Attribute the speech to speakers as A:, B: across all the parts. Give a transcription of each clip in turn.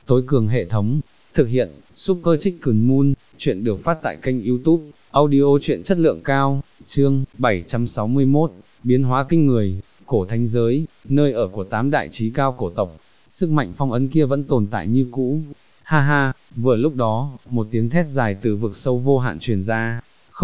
A: tối cường hệ thống, thực hiện, Super Chicken Moon, chuyện được phát tại kênh YouTube, audio chuyện chất lượng cao, chương 761, biến hóa kinh người, cổ thánh giới, nơi ở của 8 đại chí cao cổ tộc, sức mạnh phong ấn kia vẫn tồn tại như cũ. Ha ha, vừa lúc đó, một tiếng thét dài từ vực sâu vô hạn truyền ra.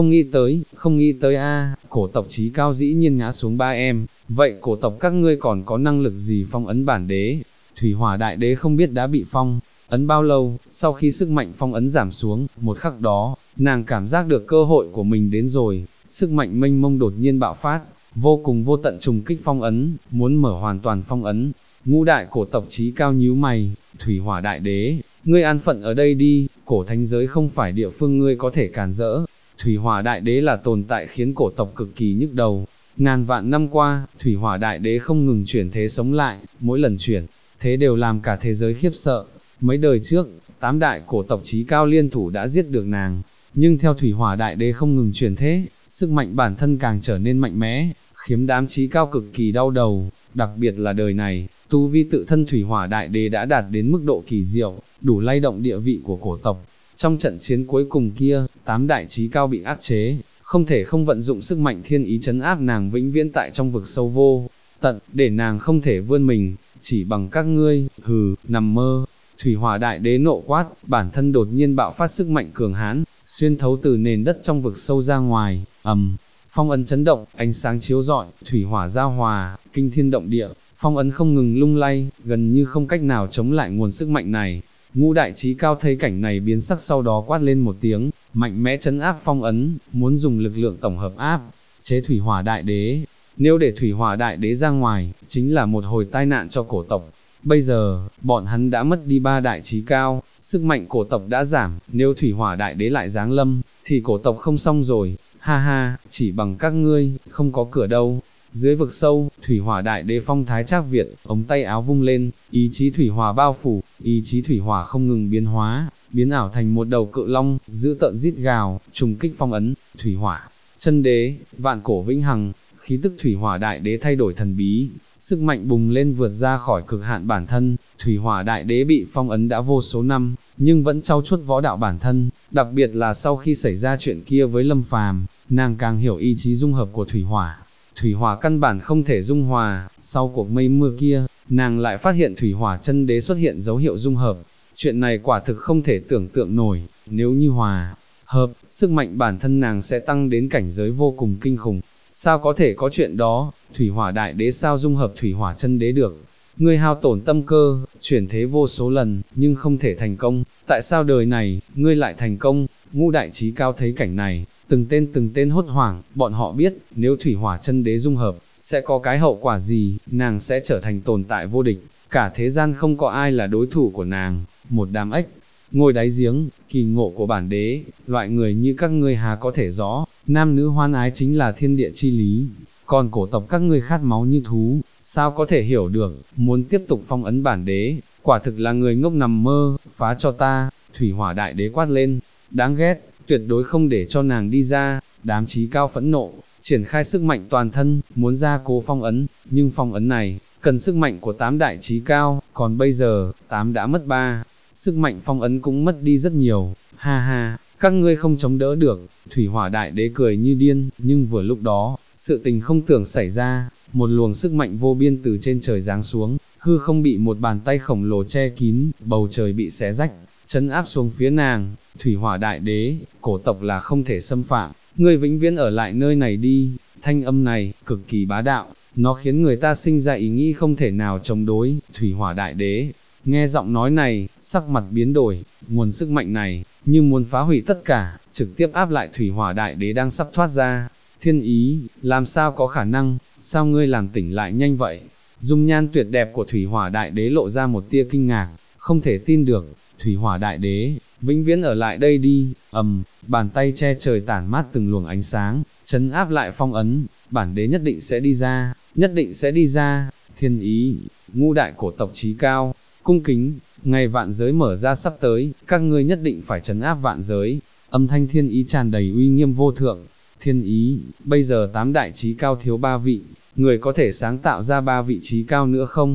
A: Không nghĩ tới a, cổ tộc chí cao dĩ nhiên ngã xuống ba em, vậy cổ tộc các ngươi còn có năng lực gì phong ấn bản đế? Thủy Hỏa Đại Đế không biết đã bị phong ấn bao lâu, sau khi sức mạnh phong ấn giảm xuống, một khắc đó, nàng cảm giác được cơ hội của mình đến rồi, sức mạnh mênh mông đột nhiên bạo phát, vô cùng vô tận trùng kích phong ấn, muốn mở hoàn toàn phong ấn. Ngũ đại cổ tộc chí cao nhíu mày, Thủy Hỏa Đại Đế, ngươi an phận ở đây đi, cổ thánh giới không phải địa phương ngươi có thể cản rỡ. Thủy Hỏa Đại Đế là tồn tại khiến cổ tộc cực kỳ nhức đầu. Ngàn vạn năm qua, Thủy Hỏa Đại Đế không ngừng chuyển thế sống lại, mỗi lần chuyển thế đều làm cả thế giới khiếp sợ. Mấy đời trước, 8 đại cổ tộc chí cao liên thủ đã giết được nàng, nhưng theo Thủy Hỏa Đại Đế không ngừng chuyển thế, sức mạnh bản thân càng trở nên mạnh mẽ, khiến đám chí cao cực kỳ đau đầu, đặc biệt là đời này, tu vi tự thân Thủy Hỏa Đại Đế đã đạt đến mức độ kỳ diệu, đủ lay động địa vị của cổ tộc. Trong trận chiến cuối cùng kia, 8 đại chí cao bị áp chế, không thể không vận dụng sức mạnh thiên ý trấn áp nàng vĩnh viễn tại trong vực sâu vô tận, để nàng không thể vươn mình, chỉ bằng các ngươi, hừ, nằm mơ. Thủy Hỏa Đại Đế nộ quát, bản thân đột nhiên bạo phát sức mạnh cường hãn, xuyên thấu từ nền đất trong vực sâu ra ngoài, phong ấn chấn động, ánh sáng chiếu rọi, thủy hỏa giao hòa, kinh thiên động địa, phong ấn không ngừng lung lay, gần như không cách nào chống lại nguồn sức mạnh này. Ngũ đại chí cao thấy cảnh này biến sắc, sau đó quát lên một tiếng, mạnh mẽ trấn áp phong ấn, muốn dùng lực lượng tổng hợp áp chế Thủy Hỏa Đại Đế. Nếu để Thủy Hỏa Đại Đế ra ngoài, chính là một hồi tai nạn cho cổ tộc. Bây giờ, bọn hắn đã mất đi 3 đại chí cao, sức mạnh cổ tộc đã giảm, nếu Thủy Hỏa Đại Đế lại giáng lâm, thì cổ tộc không xong rồi. Ha ha, chỉ bằng các ngươi, không có cửa đâu. Dưới vực sâu, Thủy Hỏa Đại Đế phong thái trác Việt, ống tay áo vung lên, ý chí thủy hỏa bao phủ, ý chí thủy hỏa không ngừng biến hóa, biến ảo thành một đầu cự long, dữ tợn rít gào, trùng kích phong ấn. Thủy Hỏa Chân Đế, vạn cổ vĩnh hằng. Khí tức Thủy Hỏa Đại Đế thay đổi thần bí, sức mạnh bùng lên vượt ra khỏi cực hạn bản thân. Thủy Hỏa Đại Đế bị phong ấn đã vô số năm, nhưng vẫn trau chuốt võ đạo bản thân, đặc biệt là sau khi xảy ra chuyện kia với Lâm Phàm, nàng càng hiểu ý chí dung hợp của Thủy Hỏa. Thủy Hỏa căn bản không thể dung hòa, sau cuộc mây mưa kia, nàng lại phát hiện Thủy Hỏa Chân Đế xuất hiện dấu hiệu dung hợp. Chuyện này quả thực không thể tưởng tượng nổi, nếu như hòa hợp, sức mạnh bản thân nàng sẽ tăng đến cảnh giới vô cùng kinh khủng. Sao có thể có chuyện đó, Thủy Hỏa Đại Đế sao dung hợp Thủy Hỏa Chân Đế được? Ngươi hao tổn tâm cơ, chuyển thế vô số lần, nhưng không thể thành công, tại sao đời này, ngươi lại thành công? Ngũ đại chí cao thấy cảnh này, từng tên hốt hoảng, bọn họ biết, nếu Thủy Hỏa Chân Đế dung hợp, sẽ có cái hậu quả gì, nàng sẽ trở thành tồn tại vô địch, cả thế gian không có ai là đối thủ của nàng. Một đám ếch ngồi đáy giếng, kỳ ngộ của bản đế, loại người như các ngươi há có thể rõ, nam nữ hoan ái chính là thiên địa chi lý, còn cổ tộc các ngươi khát máu như thú, sao có thể hiểu được, muốn tiếp tục phong ấn bản đế, quả thực là người ngốc nằm mơ, phá cho ta. Thủy Hỏa Đại Đế quát lên, đáng ghét, tuyệt đối không để cho nàng đi ra. Đám chí cao phẫn nộ, triển khai sức mạnh toàn thân, muốn ra cố phong ấn, nhưng phong ấn này, cần sức mạnh của 8 đại chí cao, còn bây giờ, 8 đã mất 3, sức mạnh phong ấn cũng mất đi rất nhiều. Ha ha, các ngươi không chống đỡ được. Thủy Hỏa Đại Đế cười như điên, nhưng vừa lúc đó, sự tình không tưởng xảy ra, một luồng sức mạnh vô biên từ trên trời giáng xuống, hư không bị một bàn tay khổng lồ che kín, bầu trời bị xé rách, trấn áp xuống phía nàng. Thủy Hỏa Đại Đế, cổ tộc là không thể xâm phạm, ngươi vĩnh viễn ở lại nơi này đi. Thanh âm này, cực kỳ bá đạo, nó khiến người ta sinh ra ý nghĩ không thể nào chống đối. Thủy Hỏa Đại Đế, nghe giọng nói này, sắc mặt biến đổi, nguồn sức mạnh này, như muốn phá hủy tất cả, trực tiếp áp lại Thủy Hỏa Đại Đế đang sắp thoát ra. Thiên ý, làm sao có khả năng, sao ngươi làm tỉnh lại nhanh vậy? Dung nhan tuyệt đẹp của Thủy Hỏa Đại Đế lộ ra một tia kinh ngạc, không thể tin được. Thủy Hỏa Đại Đế, vĩnh viễn ở lại đây đi. Bàn tay che trời tản mát từng luồng ánh sáng, trấn áp lại phong ấn, bản đế nhất định sẽ đi ra, nhất định sẽ đi ra. Thiên ý, ngũ đại cổ tộc chí cao, cung kính, ngày vạn giới mở ra sắp tới, các ngươi nhất định phải trấn áp vạn giới. Âm thanh thiên ý tràn đầy uy nghiêm vô thượng. Thiên ý, bây giờ 8 đại chí cao thiếu 3 vị, người có thể sáng tạo ra 3 vị chí cao nữa không?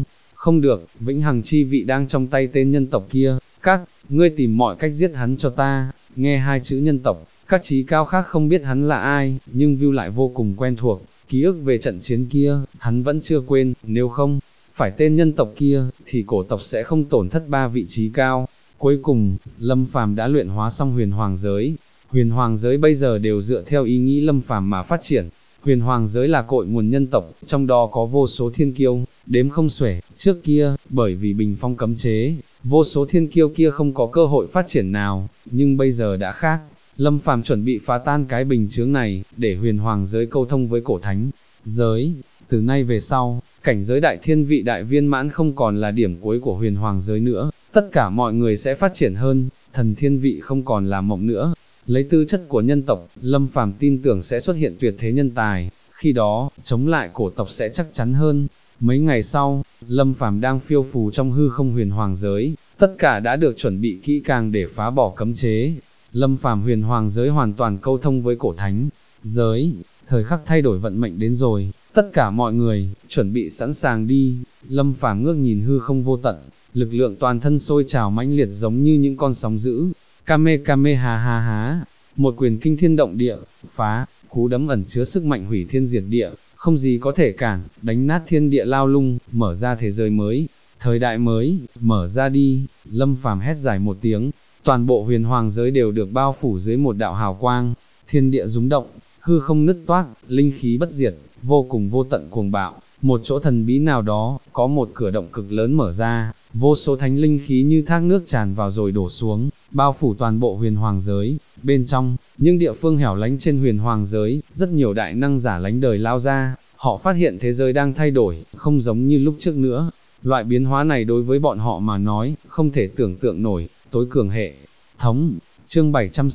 A: không được, vĩnh hằng chi vị đang trong tay tên nhân tộc kia, ngươi tìm mọi cách giết hắn cho ta. Nghe hai chữ nhân tộc, các trí cao khác không biết hắn là ai, nhưng View lại vô cùng quen thuộc, ký ức về trận chiến kia, hắn vẫn chưa quên, nếu không phải tên nhân tộc kia, thì cổ tộc sẽ không tổn thất 3 vị trí cao. Cuối cùng, Lâm Phàm đã luyện hóa xong huyền hoàng giới. Huyền hoàng giới bây giờ đều dựa theo ý nghĩ Lâm Phàm mà phát triển. Huyền hoàng giới là cội nguồn nhân tộc, trong đó có vô số thiên kiêu, đếm không xuể. Trước kia, bởi vì bình phong cấm chế, vô số thiên kiêu kia không có cơ hội phát triển nào, nhưng bây giờ đã khác. Lâm Phàm chuẩn bị phá tan cái bình chướng này, để huyền hoàng giới câu thông với cổ thánh giới. Từ nay về sau, cảnh giới đại thiên vị đại viên mãn không còn là điểm cuối của huyền hoàng giới nữa, tất cả mọi người sẽ phát triển hơn, thần thiên vị không còn là mộng nữa. Lấy tư chất của nhân tộc, Lâm Phàm tin tưởng sẽ xuất hiện tuyệt thế nhân tài, khi đó, chống lại cổ tộc sẽ chắc chắn hơn. Mấy ngày sau, Lâm Phàm đang phiêu phù trong hư không huyền hoàng giới, tất cả đã được chuẩn bị kỹ càng để phá bỏ cấm chế. Lâm Phàm huyền hoàng giới hoàn toàn câu thông với cổ thánh giới, thời khắc thay đổi vận mệnh đến rồi, tất cả mọi người, chuẩn bị sẵn sàng đi. Lâm Phàm ngước nhìn hư không vô tận, lực lượng toàn thân sôi trào mãnh liệt giống như những con sóng dữ. Kame kame ha ha ha, một quyền kinh thiên động địa, phá, cú đấm ẩn chứa sức mạnh hủy thiên diệt địa, không gì có thể cản, đánh nát thiên địa lao lung, mở ra thế giới mới, thời đại mới, mở ra đi. Lâm Phàm hét dài một tiếng, toàn bộ huyền hoàng giới đều được bao phủ dưới một đạo hào quang, thiên địa rúng động, hư không nứt toác, linh khí bất diệt, vô cùng vô tận cuồng bạo. Một chỗ thần bí nào đó, có một cửa động cực lớn mở ra, vô số thánh linh khí như thác nước tràn vào rồi đổ xuống, bao phủ toàn bộ huyền hoàng giới. Bên trong, những địa phương hẻo lánh trên huyền hoàng giới, rất nhiều đại năng giả lánh đời lao ra, họ phát hiện thế giới đang thay đổi, không giống như lúc trước nữa. Loại biến hóa này đối với bọn họ mà nói, không thể tưởng tượng nổi. Tối cường hệ thống, chương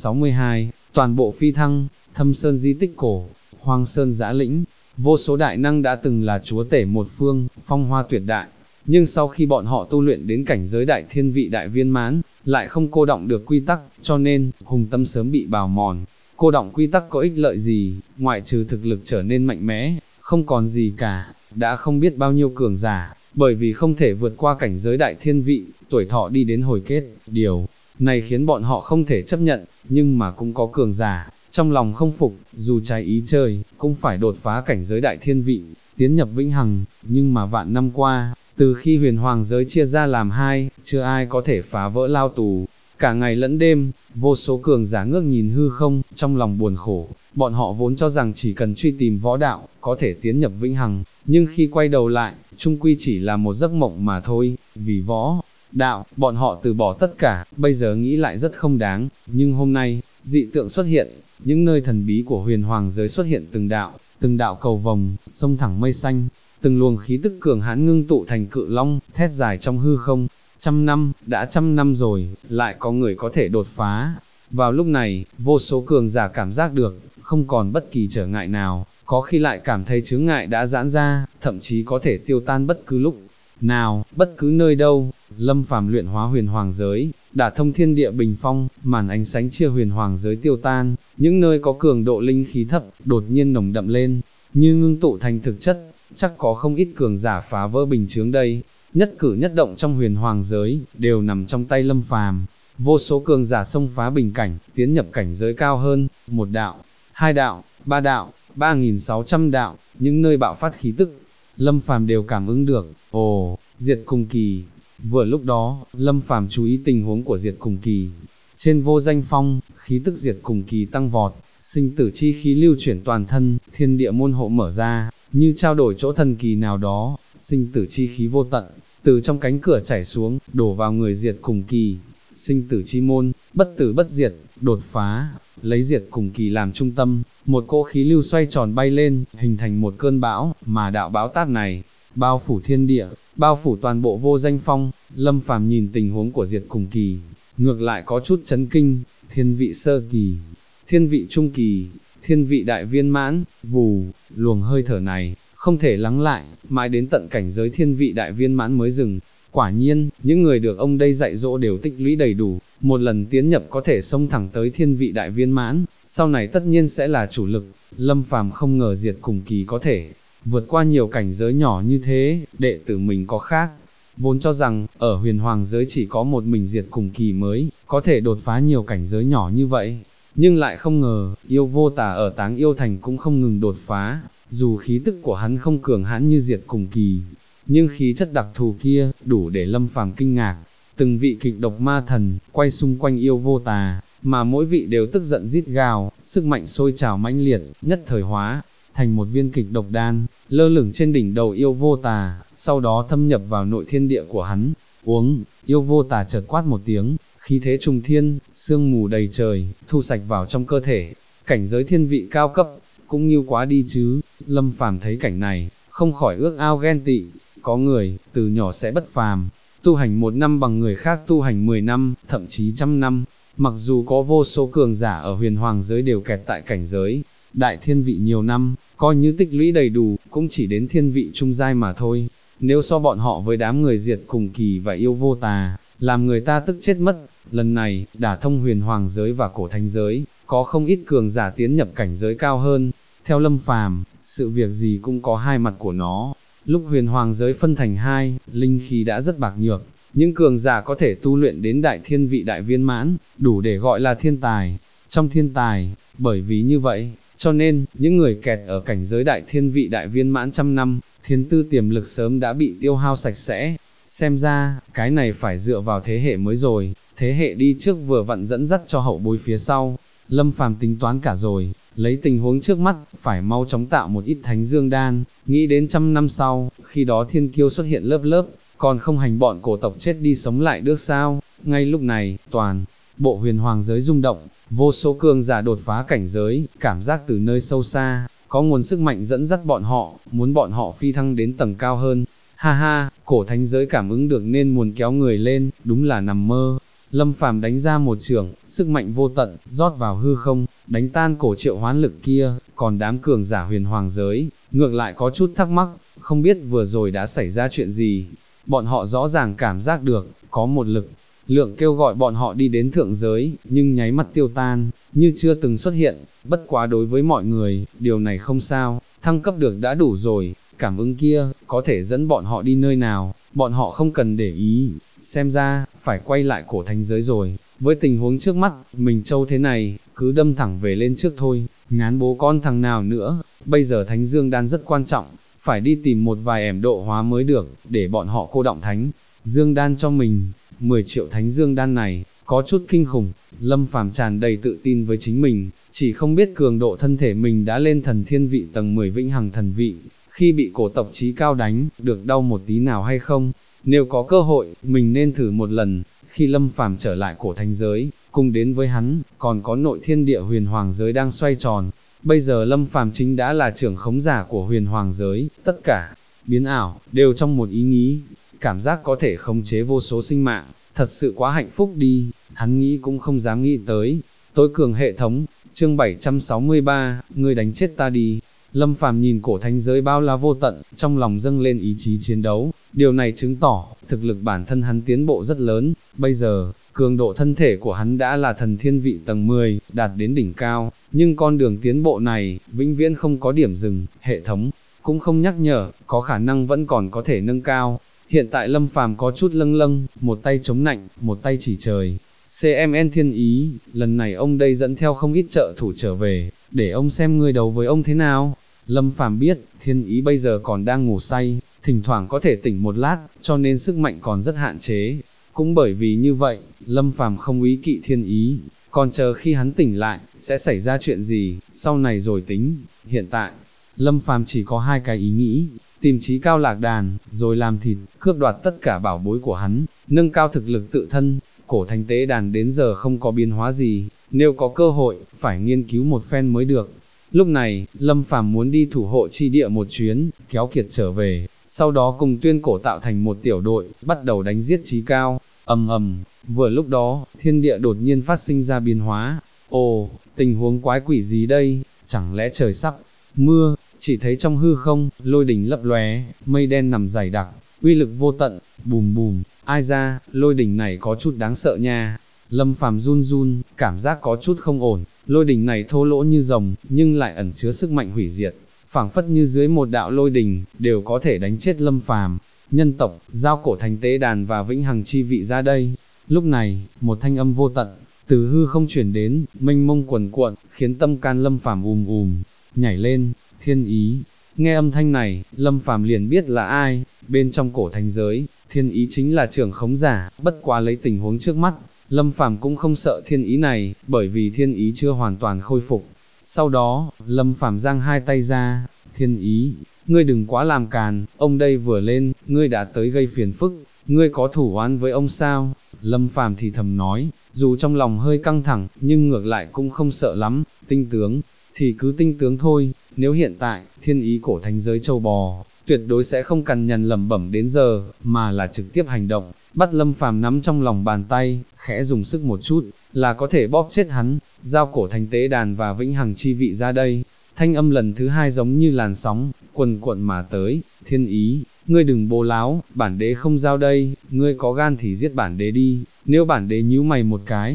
A: 762, toàn bộ phi thăng, Thâm Sơn di tích cổ, Hoang Sơn Giã Lĩnh. Vô số đại năng đã từng là chúa tể một phương, phong hoa tuyệt đại, nhưng sau khi bọn họ tu luyện đến cảnh giới đại thiên vị đại viên mãn, lại không cô đọng được quy tắc, cho nên, hùng tâm sớm bị bào mòn. Cô đọng quy tắc có ích lợi gì, ngoại trừ thực lực trở nên mạnh mẽ, không còn gì cả. Đã không biết bao nhiêu cường giả, bởi vì không thể vượt qua cảnh giới đại thiên vị, tuổi thọ đi đến hồi kết, điều này khiến bọn họ không thể chấp nhận, nhưng mà cũng có cường giả, trong lòng không phục, dù trái ý trời, cũng phải đột phá cảnh giới đại thiên vị, tiến nhập vĩnh hằng. Nhưng mà vạn năm qua, từ khi huyền hoàng giới chia ra làm hai, chưa ai có thể phá vỡ lao tù. Cả ngày lẫn đêm, vô số cường giả ngước nhìn hư không, trong lòng buồn khổ. Bọn họ vốn cho rằng chỉ cần truy tìm võ đạo, có thể tiến nhập vĩnh hằng, nhưng khi quay đầu lại, chung quy chỉ là một giấc mộng mà thôi. Vì võ đạo, bọn họ từ bỏ tất cả, bây giờ nghĩ lại rất không đáng. Nhưng hôm nay, dị tượng xuất hiện, những nơi thần bí của huyền hoàng giới xuất hiện từng đạo cầu vồng, sông thẳng mây xanh, từng luồng khí tức cường hãn ngưng tụ thành cự long, thét dài trong hư không. 100 năm, đã 100 năm rồi, lại có người có thể đột phá. Vào lúc này, vô số cường giả cảm giác được, không còn bất kỳ trở ngại nào, có khi lại cảm thấy chướng ngại đã giãn ra, thậm chí có thể tiêu tan bất cứ lúc nào, bất cứ nơi đâu. Lâm Phàm luyện hóa huyền hoàng giới, đả thông thiên địa bình phong, màn ánh sáng chia huyền hoàng giới tiêu tan, những nơi có cường độ linh khí thấp, đột nhiên nồng đậm lên, như ngưng tụ thành thực chất, chắc có không ít cường giả phá vỡ bình chướng đây. Nhất cử nhất động trong huyền hoàng giới, đều nằm trong tay Lâm Phàm. Vô số cường giả xông phá bình cảnh, tiến nhập cảnh giới cao hơn, 1 đạo, 2 đạo, 3 đạo, 3.600 đạo, những nơi bạo phát khí tức, Lâm Phàm đều cảm ứng được. Ồ, Diệt Cùng Kỳ. Vừa lúc đó, Lâm Phàm chú ý tình huống của Diệt Cùng Kỳ. Trên vô danh phong, khí tức Diệt Cùng Kỳ tăng vọt, sinh tử chi khí lưu chuyển toàn thân, thiên địa môn hộ mở ra, như trao đổi chỗ thần kỳ nào đó, sinh tử chi khí vô tận, từ trong cánh cửa chảy xuống, đổ vào người Diệt Cùng Kỳ. Sinh tử chi môn, bất tử bất diệt, đột phá, lấy Diệt Cùng Kỳ làm trung tâm, một cỗ khí lưu xoay tròn bay lên, hình thành một cơn bão, mà đạo bão táp này, bao phủ thiên địa, bao phủ toàn bộ vô danh phong. Lâm Phàm nhìn tình huống của Diệt Cùng Kỳ, ngược lại có chút chấn kinh. Thiên vị sơ kỳ, thiên vị trung kỳ, thiên vị đại viên mãn, vù, luồng hơi thở này, không thể lắng lại, mãi đến tận cảnh giới thiên vị đại viên mãn mới dừng. Quả nhiên, những người được ông đây dạy dỗ đều tích lũy đầy đủ, một lần tiến nhập có thể xông thẳng tới thiên vị đại viên mãn, sau này tất nhiên sẽ là chủ lực. Lâm Phàm không ngờ Diệt Cùng Kỳ có thể vượt qua nhiều cảnh giới nhỏ như thế, đệ tử mình có khác vốn cho rằng, ở huyền hoàng giới chỉ có một mình diệt cùng kỳ mới, có thể đột phá nhiều cảnh giới nhỏ như vậy. Nhưng lại không ngờ, yêu vô tà ở Táng Yêu Thành cũng không ngừng đột phá, dù khí tức của hắn không cường hãn như diệt cùng kỳ, nhưng khí chất đặc thù kia, đủ để Lâm Phàm kinh ngạc. Từng vị kịch độc ma thần, quay xung quanh yêu vô tà, mà mỗi vị đều tức giận rít gào, sức mạnh sôi trào mãnh liệt, nhất thời hóa thành một viên kịch độc đan, lơ lửng trên đỉnh đầu yêu vô tà, sau đó thâm nhập vào nội thiên địa của hắn. Uống, yêu vô tà chợt quát một tiếng, khí thế trùng thiên, sương mù đầy trời, thu sạch vào trong cơ thể. Cảnh giới thiên vị cao cấp, cũng như quá đi chứ. Lâm Phàm thấy cảnh này, không khỏi ước ao ghen tị. Có người, từ nhỏ sẽ bất phàm, tu hành 1 năm bằng người khác tu hành 10 năm, thậm chí 100 năm. Mặc dù có vô số cường giả ở huyền hoàng giới đều kẹt tại cảnh giới đại thiên vị nhiều năm, coi như tích lũy đầy đủ, cũng chỉ đến thiên vị trung giai mà thôi. Nếu so bọn họ với đám người diệt cùng kỳ và yêu vô tà, làm người ta tức chết mất. Lần này, đả thông huyền hoàng giới và cổ thánh giới, có không ít cường giả tiến nhập cảnh giới cao hơn. Theo Lâm Phàm, sự việc gì cũng có hai mặt của nó. Lúc huyền hoàng giới phân thành hai, linh khí đã rất bạc nhược, những cường giả có thể tu luyện đến đại thiên vị đại viên mãn, đủ để gọi là thiên tài. Trong thiên tài, bởi vì như vậy, cho nên, những người kẹt ở cảnh giới đại thiên vị đại viên mãn 100 năm, thiên tư tiềm lực sớm đã bị tiêu hao sạch sẽ. Xem ra, cái này phải dựa vào thế hệ mới rồi, thế hệ đi trước vừa vặn dẫn dắt cho hậu bối phía sau. Lâm Phàm tính toán cả rồi, lấy tình huống trước mắt, phải mau chóng tạo một ít thánh dương đan, nghĩ đến 100 năm sau, khi đó thiên kiêu xuất hiện lớp lớp, còn không hành bọn cổ tộc chết đi sống lại được sao. Ngay lúc này, toàn bộ huyền hoàng giới rung động, vô số cường giả đột phá cảnh giới, cảm giác từ nơi sâu xa, có nguồn sức mạnh dẫn dắt bọn họ, muốn bọn họ phi thăng đến tầng cao hơn. Ha ha, cổ thánh giới cảm ứng được nên muốn kéo người lên, đúng là nằm mơ. Lâm Phàm đánh ra một chưởng, sức mạnh vô tận, rót vào hư không, đánh tan cổ triệu hoán lực kia, còn đám cường giả huyền hoàng giới, ngược lại có chút thắc mắc, không biết vừa rồi đã xảy ra chuyện gì. Bọn họ rõ ràng cảm giác được, có một lực lượng kêu gọi bọn họ đi đến thượng giới, nhưng nháy mắt tiêu tan, như chưa từng xuất hiện. Bất quá đối với mọi người, điều này không sao, thăng cấp được đã đủ rồi, cảm ứng kia, có thể dẫn bọn họ đi nơi nào, bọn họ không cần để ý. Xem ra, phải quay lại cổ thánh giới rồi, với tình huống trước mắt, mình trâu thế này, cứ đâm thẳng về lên trước thôi, ngán bố con thằng nào nữa. Bây giờ thánh dương đan rất quan trọng, phải đi tìm một vài ẻm độ hóa mới được, để bọn họ cô động thánh dương đan cho mình. 10 triệu thánh dương đan này, có chút kinh khủng. Lâm Phàm tràn đầy tự tin với chính mình, chỉ không biết cường độ thân thể mình đã lên thần thiên vị tầng 10 vĩnh hằng thần vị, khi bị cổ tộc chí cao đánh, được đau một tí nào hay không. Nếu có cơ hội, mình nên thử một lần. Khi Lâm Phàm trở lại cổ thánh giới, cùng đến với hắn, còn có nội thiên địa huyền hoàng giới đang xoay tròn. Bây giờ Lâm Phàm chính đã là trưởng khống giả của huyền hoàng giới, tất cả biến ảo đều trong một ý nghĩ, cảm giác có thể khống chế vô số sinh mạng, thật sự quá hạnh phúc đi. Hắn nghĩ cũng không dám nghĩ tới. Tối cường hệ thống, chương 763, ngươi đánh chết ta đi. Lâm Phàm nhìn cổ thánh giới bao la vô tận, trong lòng dâng lên ý chí chiến đấu. Điều này chứng tỏ, thực lực bản thân hắn tiến bộ rất lớn. Bây giờ, cường độ thân thể của hắn đã là thần thiên vị tầng 10, đạt đến đỉnh cao. Nhưng con đường tiến bộ này, vĩnh viễn không có điểm dừng. Hệ thống cũng không nhắc nhở, có khả năng vẫn còn có thể nâng cao. Hiện tại Lâm Phàm có chút lâng lâng, một tay chống nạnh, một tay chỉ trời. CMN thiên ý, lần này ông đây dẫn theo không ít trợ thủ trở về, để ông xem ngươi đấu với ông thế nào. Lâm Phàm biết, thiên ý bây giờ còn đang ngủ say, thỉnh thoảng có thể tỉnh một lát, cho nên sức mạnh còn rất hạn chế. Cũng bởi vì như vậy, Lâm Phàm không ý kỵ thiên ý, còn chờ khi hắn tỉnh lại, sẽ xảy ra chuyện gì, sau này rồi tính. Hiện tại, Lâm Phàm chỉ có hai cái ý nghĩ, tìm chí cao lạc đàn, rồi làm thịt, cướp đoạt tất cả bảo bối của hắn, nâng cao thực lực tự thân. Cổ thánh tế đàn đến giờ không có biến hóa gì, nếu có cơ hội, phải nghiên cứu một phen mới được. Lúc này, Lâm Phàm muốn đi thủ hộ chi địa một chuyến, kéo Kiệt trở về, sau đó cùng Tuyên Cổ tạo thành một tiểu đội, bắt đầu đánh giết chí cao. Ầm ầm, vừa lúc đó, thiên địa đột nhiên phát sinh ra biến hóa. Ồ, tình huống quái quỷ gì đây, chẳng lẽ trời sắp mưa? Chỉ thấy trong hư không, lôi đỉnh lấp lóe, mây đen nằm dày đặc, uy lực vô tận, bùm bùm. Ai ra, lôi đỉnh này có chút đáng sợ nha. Lâm Phàm run run, cảm giác có chút không ổn. Lôi đỉnh này thô lỗ như rồng, nhưng lại ẩn chứa sức mạnh hủy diệt, phảng phất như dưới một đạo lôi đỉnh đều có thể đánh chết Lâm Phàm. nhân tộc, giao cổ thành tế đàn và vĩnh hằng chi vị ra đây. Lúc này, một thanh âm vô tận, từ hư không chuyển đến, mênh mông quần cuộn, khiến tâm can Lâm Phàm nhảy lên, Thiên Ý. Nghe âm thanh này, Lâm Phàm liền biết là ai, bên trong cổ thành giới, Thiên Ý chính là trưởng khống giả, bất quá lấy tình huống trước mắt, Lâm Phàm cũng không sợ Thiên Ý này, bởi vì Thiên Ý chưa hoàn toàn khôi phục. Sau đó, Lâm Phàm giang hai tay ra, Thiên Ý, ngươi đừng quá làm càn, ông đây vừa lên, ngươi đã tới gây phiền phức, ngươi có thủ oán với ông sao? Lâm Phàm thì thầm nói, dù trong lòng hơi căng thẳng, nhưng ngược lại cũng không sợ lắm, tinh tướng, thì cứ tinh tướng thôi, nếu hiện tại, Thiên Ý cổ thành giới châu bò, tuyệt đối sẽ không cằn nhằn lẩm bẩm đến giờ, mà là trực tiếp hành động, bắt Lâm Phàm nắm trong lòng bàn tay, khẽ dùng sức một chút, là có thể bóp chết hắn, giao cổ thành tế đàn và vĩnh hằng chi vị ra đây. Thanh âm lần thứ hai giống như làn sóng, quần cuộn mà tới, Thiên Ý, ngươi đừng bố láo, bản đế không giao đây, ngươi có gan thì giết bản đế đi, nếu bản đế nhíu mày một cái,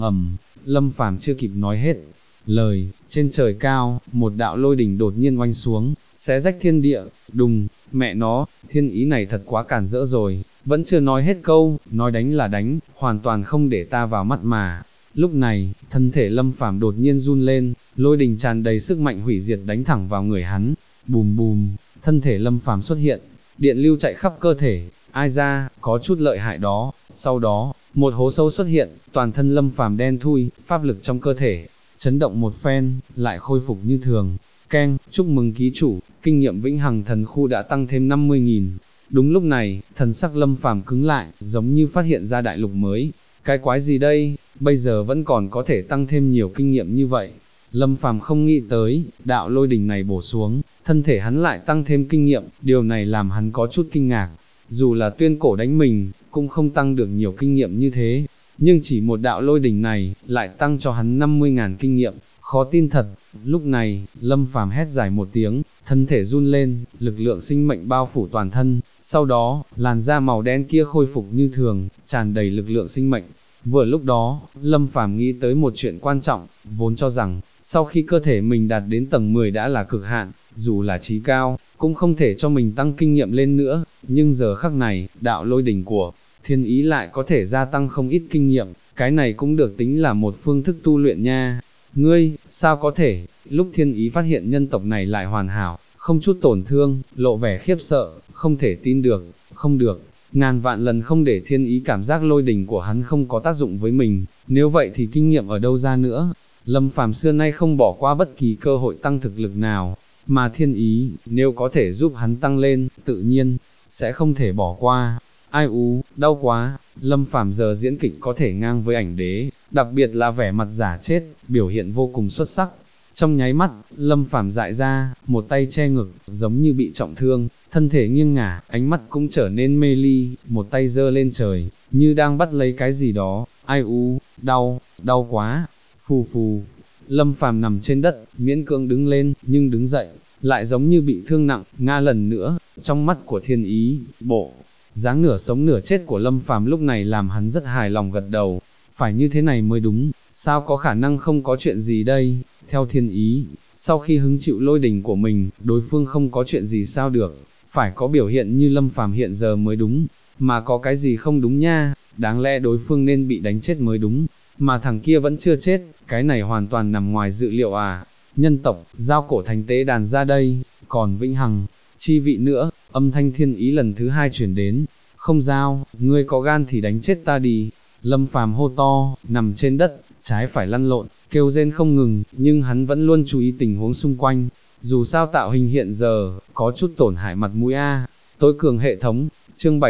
A: Lâm Phàm chưa kịp nói hết lời, trên trời cao, một đạo lôi đỉnh đột nhiên oanh xuống, xé rách thiên địa, đùng, mẹ nó, Thiên Ý này thật quá cản rỡ rồi, vẫn chưa nói hết câu, nói đánh là đánh, hoàn toàn không để ta vào mắt mà. Lúc này, thân thể Lâm Phàm đột nhiên run lên, lôi đình tràn đầy sức mạnh hủy diệt đánh thẳng vào người hắn, bùm bùm, thân thể Lâm Phàm xuất hiện, điện lưu chạy khắp cơ thể, ai ra, có chút lợi hại đó. Sau đó, một hố sâu xuất hiện, toàn thân Lâm Phàm đen thui, pháp lực trong cơ thể chấn động một phen, lại khôi phục như thường. Keng, chúc mừng ký chủ, kinh nghiệm vĩnh hằng thần khu đã tăng thêm 50.000. Đúng lúc này, thần sắc Lâm Phàm cứng lại, giống như phát hiện ra đại lục mới. Cái quái gì đây, bây giờ vẫn còn có thể tăng thêm nhiều kinh nghiệm như vậy. Lâm Phàm không nghĩ tới, đạo lôi đỉnh này bổ xuống, thân thể hắn lại tăng thêm kinh nghiệm, điều này làm hắn có chút kinh ngạc. Dù là tuyên cổ đánh mình, cũng không tăng được nhiều kinh nghiệm như thế, nhưng chỉ một đạo lôi đỉnh này, lại tăng cho hắn 50.000 kinh nghiệm, khó tin thật. Lúc này, Lâm Phàm hét dài một tiếng, thân thể run lên, lực lượng sinh mệnh bao phủ toàn thân, sau đó, làn da màu đen kia khôi phục như thường, tràn đầy lực lượng sinh mệnh. Vừa lúc đó, Lâm Phàm nghĩ tới một chuyện quan trọng, vốn cho rằng, sau khi cơ thể mình đạt đến tầng 10 đã là cực hạn, dù là trí cao, cũng không thể cho mình tăng kinh nghiệm lên nữa, nhưng giờ khắc này, đạo lôi đỉnh của Thiên Ý lại có thể gia tăng không ít kinh nghiệm, cái này cũng được tính là một phương thức tu luyện nha. Ngươi, sao có thể? Lúc Thiên Ý phát hiện nhân tộc này lại hoàn hảo, không chút tổn thương, lộ vẻ khiếp sợ, không thể tin được, không được, ngàn vạn lần không để Thiên Ý cảm giác lôi đỉnh của hắn không có tác dụng với mình, nếu vậy thì kinh nghiệm ở đâu ra nữa. Lâm Phàm xưa nay không bỏ qua bất kỳ cơ hội tăng thực lực nào, mà Thiên Ý, nếu có thể giúp hắn tăng lên, tự nhiên, sẽ không thể bỏ qua. Ai u, đau quá, Lâm Phàm giờ diễn kịch có thể ngang với ảnh đế, đặc biệt là vẻ mặt giả chết, biểu hiện vô cùng xuất sắc. Trong nháy mắt, Lâm Phàm dại ra, một tay che ngực, giống như bị trọng thương, thân thể nghiêng ngả, ánh mắt cũng trở nên mê ly, một tay giơ lên trời, như đang bắt lấy cái gì đó. Ai u, đau, đau quá, phù phù. Lâm Phàm nằm trên đất, miễn cưỡng đứng lên, nhưng đứng dậy, lại giống như bị thương nặng, ngã lần nữa. Trong mắt của Thiên Ý, bộ dáng nửa sống nửa chết của Lâm Phàm lúc này làm hắn rất hài lòng gật đầu, phải như thế này mới đúng, sao có khả năng không có chuyện gì đây, theo Thiên Ý, sau khi hứng chịu lôi đình của mình, đối phương không có chuyện gì sao được, phải có biểu hiện như Lâm Phàm hiện giờ mới đúng, mà có cái gì không đúng nha, đáng lẽ đối phương nên bị đánh chết mới đúng, mà thằng kia vẫn chưa chết, cái này hoàn toàn nằm ngoài dự liệu à. Nhân tộc, giao cổ thành tế đàn ra đây, còn vĩnh hằng chi vị nữa. Âm thanh Thiên Ý lần thứ hai chuyển đến, không giao, ngươi có gan thì đánh chết ta đi. Lâm Phàm hô to, nằm trên đất, trái phải lăn lộn, kêu rên không ngừng, nhưng hắn vẫn luôn chú ý tình huống xung quanh. Dù sao tạo hình hiện giờ, có chút tổn hại mặt mũi a. Tối cường hệ thống, chương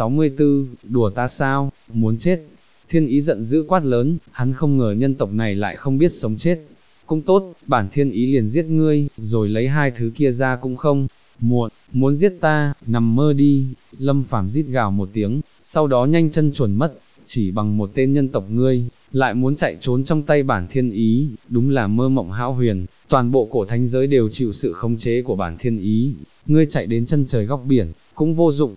A: 764, đùa ta sao, muốn chết. Thiên Ý giận dữ quát lớn, hắn không ngờ nhân tộc này lại không biết sống chết. Cũng tốt, bản Thiên Ý liền giết ngươi, rồi lấy hai thứ kia ra cũng không muộn, muốn giết ta, nằm mơ đi. Lâm Phàm rít gào một tiếng, sau đó nhanh chân chuẩn mất, chỉ bằng một tên nhân tộc ngươi, lại muốn chạy trốn trong tay bản Thiên Ý, đúng là mơ mộng hão huyền, toàn bộ cổ thánh giới đều chịu sự khống chế của bản Thiên Ý, ngươi chạy đến chân trời góc biển, cũng vô dụng.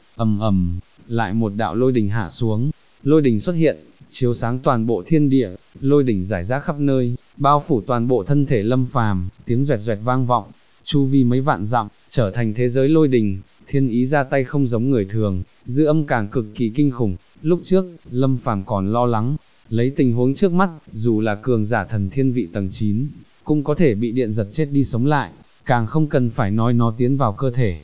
A: Lại một đạo lôi đình hạ xuống, lôi đình xuất hiện, chiếu sáng toàn bộ thiên địa, lôi đỉnh rải rác khắp nơi, bao phủ toàn bộ thân thể Lâm Phàm, tiếng doẹt doẹt vang vọng, chu vi mấy vạn dặm, trở thành thế giới lôi đình. thiên ý ra tay không giống người thường, dư âm càng cực kỳ kinh khủng, lúc trước, Lâm Phàm còn lo lắng, lấy tình huống trước mắt, dù là cường giả thần thiên vị tầng 9, cũng có thể bị điện giật chết đi sống lại, càng không cần phải nói nó tiến vào cơ thể.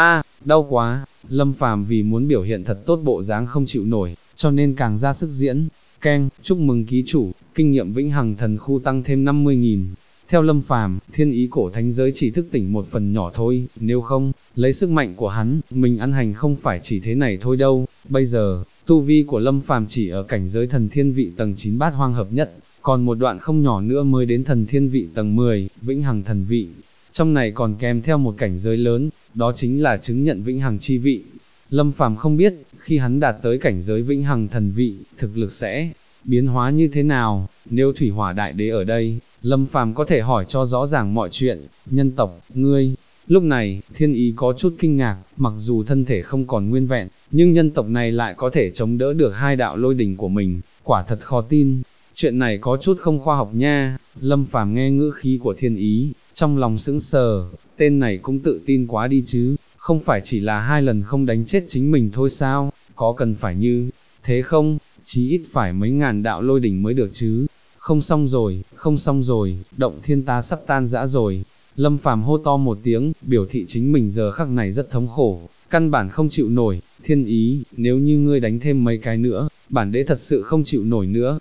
A: Đau quá, Lâm Phàm vì muốn biểu hiện thật tốt bộ dáng không chịu nổi, cho nên càng ra sức diễn. Chúc mừng ký chủ, kinh nghiệm vĩnh hằng thần khu tăng thêm 50.000. Theo Lâm Phàm, thiên ý cổ thánh giới chỉ thức tỉnh một phần nhỏ thôi, nếu không, lấy sức mạnh của hắn, mình ăn hành không phải chỉ thế này thôi đâu. Bây giờ, tu vi của Lâm Phàm chỉ ở cảnh giới thần thiên vị tầng 9 bát hoang hợp nhất, còn một đoạn không nhỏ nữa mới đến thần thiên vị tầng 10, vĩnh hằng thần vị. Trong này còn kèm theo một cảnh giới lớn, đó chính là chứng nhận vĩnh hằng chi vị. Lâm Phàm không biết, khi hắn đạt tới cảnh giới vĩnh hằng thần vị, thực lực sẽ biến hóa như thế nào. Nếu Thủy Hỏa Đại Đế ở đây, Lâm Phàm có thể hỏi cho rõ ràng mọi chuyện. Nhân tộc, ngươi. Lúc này, thiên ý có chút kinh ngạc, mặc dù thân thể không còn nguyên vẹn, nhưng nhân tộc này lại có thể chống đỡ được hai đạo lôi đỉnh của mình, quả thật khó tin. Chuyện này có chút không khoa học nha. Lâm Phàm nghe ngữ khí của thiên ý, trong lòng sững sờ, tên này cũng tự tin quá đi chứ, không phải chỉ là 2 lần không đánh chết chính mình thôi sao, có cần phải như thế không, chí ít phải mấy ngàn đạo lôi đỉnh mới được chứ. Không xong rồi, động thiên ta sắp tan rã rồi. Lâm Phàm hô to một tiếng, biểu thị chính mình giờ khắc này rất thống khổ, căn bản không chịu nổi. Thiên ý, nếu như ngươi đánh thêm mấy cái nữa, bản đế thật sự không chịu nổi nữa.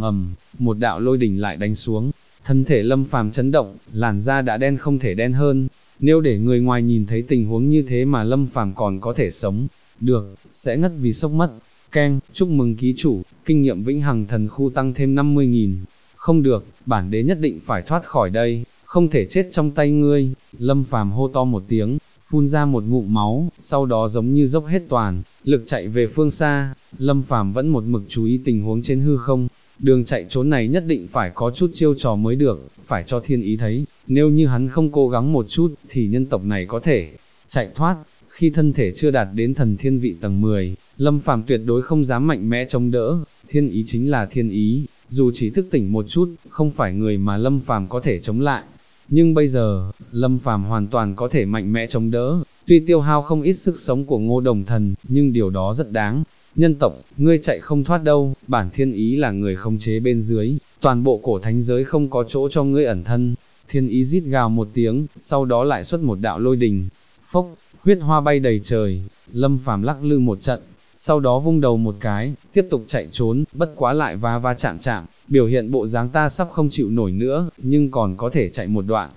A: Một đạo lôi đỉnh lại đánh xuống, thân thể Lâm Phàm chấn động, làn da đã đen không thể đen hơn. Nếu để người ngoài nhìn thấy tình huống như thế mà Lâm Phàm còn có thể sống được, sẽ ngất vì sốc mất. Chúc mừng ký chủ, kinh nghiệm vĩnh hằng thần khu tăng thêm 50.000. Không được, bản đế nhất định phải thoát khỏi đây, không thể chết trong tay ngươi. Lâm Phàm hô to một tiếng, phun ra một ngụm máu, sau đó giống như dốc hết toàn lực chạy về phương xa. Lâm Phàm vẫn một mực chú ý tình huống trên hư không, đường chạy trốn này nhất định phải có chút chiêu trò mới được, phải cho thiên ý thấy, nếu như hắn không cố gắng một chút, thì nhân tộc này có thể chạy thoát. Khi thân thể chưa đạt đến thần thiên vị tầng 10, Lâm Phàm tuyệt đối không dám mạnh mẽ chống đỡ. Thiên ý chính là thiên ý, dù chỉ thức tỉnh một chút, không phải người mà Lâm Phàm có thể chống lại. Nhưng bây giờ, Lâm Phàm hoàn toàn có thể mạnh mẽ chống đỡ, tuy tiêu hao không ít sức sống của Ngô Đồng Thần, nhưng điều đó rất đáng. Nhân tộc, ngươi chạy không thoát đâu, bản thiên ý là người khống chế bên dưới, toàn bộ cổ thánh giới không có chỗ cho ngươi ẩn thân. Thiên ý rít gào một tiếng, sau đó lại xuất một đạo lôi đình. Phốc, huyết hoa bay đầy trời, Lâm Phàm lắc lư một trận, sau đó vung đầu một cái, tiếp tục chạy trốn, bất quá lại va chạm, biểu hiện bộ dáng ta sắp không chịu nổi nữa, nhưng còn có thể chạy một đoạn.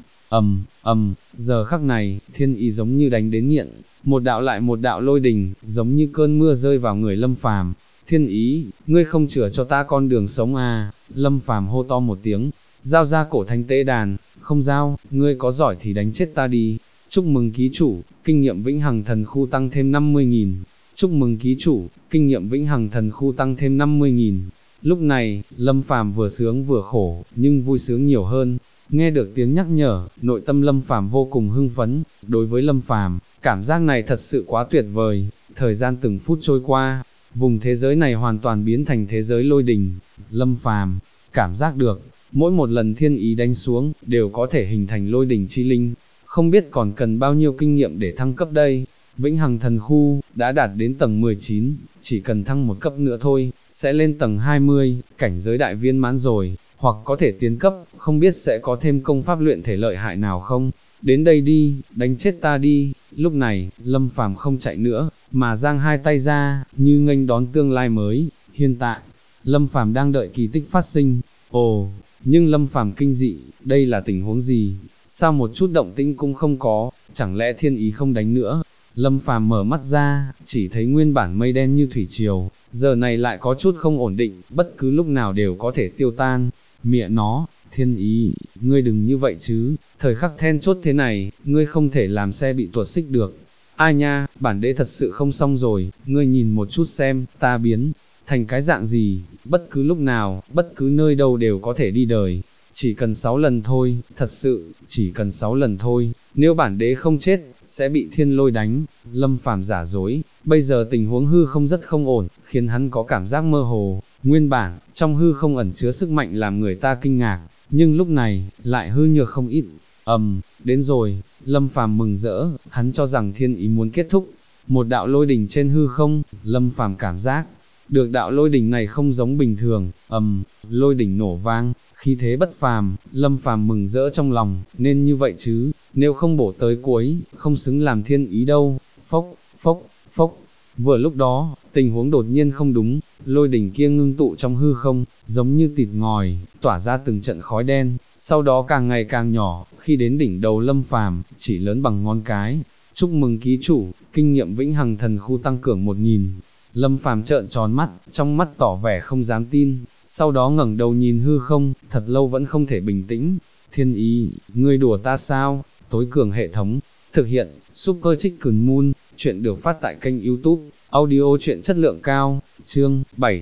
A: Giờ khắc này, thiên ý giống như đánh đến nghiện, một đạo lại một đạo lôi đình, giống như cơn mưa rơi vào người Lâm Phàm. Thiên ý, ngươi không chừa cho ta con đường sống à? Lâm Phàm hô to một tiếng, giao ra cổ thánh tế đàn. Không giao, ngươi có giỏi thì đánh chết ta đi. Chúc mừng ký chủ, kinh nghiệm vĩnh hằng thần khu tăng thêm 50.000. Chúc mừng ký chủ, kinh nghiệm vĩnh hằng thần khu tăng thêm 50.000. Lúc này, Lâm Phàm vừa sướng vừa khổ, nhưng vui sướng nhiều hơn. Nghe được tiếng nhắc nhở, nội tâm Lâm Phàm vô cùng hưng phấn. Đối với Lâm Phàm, cảm giác này thật sự quá tuyệt vời. Thời gian từng phút trôi qua, vùng thế giới này hoàn toàn biến thành thế giới lôi đình. Lâm Phàm cảm giác được, mỗi một lần thiên ý đánh xuống, đều có thể hình thành lôi đình chi linh. Không biết còn cần bao nhiêu kinh nghiệm để thăng cấp đây. Vĩnh hằng thần khu, đã đạt đến tầng 19, chỉ cần thăng một cấp nữa thôi, sẽ lên tầng 20, cảnh giới đại viên mãn rồi, hoặc có thể tiến cấp, không biết sẽ có thêm công pháp luyện thể lợi hại nào không. Đến đây đi, đánh chết ta đi. Lúc này, Lâm Phàm không chạy nữa, mà giang hai tay ra, như nghênh đón tương lai mới. Hiện tại, Lâm Phàm đang đợi kỳ tích phát sinh. Nhưng Lâm Phàm kinh dị, đây là tình huống gì? Sao một chút động tĩnh cũng không có, chẳng lẽ thiên ý không đánh nữa? Lâm Phàm mở mắt ra, chỉ thấy nguyên bản mây đen như thủy triều, giờ này lại có chút không ổn định, bất cứ lúc nào đều có thể tiêu tan. Mẹ nó, thiên ý, ngươi đừng như vậy chứ, thời khắc then chốt thế này, ngươi không thể làm xe bị tuột xích được. Ai nha, bản đế thật sự không xong rồi, ngươi nhìn một chút xem, ta biến thành cái dạng gì, bất cứ lúc nào, bất cứ nơi đâu đều có thể đi đời. Chỉ cần 6 lần thôi, thật sự, chỉ cần 6 lần thôi, nếu bản đế không chết, sẽ bị thiên lôi đánh. Lâm Phàm giả dối, bây giờ tình huống hư không rất không ổn, khiến hắn có cảm giác mơ hồ. Nguyên bản, trong hư không ẩn chứa sức mạnh làm người ta kinh ngạc, nhưng lúc này, lại hư nhược không ít. Đến rồi, Lâm Phàm mừng rỡ, hắn cho rằng thiên ý muốn kết thúc. Một đạo lôi đỉnh trên hư không, Lâm Phàm cảm giác được đạo lôi đỉnh này không giống bình thường, lôi đỉnh nổ vang, khí thế bất phàm, Lâm Phàm mừng rỡ trong lòng, nên như vậy chứ, nếu không bổ tới cuối, không xứng làm thiên ý đâu. Phốc, phốc, phốc. Vừa lúc đó, tình huống đột nhiên không đúng, lôi đỉnh kia ngưng tụ trong hư không, giống như thịt ngòi, tỏa ra từng trận khói đen, sau đó càng ngày càng nhỏ, khi đến đỉnh đầu Lâm Phàm, chỉ lớn bằng ngón cái. Chúc mừng ký chủ, kinh nghiệm vĩnh hằng thần khu tăng cường 1000. Lâm Phàm trợn tròn mắt, trong mắt tỏ vẻ không dám tin, sau đó ngẩng đầu nhìn hư không, thật lâu vẫn không thể bình tĩnh. Thiên ý, ngươi đùa ta sao? Tối cường hệ thống, thực hiện, Super Chicken Moon, chuyện được phát tại kênh YouTube, audio chuyện chất lượng cao, chương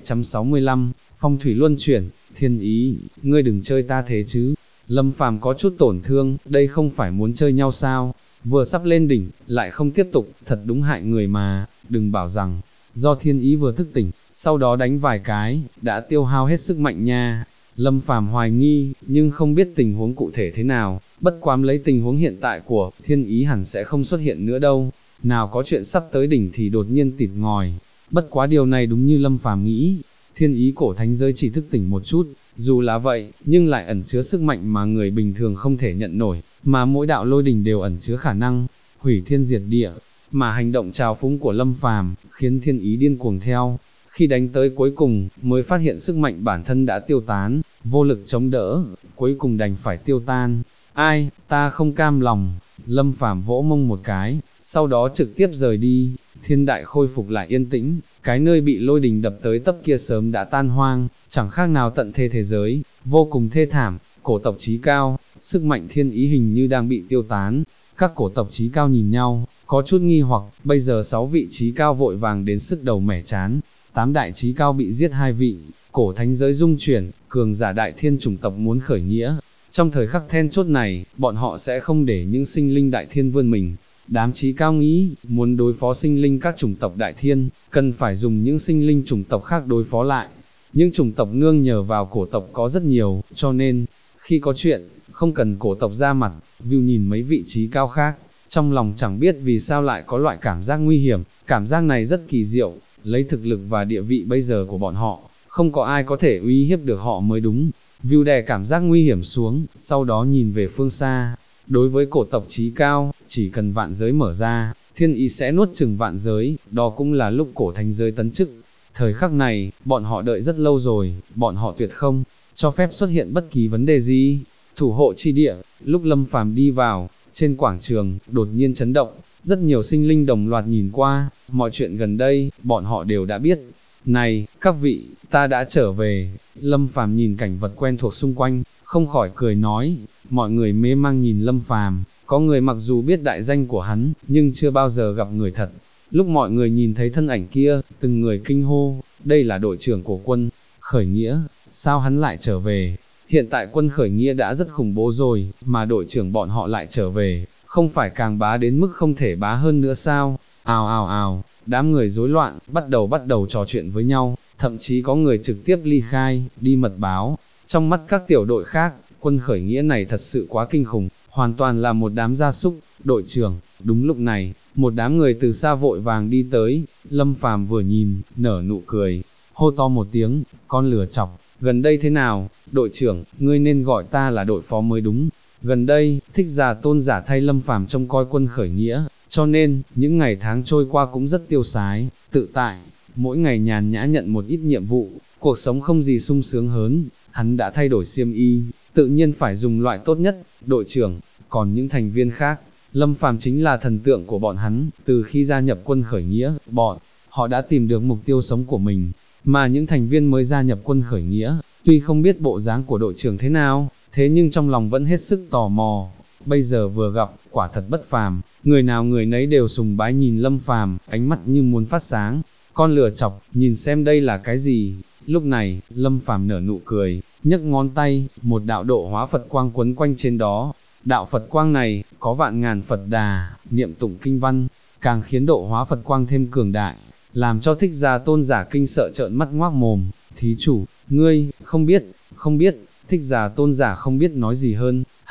A: 765, phong thủy luân chuyển. Thiên ý, ngươi đừng chơi ta thế chứ. Lâm Phàm có chút tổn thương, đây không phải muốn chơi nhau sao? Vừa sắp lên đỉnh, lại không tiếp tục, thật đúng hại người mà, đừng bảo rằng do thiên ý vừa thức tỉnh, sau đó đánh vài cái, đã tiêu hao hết sức mạnh nha. Lâm Phàm hoài nghi, nhưng không biết tình huống cụ thể thế nào, bất quá lấy tình huống hiện tại của thiên ý hẳn sẽ không xuất hiện nữa đâu. Nào có chuyện sắp tới đỉnh thì đột nhiên tịt ngòi. Bất quá điều này đúng như Lâm Phàm nghĩ, thiên ý cổ thánh giới chỉ thức tỉnh một chút, dù là vậy, nhưng lại ẩn chứa sức mạnh mà người bình thường không thể nhận nổi, mà mỗi đạo lôi đỉnh đều ẩn chứa khả năng hủy thiên diệt địa. Mà hành động trào phúng của Lâm Phàm khiến thiên ý điên cuồng theo. Khi đánh tới cuối cùng, mới phát hiện sức mạnh bản thân đã tiêu tán, vô lực chống đỡ, cuối cùng đành phải tiêu tan. Ai, ta không cam lòng. Lâm Phàm vỗ mông một cái, sau đó trực tiếp rời đi. Thiên đại khôi phục lại yên tĩnh, cái nơi bị lôi đình đập tới tấp kia sớm đã tan hoang, chẳng khác nào tận thế giới, vô cùng thê thảm. Cổ tộc chí cao, sức mạnh thiên ý hình như đang bị tiêu tán. Các cổ tộc chí cao nhìn nhau, có chút nghi hoặc, bây giờ 6 vị chí cao vội vàng đến sức đầu mẻ chán. 8 đại chí cao bị giết 2 vị, cổ thánh giới rung chuyển, cường giả đại thiên chủng tộc muốn khởi nghĩa. Trong thời khắc then chốt này, bọn họ sẽ không để những sinh linh đại thiên vươn mình. Đám chí cao nghĩ, muốn đối phó sinh linh các chủng tộc đại thiên, cần phải dùng những sinh linh chủng tộc khác đối phó lại. Những chủng tộc nương nhờ vào cổ tộc có rất nhiều, cho nên, khi có chuyện, không cần cổ tộc ra mặt. View nhìn mấy vị trí cao khác, trong lòng chẳng biết vì sao lại có loại cảm giác nguy hiểm, cảm giác này rất kỳ diệu, lấy thực lực và địa vị bây giờ của bọn họ, không có ai có thể uy hiếp được họ mới đúng. View đè cảm giác nguy hiểm xuống, sau đó nhìn về phương xa. Đối với cổ tộc chí cao, chỉ cần vạn giới mở ra, thiên ý sẽ nuốt chừng vạn giới, đó cũng là lúc cổ thánh giới tấn chức. Thời khắc này, bọn họ đợi rất lâu rồi, bọn họ tuyệt không cho phép xuất hiện bất kỳ vấn đề gì. Thủ hộ chi địa, lúc Lâm Phàm đi vào, trên quảng trường, đột nhiên chấn động, rất nhiều sinh linh đồng loạt nhìn qua, mọi chuyện gần đây, bọn họ đều đã biết. Này, các vị, ta đã trở về. Lâm Phàm nhìn cảnh vật quen thuộc xung quanh, không khỏi cười nói. Mọi người mê mang nhìn Lâm Phàm, có người mặc dù biết đại danh của hắn, nhưng chưa bao giờ gặp người thật. Lúc mọi người nhìn thấy thân ảnh kia, từng người kinh hô, đây là đội trưởng của quân khởi nghĩa, sao hắn lại trở về? Hiện tại quân khởi nghĩa đã rất khủng bố rồi, mà đội trưởng bọn họ lại trở về, không phải càng bá đến mức không thể bá hơn nữa sao? Ào ào ào, đám người rối loạn, bắt đầu trò chuyện với nhau, thậm chí có người trực tiếp ly khai, đi mật báo. Trong mắt các tiểu đội khác, quân khởi nghĩa này thật sự quá kinh khủng, hoàn toàn là một đám gia súc. Đội trưởng, đúng lúc này, một đám người từ xa vội vàng đi tới, Lâm Phàm vừa nhìn, nở nụ cười, hô to một tiếng, con lừa chọc, gần đây thế nào? Đội trưởng, ngươi nên gọi ta là đội phó mới đúng. Gần đây, Thích Giả Tôn giả thay Lâm Phàm trông coi quân khởi nghĩa, cho nên, những ngày tháng trôi qua cũng rất tiêu sái, tự tại, mỗi ngày nhàn nhã nhận một ít nhiệm vụ, cuộc sống không gì sung sướng hơn. Hắn đã thay đổi xiêm y, tự nhiên phải dùng loại tốt nhất. Đội trưởng, còn những thành viên khác, Lâm Phàm chính là thần tượng của bọn hắn, từ khi gia nhập quân khởi nghĩa, bọn họ đã tìm được mục tiêu sống của mình, mà những thành viên mới gia nhập quân khởi nghĩa, tuy không biết bộ dáng của đội trưởng thế nào, thế nhưng trong lòng vẫn hết sức tò mò. Bây giờ vừa gặp, quả thật bất phàm, người nào người nấy đều sùng bái nhìn Lâm Phàm, ánh mắt như muốn phát sáng. Con lừa chọc, nhìn xem đây là cái gì? Lúc này, Lâm Phàm nở nụ cười, nhấc ngón tay, một đạo độ hóa Phật quang quấn quanh trên đó. Đạo Phật quang này, có vạn ngàn Phật đà, niệm tụng kinh văn, càng khiến độ hóa Phật quang thêm cường đại, làm cho Thích Giả Tôn giả kinh sợ trợn mắt ngoác mồm. Thí chủ, ngươi, không biết, Thích Giả Tôn giả không biết nói gì hơn,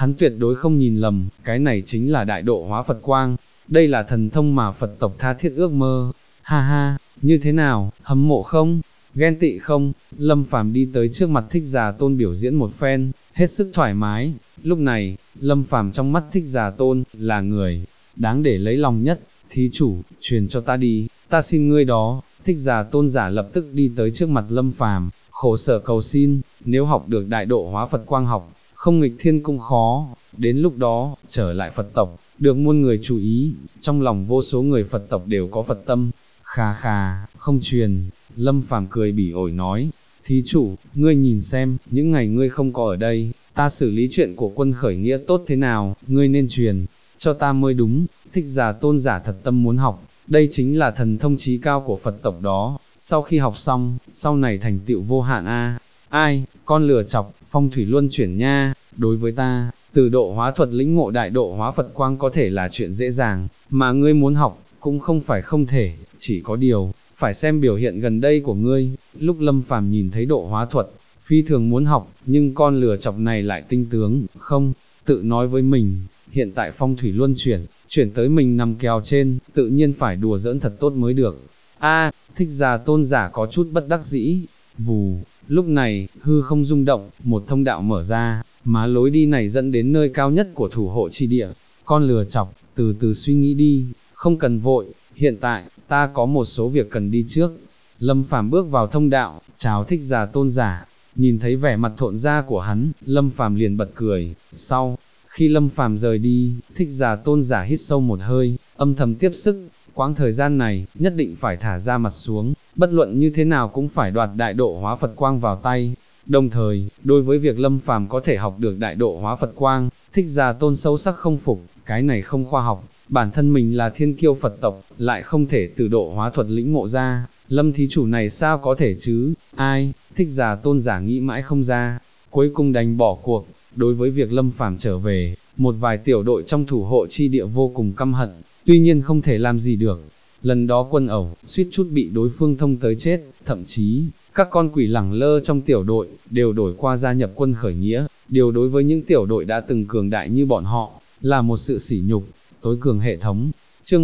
A: hắn tuyệt đối không nhìn lầm, cái này chính là đại độ hóa Phật quang, đây là thần thông mà Phật tộc tha thiết ước mơ. Ha ha, như thế nào, hâm mộ không? Ghen tị không? Lâm Phàm đi tới trước mặt Thích Giả Tôn biểu diễn một phen, hết sức thoải mái. Lúc này, Lâm Phàm trong mắt Thích Giả Tôn là người đáng để lấy lòng nhất. Thí chủ, truyền cho ta đi, ta xin ngươi đó. Thích Giả Tôn giả lập tức đi tới trước mặt Lâm Phàm, khổ sở cầu xin, nếu học được đại độ hóa Phật quang học, không nghịch thiên cũng khó. Đến lúc đó, trở lại Phật tộc, được muôn người chú ý, trong lòng vô số người Phật tộc đều có Phật tâm. Khà khà, không truyền. Lâm Phàm cười bỉ ổi nói, thí chủ, ngươi nhìn xem, những ngày ngươi không có ở đây, ta xử lý chuyện của quân khởi nghĩa tốt thế nào, ngươi nên truyền cho ta mới đúng. Thích Giả Tôn giả thật tâm muốn học, đây chính là thần thông chí cao của Phật tộc đó, sau khi học xong, sau này thành tựu vô hạn a. Ai, con lừa chọc, phong thủy luân chuyển nha, đối với ta, từ độ hóa thuật lĩnh ngộ đại độ hóa Phật quang có thể là chuyện dễ dàng, mà ngươi muốn học, cũng không phải không thể, chỉ có điều, phải xem biểu hiện gần đây của ngươi. Lúc Lâm Phàm nhìn thấy độ hóa thuật, phi thường muốn học, nhưng con lừa chọc này lại tinh tướng, không, tự nói với mình, hiện tại phong thủy luân chuyển tới mình nằm kèo trên, tự nhiên phải đùa giỡn thật tốt mới được. A, Thích Giả Tôn giả có chút bất đắc dĩ, vù, lúc này, hư không rung động, một thông đạo mở ra, mà lối đi này dẫn đến nơi cao nhất của thủ hộ chi địa. Con lừa chọc, từ từ suy nghĩ đi, không cần vội, hiện tại, ta có một số việc cần đi trước. Lâm Phàm bước vào thông đạo, chào Thích Giả Tôn giả, nhìn thấy vẻ mặt thộn ra của hắn, Lâm Phàm liền bật cười. Sau khi Lâm Phàm rời đi, Thích Giả Tôn giả hít sâu một hơi, âm thầm tiếp sức, quãng thời gian này, nhất định phải thả ra mặt xuống, bất luận như thế nào cũng phải đoạt đại độ hóa Phật quang vào tay. Đồng thời, đối với việc Lâm Phàm có thể học được đại độ hóa Phật quang, Thích Giả Tôn sâu sắc không phục, cái này không khoa học, bản thân mình là thiên kiêu Phật tộc, lại không thể từ độ hóa thuật lĩnh ngộ ra, Lâm thí chủ này sao có thể chứ? Ai? Thích Giả Tôn giả nghĩ mãi không ra, cuối cùng đành bỏ cuộc. Đối với việc Lâm Phàm trở về, một vài tiểu đội trong thủ hộ chi địa vô cùng căm hận, tuy nhiên không thể làm gì được. Lần đó quân ẩu, suýt chút bị đối phương thông tới chết, thậm chí, các con quỷ lẳng lơ trong tiểu đội, đều đổi qua gia nhập quân khởi nghĩa, điều đối với những tiểu đội đã từng cường đại như bọn họ, là một sự sỉ nhục. Tối cường hệ thống, chương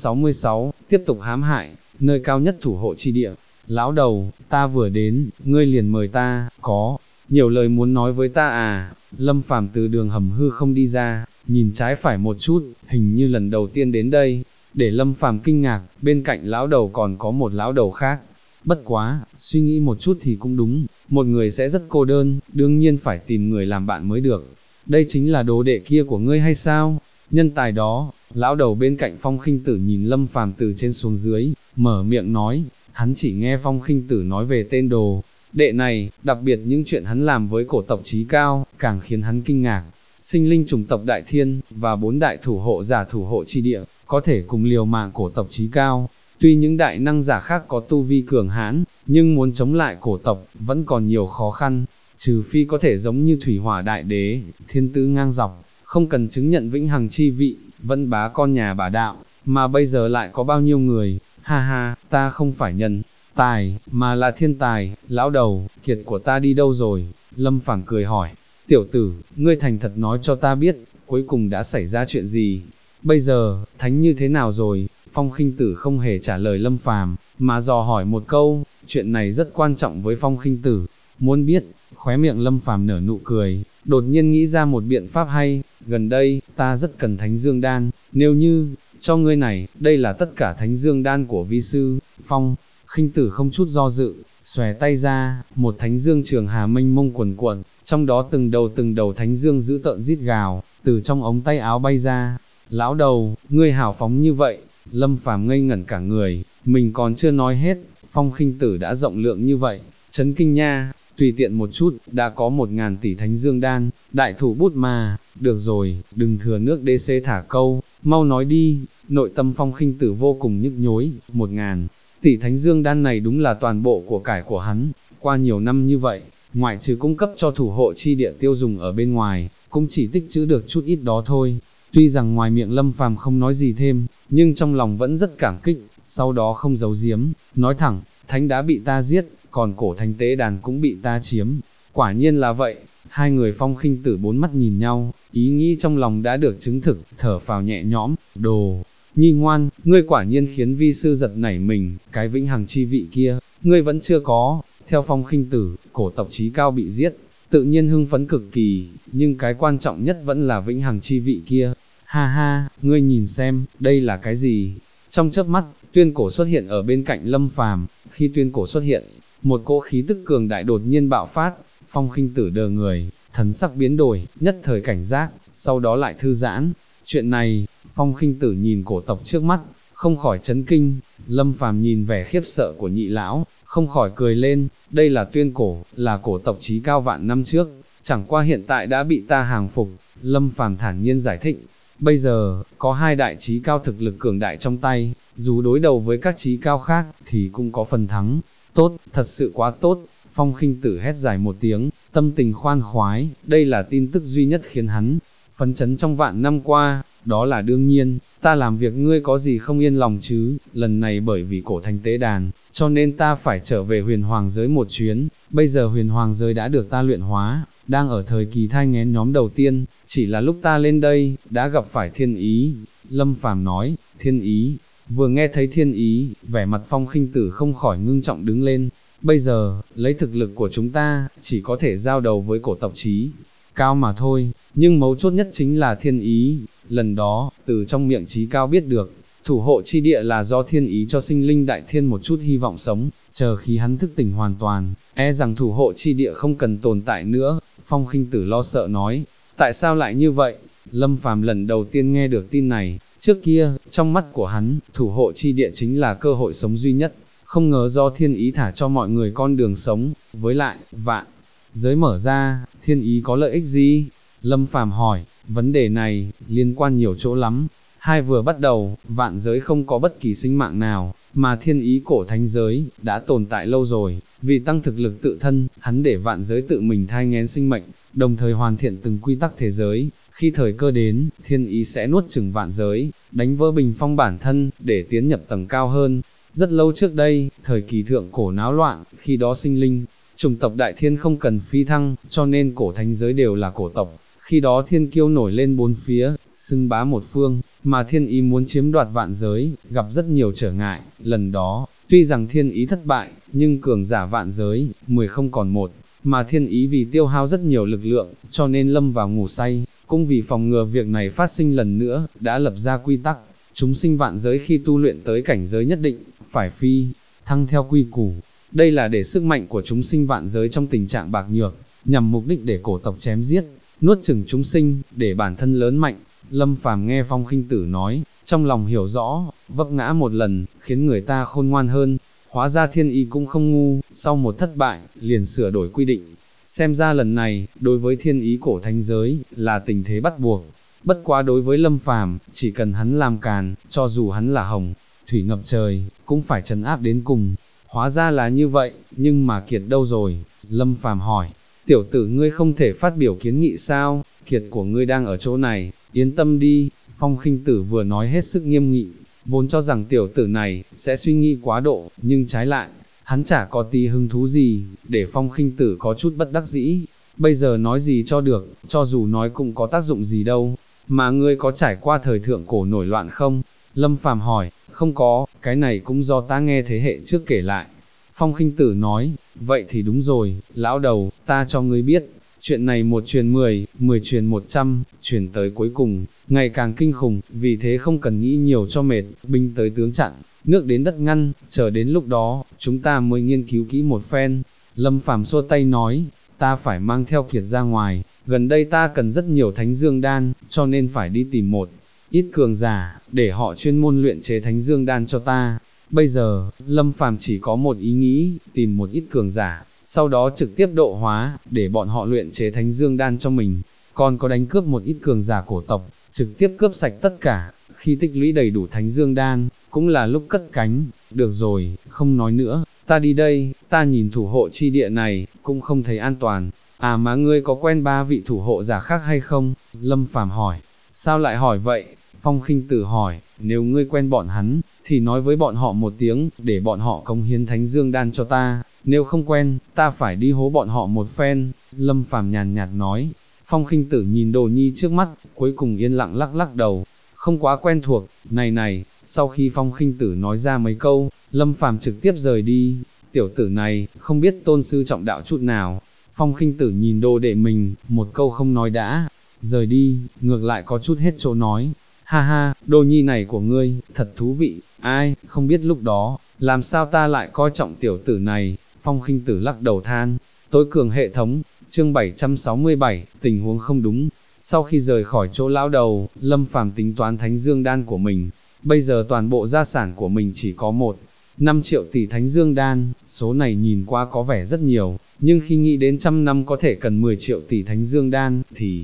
A: 766, tiếp tục hãm hại, nơi cao nhất thủ hộ chi địa. Lão đầu, ta vừa đến, ngươi liền mời ta, có nhiều lời muốn nói với ta à? Lâm Phàm từ đường hầm hư không đi ra, nhìn trái phải một chút, hình như lần đầu tiên đến đây. Để Lâm Phàm kinh ngạc, bên cạnh lão đầu còn có một lão đầu khác. Bất quá, suy nghĩ một chút thì cũng đúng, một người sẽ rất cô đơn, đương nhiên phải tìm người làm bạn mới được. Đây chính là đồ đệ kia của ngươi hay sao? Nhân tài đó, lão đầu bên cạnh Phong Khinh Tử nhìn Lâm Phàm từ trên xuống dưới, mở miệng nói, hắn chỉ nghe Phong Khinh Tử nói về tên đồ đệ này, đặc biệt những chuyện hắn làm với cổ tộc chí cao, càng khiến hắn kinh ngạc. Sinh linh chủng tộc Đại Thiên, và 4 đại thủ hộ giả thủ hộ chi địa, có thể cùng liều mạng cổ tộc chí cao. Tuy những đại năng giả khác có tu vi cường hãn, nhưng muốn chống lại cổ tộc, vẫn còn nhiều khó khăn, trừ phi có thể giống như Thủy Hỏa Đại Đế, thiên tư ngang dọc, không cần chứng nhận vĩnh hằng chi vị, vẫn bá con nhà bà đạo, mà bây giờ lại có bao nhiêu người, ha ha, ta không phải nhân tài, mà là thiên tài. Lão đầu, kiệt của ta đi đâu rồi? Lâm Phàm cười hỏi, tiểu tử, ngươi thành thật nói cho ta biết, cuối cùng đã xảy ra chuyện gì? Bây giờ, thánh như thế nào rồi? Phong Khinh Tử không hề trả lời Lâm Phàm, mà dò hỏi một câu, chuyện này rất quan trọng với Phong Khinh Tử. Muốn biết, khóe miệng Lâm Phàm nở nụ cười, đột nhiên nghĩ ra một biện pháp hay, gần đây, ta rất cần Thánh Dương Đan, nếu như, cho ngươi này, đây là tất cả Thánh Dương Đan của vi sư. Phong Khinh Tử không chút do dự, xòe tay ra, một Thánh Dương trường hà mênh mông quần cuộn, trong đó từng đầu Thánh Dương dữ tợn rít gào, từ trong ống tay áo bay ra. Lão đầu, ngươi hào phóng như vậy. Lâm Phàm ngây ngẩn cả người, mình còn chưa nói hết, Phong Khinh Tử đã rộng lượng như vậy, chấn kinh nha, tùy tiện một chút, đã có 1000 tỷ Thánh Dương Đan, đại thủ bút mà. Được rồi, đừng thừa nước đê xê thả câu, mau nói đi. Nội tâm Phong Khinh Tử vô cùng nhức nhối, 1000 tỷ Thánh Dương Đan này đúng là toàn bộ của cải của hắn, qua nhiều năm như vậy, ngoại trừ cung cấp cho thủ hộ chi địa tiêu dùng ở bên ngoài, cũng chỉ tích trữ được chút ít đó thôi. Tuy rằng ngoài miệng Lâm Phàm không nói gì thêm, nhưng trong lòng vẫn rất cảm kích, sau đó không giấu giếm, nói thẳng, thánh đã bị ta giết, còn cổ thánh tế đàn cũng bị ta chiếm. Quả nhiên là vậy, Hai người Phong Khinh Tử bốn mắt nhìn nhau, ý nghĩ trong lòng đã được chứng thực, thở phào nhẹ nhõm, đồ nhi ngoan, ngươi quả nhiên khiến vi sư giật nảy mình, cái vĩnh hằng chi vị kia, ngươi vẫn chưa có. Theo Phong Khinh Tử, cổ tộc chí cao bị giết, tự nhiên hưng phấn cực kỳ, nhưng cái quan trọng nhất vẫn là vĩnh hằng chi vị kia. Ha ha, ngươi nhìn xem, đây là cái gì? Trong chớp mắt, tuyên cổ xuất hiện ở bên cạnh Lâm Phàm, khi tuyên cổ xuất hiện, một cỗ khí tức cường đại đột nhiên bạo phát, Phong Khinh Tử đờ người, thần sắc biến đổi, nhất thời cảnh giác, sau đó lại thư giãn. Chuyện này, Phong Khinh Tử nhìn cổ tộc trước mắt, không khỏi chấn kinh. Lâm Phàm nhìn vẻ khiếp sợ của nhị lão, không khỏi cười lên, đây là tuyên cổ, là cổ tộc chí cao vạn năm trước, chẳng qua hiện tại đã bị ta hàng phục. Lâm Phàm thản nhiên giải thích, bây giờ, có hai đại chí cao thực lực cường đại trong tay, dù đối đầu với các chí cao khác, thì cũng có phần thắng. Tốt, thật sự quá tốt. Phong Khinh Tử hét dài một tiếng, tâm tình khoan khoái, đây là tin tức duy nhất khiến hắn phấn chấn trong vạn năm qua. Đó là đương nhiên, ta làm việc ngươi có gì không yên lòng chứ, lần này bởi vì cổ thành tế đàn, cho nên ta phải trở về huyền hoàng giới một chuyến, bây giờ huyền hoàng giới đã được ta luyện hóa, đang ở thời kỳ thai nghén nhóm đầu tiên, chỉ là lúc ta lên đây, đã gặp phải thiên ý. Lâm Phàm nói, thiên ý, vừa nghe thấy thiên ý, vẻ mặt Phong Khinh Tử không khỏi ngưng trọng đứng lên. Bây giờ, lấy thực lực của chúng ta, chỉ có thể giao đầu với cổ tộc chí cao mà thôi, nhưng mấu chốt nhất chính là thiên ý. Lần đó, từ trong miệng chí cao biết được, thủ hộ chi địa là do thiên ý cho sinh linh đại thiên một chút hy vọng sống, chờ khi hắn thức tỉnh hoàn toàn, e rằng thủ hộ chi địa không cần tồn tại nữa. Phong Khinh Tử lo sợ nói, tại sao lại như vậy? Lâm Phàm lần đầu tiên nghe được tin này, trước kia, trong mắt của hắn, thủ hộ chi địa chính là cơ hội sống duy nhất, không ngờ do thiên ý thả cho mọi người con đường sống, với lại, vạn giới mở ra, thiên ý có lợi ích gì? Lâm Phàm hỏi, vấn đề này, liên quan nhiều chỗ lắm. Hai vừa bắt đầu, vạn giới không có bất kỳ sinh mạng nào, mà thiên ý cổ thánh giới, đã tồn tại lâu rồi, vì tăng thực lực tự thân, hắn để vạn giới tự mình thai nghén sinh mệnh, đồng thời hoàn thiện từng quy tắc thế giới, khi thời cơ đến, thiên ý sẽ nuốt chửng vạn giới, đánh vỡ bình phong bản thân, để tiến nhập tầng cao hơn. Rất lâu trước đây, thời kỳ thượng cổ náo loạn, khi đó sinh linh, chủng tộc đại thiên không cần phi thăng, cho nên cổ thánh giới đều là cổ tộc. Khi đó thiên kiêu nổi lên bốn phía, xưng bá một phương, mà thiên ý muốn chiếm đoạt vạn giới, gặp rất nhiều trở ngại. Lần đó, tuy rằng thiên ý thất bại, nhưng cường giả vạn giới, 10 không còn một, mà thiên ý vì tiêu hao rất nhiều lực lượng, cho nên lâm vào ngủ say, cũng vì phòng ngừa việc này phát sinh lần nữa, đã lập ra quy tắc. Chúng sinh vạn giới khi tu luyện tới cảnh giới nhất định, phải phi thăng theo quy củ. Đây là để sức mạnh của chúng sinh vạn giới trong tình trạng bạc nhược, nhằm mục đích để cổ tộc chém giết, nuốt chửng chúng sinh, để bản thân lớn mạnh. Lâm Phàm nghe Phong Khinh Tử nói, trong lòng hiểu rõ, vấp ngã một lần, khiến người ta khôn ngoan hơn. Hóa ra thiên ý cũng không ngu, sau một thất bại, liền sửa đổi quy định. Xem ra lần này, đối với thiên ý cổ thánh giới, là tình thế bắt buộc. Bất quá đối với Lâm Phàm, chỉ cần hắn làm càn, cho dù hắn là hồng thủy ngập trời, cũng phải trấn áp đến cùng. Hóa ra là như vậy, nhưng mà Kiệt đâu rồi? Lâm Phàm hỏi, tiểu tử ngươi không thể phát biểu kiến nghị sao? Kiệt của ngươi đang ở chỗ này, yên tâm đi. Phong Khinh Tử vừa nói hết sức nghiêm nghị, vốn cho rằng tiểu tử này sẽ suy nghĩ quá độ, nhưng trái lại, hắn chả có tí hứng thú gì, để Phong Khinh Tử có chút bất đắc dĩ. Bây giờ nói gì cho được, cho dù nói cũng có tác dụng gì đâu. Mà ngươi có trải qua thời thượng cổ nổi loạn không? Lâm Phàm hỏi, không có, cái này cũng do ta nghe thế hệ trước kể lại. Phong Khinh Tử nói, vậy thì đúng rồi, lão đầu, ta cho ngươi biết, chuyện này một truyền 10, 10 truyền 100, truyền tới cuối cùng, ngày càng kinh khủng, vì thế không cần nghĩ nhiều cho mệt, binh tới tướng chặn, nước đến đất ngăn, chờ đến lúc đó, chúng ta mới nghiên cứu kỹ một phen. Lâm Phàm xua tay nói, ta phải mang theo Kiệt ra ngoài, gần đây ta cần rất nhiều thánh dương đan, cho nên phải đi tìm một ít cường giả, để họ chuyên môn luyện chế thánh dương đan cho ta. Bây giờ, Lâm Phàm chỉ có một ý nghĩ, tìm một ít cường giả, sau đó trực tiếp độ hóa, để bọn họ luyện chế thánh dương đan cho mình, còn có đánh cướp một ít cường giả cổ tộc, trực tiếp cướp sạch tất cả, khi tích lũy đầy đủ thánh dương đan, cũng là lúc cất cánh. Được rồi, không nói nữa, ta đi đây, ta nhìn thủ hộ chi địa này, cũng không thấy an toàn. À mà ngươi có quen 3 vị thủ hộ giả khác hay không? Lâm Phàm hỏi. Sao lại hỏi vậy? Phong Khinh Tử hỏi, nếu ngươi quen bọn hắn, thì nói với bọn họ một tiếng, để bọn họ cống hiến Thánh Dương Đan cho ta, nếu không quen, ta phải đi hố bọn họ một phen, Lâm Phàm nhàn nhạt nói. Phong Khinh Tử nhìn Đồ Nhi trước mắt, cuối cùng yên lặng lắc lắc đầu, không quá quen thuộc, này, sau khi Phong Khinh Tử nói ra mấy câu, Lâm Phàm trực tiếp rời đi, tiểu tử này, không biết tôn sư trọng đạo chút nào. Phong Khinh Tử nhìn đồ đệ mình, một câu không nói đã, rời đi, ngược lại có chút hết chỗ nói. Ha ha, Đồ Nhi này của ngươi, thật thú vị, ai, không biết lúc đó, làm sao ta lại coi trọng tiểu tử này. Phong Khinh Tử lắc đầu than. Tối cường hệ thống, chương 767, tình huống không đúng. Sau khi rời khỏi chỗ lão đầu, Lâm Phàm tính toán Thánh Dương Đan của mình. Bây giờ toàn bộ gia sản của mình chỉ có 5 triệu tỷ Thánh Dương Đan, số này nhìn qua có vẻ rất nhiều, nhưng khi nghĩ đến trăm năm có thể cần 10 triệu tỷ Thánh Dương Đan, thì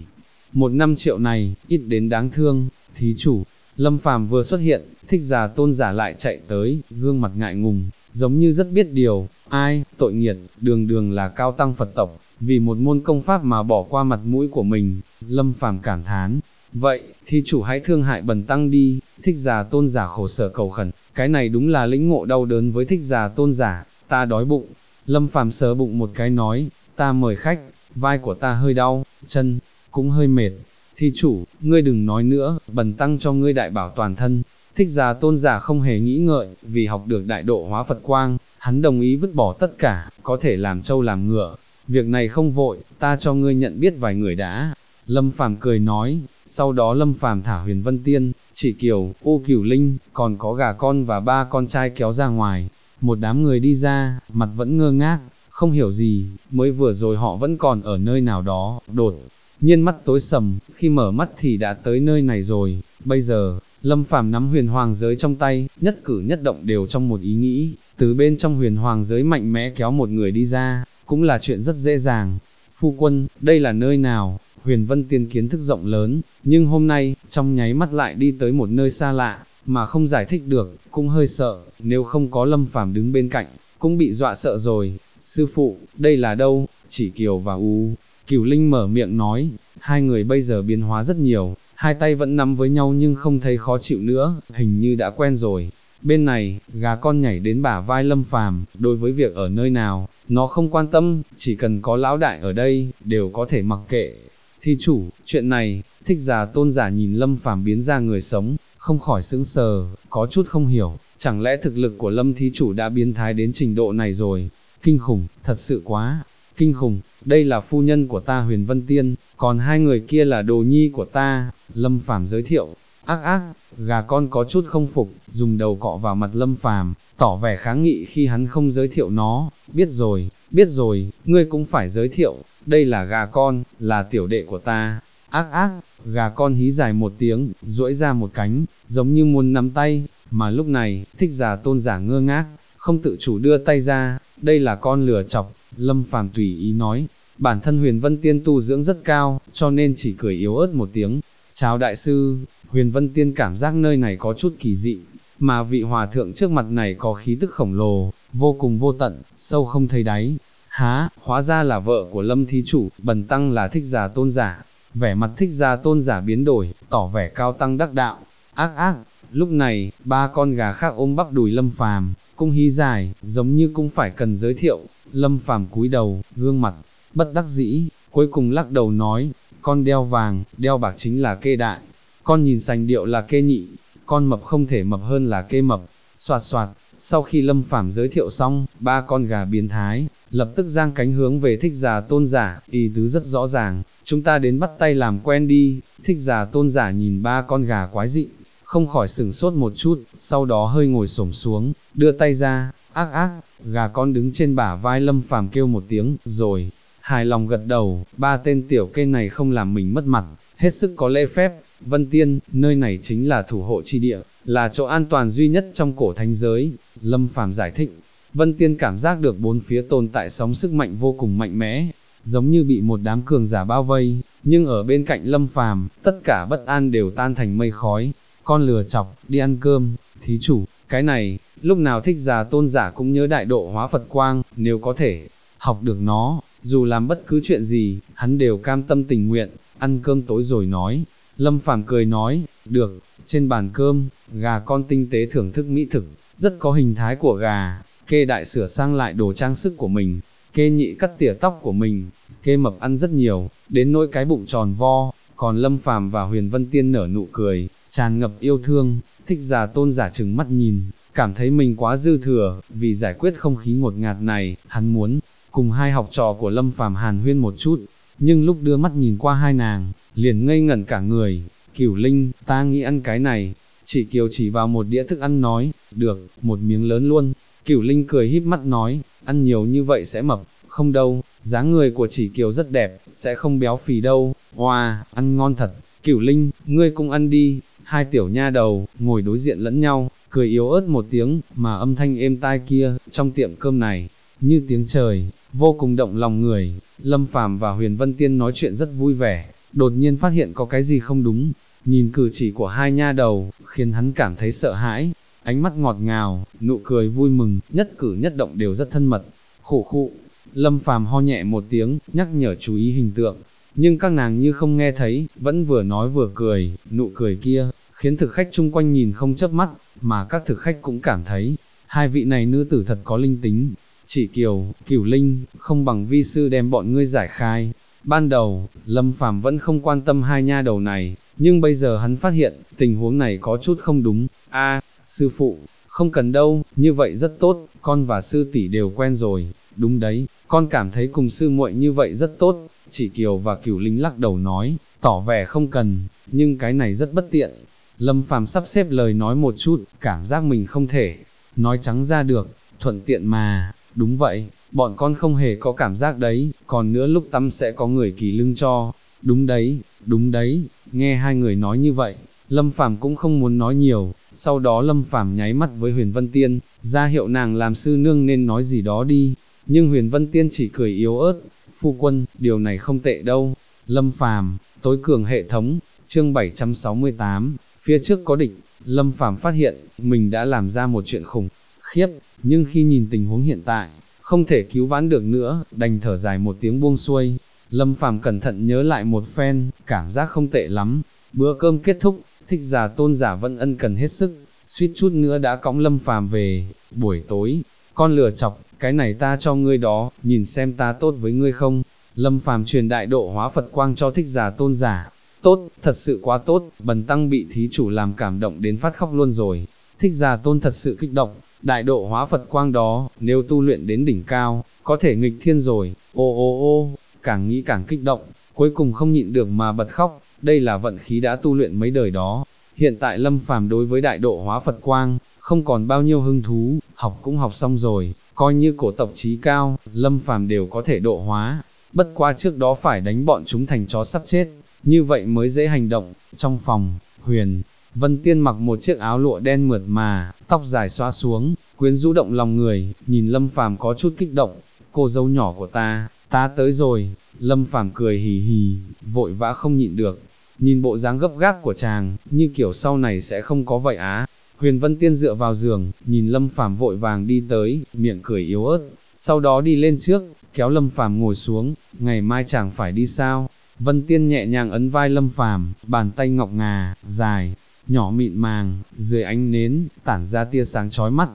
A: 5 triệu này, ít đến đáng thương. Thí chủ, Lâm Phàm vừa xuất hiện, Thích Giả Tôn giả lại chạy tới, gương mặt ngại ngùng, giống như rất biết điều. Ai, tội nghiệt, đường đường là cao tăng Phật tộc, vì một môn công pháp mà bỏ qua mặt mũi của mình. Lâm Phàm cảm thán. Vậy, thí chủ hãy thương hại bần tăng đi. Thích Giả Tôn giả khổ sở cầu khẩn, cái này đúng là lĩnh ngộ đau đớn với Thích Giả Tôn giả. Ta đói bụng. Lâm Phàm sờ bụng một cái nói, ta mời khách, vai của ta hơi đau, chân cũng hơi mệt. Thí chủ, ngươi đừng nói nữa, bần tăng cho ngươi đại bảo toàn thân. Thích Giả Tôn giả không hề nghĩ ngợi, vì học được đại độ hóa Phật quang, hắn đồng ý vứt bỏ tất cả, có thể làm trâu làm ngựa. Việc này không vội, ta cho ngươi nhận biết vài người đã. Lâm Phàm cười nói. Sau đó Lâm Phàm thả Huyền Vân Tiên, Chỉ Kiều, U Cửu Linh, còn có gà con và 3 con trai kéo ra ngoài. Một đám người đi ra, mặt vẫn ngơ ngác, không hiểu gì, mới vừa rồi họ vẫn còn ở nơi nào đó, đột nhiên mắt tối sầm, khi mở mắt thì đã tới nơi này rồi. Bây giờ, Lâm Phàm nắm huyền hoàng giới trong tay, nhất cử nhất động đều trong một ý nghĩ, từ bên trong huyền hoàng giới mạnh mẽ kéo một người đi ra, cũng là chuyện rất dễ dàng. Phu quân, đây là nơi nào? Huyền Vân Tiên kiến thức rộng lớn, nhưng hôm nay, trong nháy mắt lại đi tới một nơi xa lạ, mà không giải thích được, cũng hơi sợ, nếu không có Lâm Phàm đứng bên cạnh, cũng bị dọa sợ rồi. Sư phụ, đây là đâu? Chỉ Kiều và Cửu Linh mở miệng nói, hai người bây giờ biến hóa rất nhiều, hai tay vẫn nắm với nhau nhưng không thấy khó chịu nữa, hình như đã quen rồi. Bên này, gà con nhảy đến bả vai Lâm Phàm, đối với việc ở nơi nào, nó không quan tâm, chỉ cần có lão đại ở đây, đều có thể mặc kệ. Thí chủ, chuyện này, Thích Giả Tôn giả nhìn Lâm Phàm biến ra người sống, không khỏi sững sờ, có chút không hiểu, chẳng lẽ thực lực của Lâm thí chủ đã biến thái đến trình độ này rồi? Kinh khủng, thật sự quá kinh khủng, đây là phu nhân của ta Huyền Vân Tiên, còn hai người kia là đồ nhi của ta. Lâm Phàm giới thiệu. Gà con có chút không phục, dùng đầu cọ vào mặt Lâm Phàm, tỏ vẻ kháng nghị khi hắn không giới thiệu nó. Biết rồi, ngươi cũng phải giới thiệu, đây là gà con, là tiểu đệ của ta. Gà con hí dài một tiếng, duỗi ra một cánh, giống như muốn nắm tay, mà lúc này, Thích Giả Tôn giả ngơ ngác, không tự chủ đưa tay ra, đây là con lừa chọc. Lâm Phàm tùy ý nói, bản thân Huyền Vân Tiên tu dưỡng rất cao, cho nên chỉ cười yếu ớt một tiếng. Chào đại sư. Huyền Vân Tiên cảm giác nơi này có chút kỳ dị, mà vị hòa thượng trước mặt này có khí tức khổng lồ, vô cùng vô tận, sâu không thấy đáy. Há, hóa ra là vợ của Lâm thí chủ, bần tăng là Thích Giả Tôn giả. Vẻ mặt Thích Giả Tôn giả biến đổi, tỏ vẻ cao tăng đắc đạo. Lúc này, 3 con gà khác ôm bắp đùi Lâm Phàm, cũng hí dài, giống như cũng phải cần giới thiệu. Lâm Phàm cúi đầu, gương mặt bất đắc dĩ, cuối cùng lắc đầu nói, con đeo vàng, đeo bạc chính là kê đại, con nhìn sành điệu là kê nhị, con mập không thể mập hơn là kê mập. Soạt, sau khi Lâm Phàm giới thiệu xong, 3 con gà biến thái, lập tức giang cánh hướng về Thích Giả Tôn giả, ý tứ rất rõ ràng, chúng ta đến bắt tay làm quen đi. Thích Giả Tôn giả nhìn 3 con gà quái dị, không khỏi sửng sốt một chút, sau đó hơi ngồi xổm xuống, đưa tay ra, gà con đứng trên bả vai Lâm Phàm kêu một tiếng, rồi, hài lòng gật đầu, 3 tên tiểu kê này không làm mình mất mặt, hết sức có lễ phép. Vân Tiên, nơi này chính là thủ hộ chi địa, là chỗ an toàn duy nhất trong cổ thánh giới. Lâm Phàm giải thích. Vân Tiên cảm giác được bốn phía tồn tại sóng sức mạnh vô cùng mạnh mẽ, giống như bị một đám cường giả bao vây, nhưng ở bên cạnh Lâm Phàm, tất cả bất an đều tan thành mây khói. Con lừa chọc, đi ăn cơm. Thí chủ, cái này, lúc nào Thích Giả Tôn giả cũng nhớ đại độ hóa Phật quang, nếu có thể học được nó, dù làm bất cứ chuyện gì, hắn đều cam tâm tình nguyện. Ăn cơm tối rồi nói. Lâm Phàm cười nói, được, trên bàn cơm, gà con tinh tế thưởng thức mỹ thực, rất có hình thái của gà, kê đại sửa sang lại đồ trang sức của mình, kê nhị cắt tỉa tóc của mình, kê mập ăn rất nhiều, đến nỗi cái bụng tròn vo, còn Lâm Phàm và Huyền Vân Tiên nở nụ cười, tràn ngập yêu thương, Thích Giả Tôn giả trừng mắt nhìn, cảm thấy mình quá dư thừa, vì giải quyết không khí ngột ngạt này, hắn muốn cùng hai học trò của Lâm Phàm hàn huyên một chút, nhưng lúc đưa mắt nhìn qua hai nàng, liền ngây ngẩn cả người. Cửu Linh, ta nghĩ ăn cái này. Chỉ Kiều chỉ vào một đĩa thức ăn nói, được, một miếng lớn luôn. Cửu Linh cười híp mắt nói, ăn nhiều như vậy sẽ mập, không đâu, dáng người của Chỉ Kiều rất đẹp, sẽ không béo phì đâu. Wow, ăn ngon thật. Cửu Linh, ngươi cũng ăn đi. Hai tiểu nha đầu, ngồi đối diện lẫn nhau, cười yếu ớt một tiếng, mà âm thanh êm tai kia, trong tiệm cơm này, như tiếng trời, vô cùng động lòng người. Lâm Phàm và Huyền Vân Tiên nói chuyện rất vui vẻ, đột nhiên phát hiện có cái gì không đúng, nhìn cử chỉ của hai nha đầu, khiến hắn cảm thấy sợ hãi, ánh mắt ngọt ngào, nụ cười vui mừng, nhất cử nhất động đều rất thân mật. Khụ khụ, Lâm Phàm ho nhẹ một tiếng, nhắc nhở chú ý hình tượng, nhưng các nàng như không nghe thấy, vẫn vừa nói vừa cười, nụ cười kia, khiến thực khách chung quanh nhìn không chớp mắt, mà các thực khách cũng cảm thấy, hai vị này nữ tử thật có linh tính. Chỉ Kiều, Cửu Linh, không bằng vi sư đem bọn ngươi giải khai. Ban đầu, Lâm Phàm vẫn không quan tâm hai nha đầu này, nhưng bây giờ hắn phát hiện, tình huống này có chút không đúng. Sư phụ, không cần đâu, như vậy rất tốt, con và sư tỷ đều quen rồi. Đúng đấy, con cảm thấy cùng sư muội như vậy rất tốt. Chỉ Kiều và Cửu Linh lắc đầu nói, tỏ vẻ không cần, nhưng cái này rất bất tiện. Lâm Phàm sắp xếp lời nói một chút, cảm giác mình không thể nói trắng ra được, thuận tiện mà. Đúng vậy, bọn con không hề có cảm giác đấy, còn nữa lúc tắm sẽ có người kỳ lưng cho. Đúng đấy, nghe hai người nói như vậy, Lâm Phàm cũng không muốn nói nhiều, sau đó Lâm Phàm nháy mắt với Huyền Vân Tiên, ra hiệu nàng làm sư nương nên nói gì đó đi, nhưng Huyền Vân Tiên chỉ cười yếu ớt, phu quân, điều này không tệ đâu. Lâm Phàm, tối cường hệ thống, chương 768, phía trước có địch. Lâm Phàm phát hiện, mình đã làm ra một chuyện khủng khiếp, nhưng khi nhìn tình huống hiện tại, không thể cứu vãn được nữa, đành thở dài một tiếng buông xuôi. Lâm Phàm cẩn thận nhớ lại một phen, cảm giác không tệ lắm. Bữa cơm kết thúc, Thích Giả Tôn giả vẫn ân cần hết sức, suýt chút nữa đã cõng Lâm Phàm về. Buổi tối, con lừa chọc, cái này ta cho ngươi đó, nhìn xem ta tốt với ngươi không. Lâm Phàm truyền đại độ hóa Phật quang cho Thích Giả Tôn giả. Tốt, thật sự quá tốt, bần tăng bị thí chủ làm cảm động đến phát khóc luôn rồi. Thích Giả Tôn thật sự kích động, đại độ hóa Phật quang đó, nếu tu luyện đến đỉnh cao, có thể nghịch thiên rồi. Ô, càng nghĩ càng kích động, cuối cùng không nhịn được mà bật khóc, đây là vận khí đã tu luyện mấy đời đó. Hiện tại Lâm Phàm đối với đại độ hóa Phật quang, không còn bao nhiêu hứng thú, học cũng học xong rồi, coi như cổ tộc trí cao, Lâm Phàm đều có thể độ hóa, bất qua trước đó phải đánh bọn chúng thành chó sắp chết, như vậy mới dễ hành động. Trong phòng, Huyền Vân Tiên mặc một chiếc áo lụa đen mượt mà, tóc dài xõa xuống, quyến rũ động lòng người, nhìn Lâm Phàm có chút kích động. Cô dâu nhỏ của ta tới rồi. Lâm Phàm cười hì hì, vội vã không nhịn được, nhìn bộ dáng gấp gáp của chàng, như kiểu sau này sẽ không có vậy á. Huyền Vân Tiên dựa vào giường, nhìn Lâm Phàm vội vàng đi tới, miệng cười yếu ớt, sau đó đi lên trước, kéo Lâm Phàm ngồi xuống. Ngày mai chàng phải đi sao? Vân Tiên nhẹ nhàng ấn vai Lâm Phàm, bàn tay ngọc ngà, dài, nhỏ mịn màng, dưới ánh nến, tản ra tia sáng chói mắt.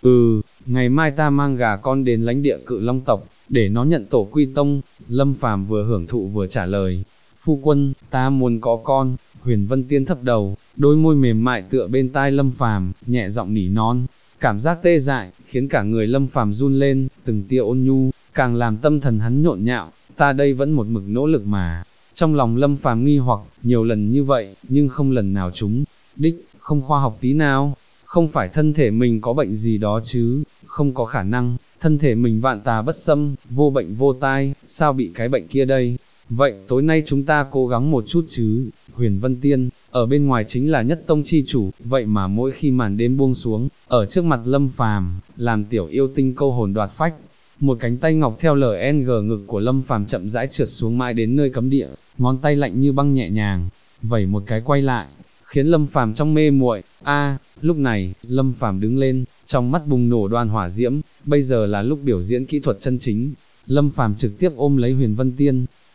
A: Ngày mai ta mang gà con đến lãnh địa Cự Long tộc, để nó nhận tổ quy tông. Lâm Phàm vừa hưởng thụ vừa trả lời, phu quân, ta muốn có con. Huyền Vân Tiên thấp đầu, đôi môi mềm mại tựa bên tai Lâm Phàm, nhẹ giọng nỉ non, cảm giác tê dại, khiến cả người Lâm Phàm run lên, từng tia ôn nhu, càng làm tâm thần hắn nhộn nhạo. Ta đây vẫn một mực nỗ lực mà. Trong lòng Lâm Phàm nghi hoặc, nhiều lần như vậy, nhưng không lần nào trúng đích, không khoa học tí nào. Không phải thân thể mình có bệnh gì đó chứ, không có khả năng, thân thể mình vạn tà bất xâm, vô bệnh vô tai, sao bị cái bệnh kia đây? Vậy tối nay chúng ta cố gắng một chút chứ. Huyền Vân Tiên, ở bên ngoài chính là nhất tông chi chủ, vậy mà mỗi khi màn đêm buông xuống, ở trước mặt Lâm Phàm, làm tiểu yêu tinh câu hồn đoạt phách. Một cánh tay ngọc theo LNG ngực của Lâm Phàm chậm rãi trượt xuống mãi đến nơi cấm địa, ngón tay lạnh như băng nhẹ nhàng, vẩy một cái quay lại, khiến Lâm Phàm trong mê muội. Lúc này, Lâm Phàm đứng lên, trong mắt bùng nổ đoàn hỏa diễm, bây giờ là lúc biểu diễn kỹ thuật chân chính. Lâm Phàm trực tiếp ôm lấy Huyền Vân Tiên,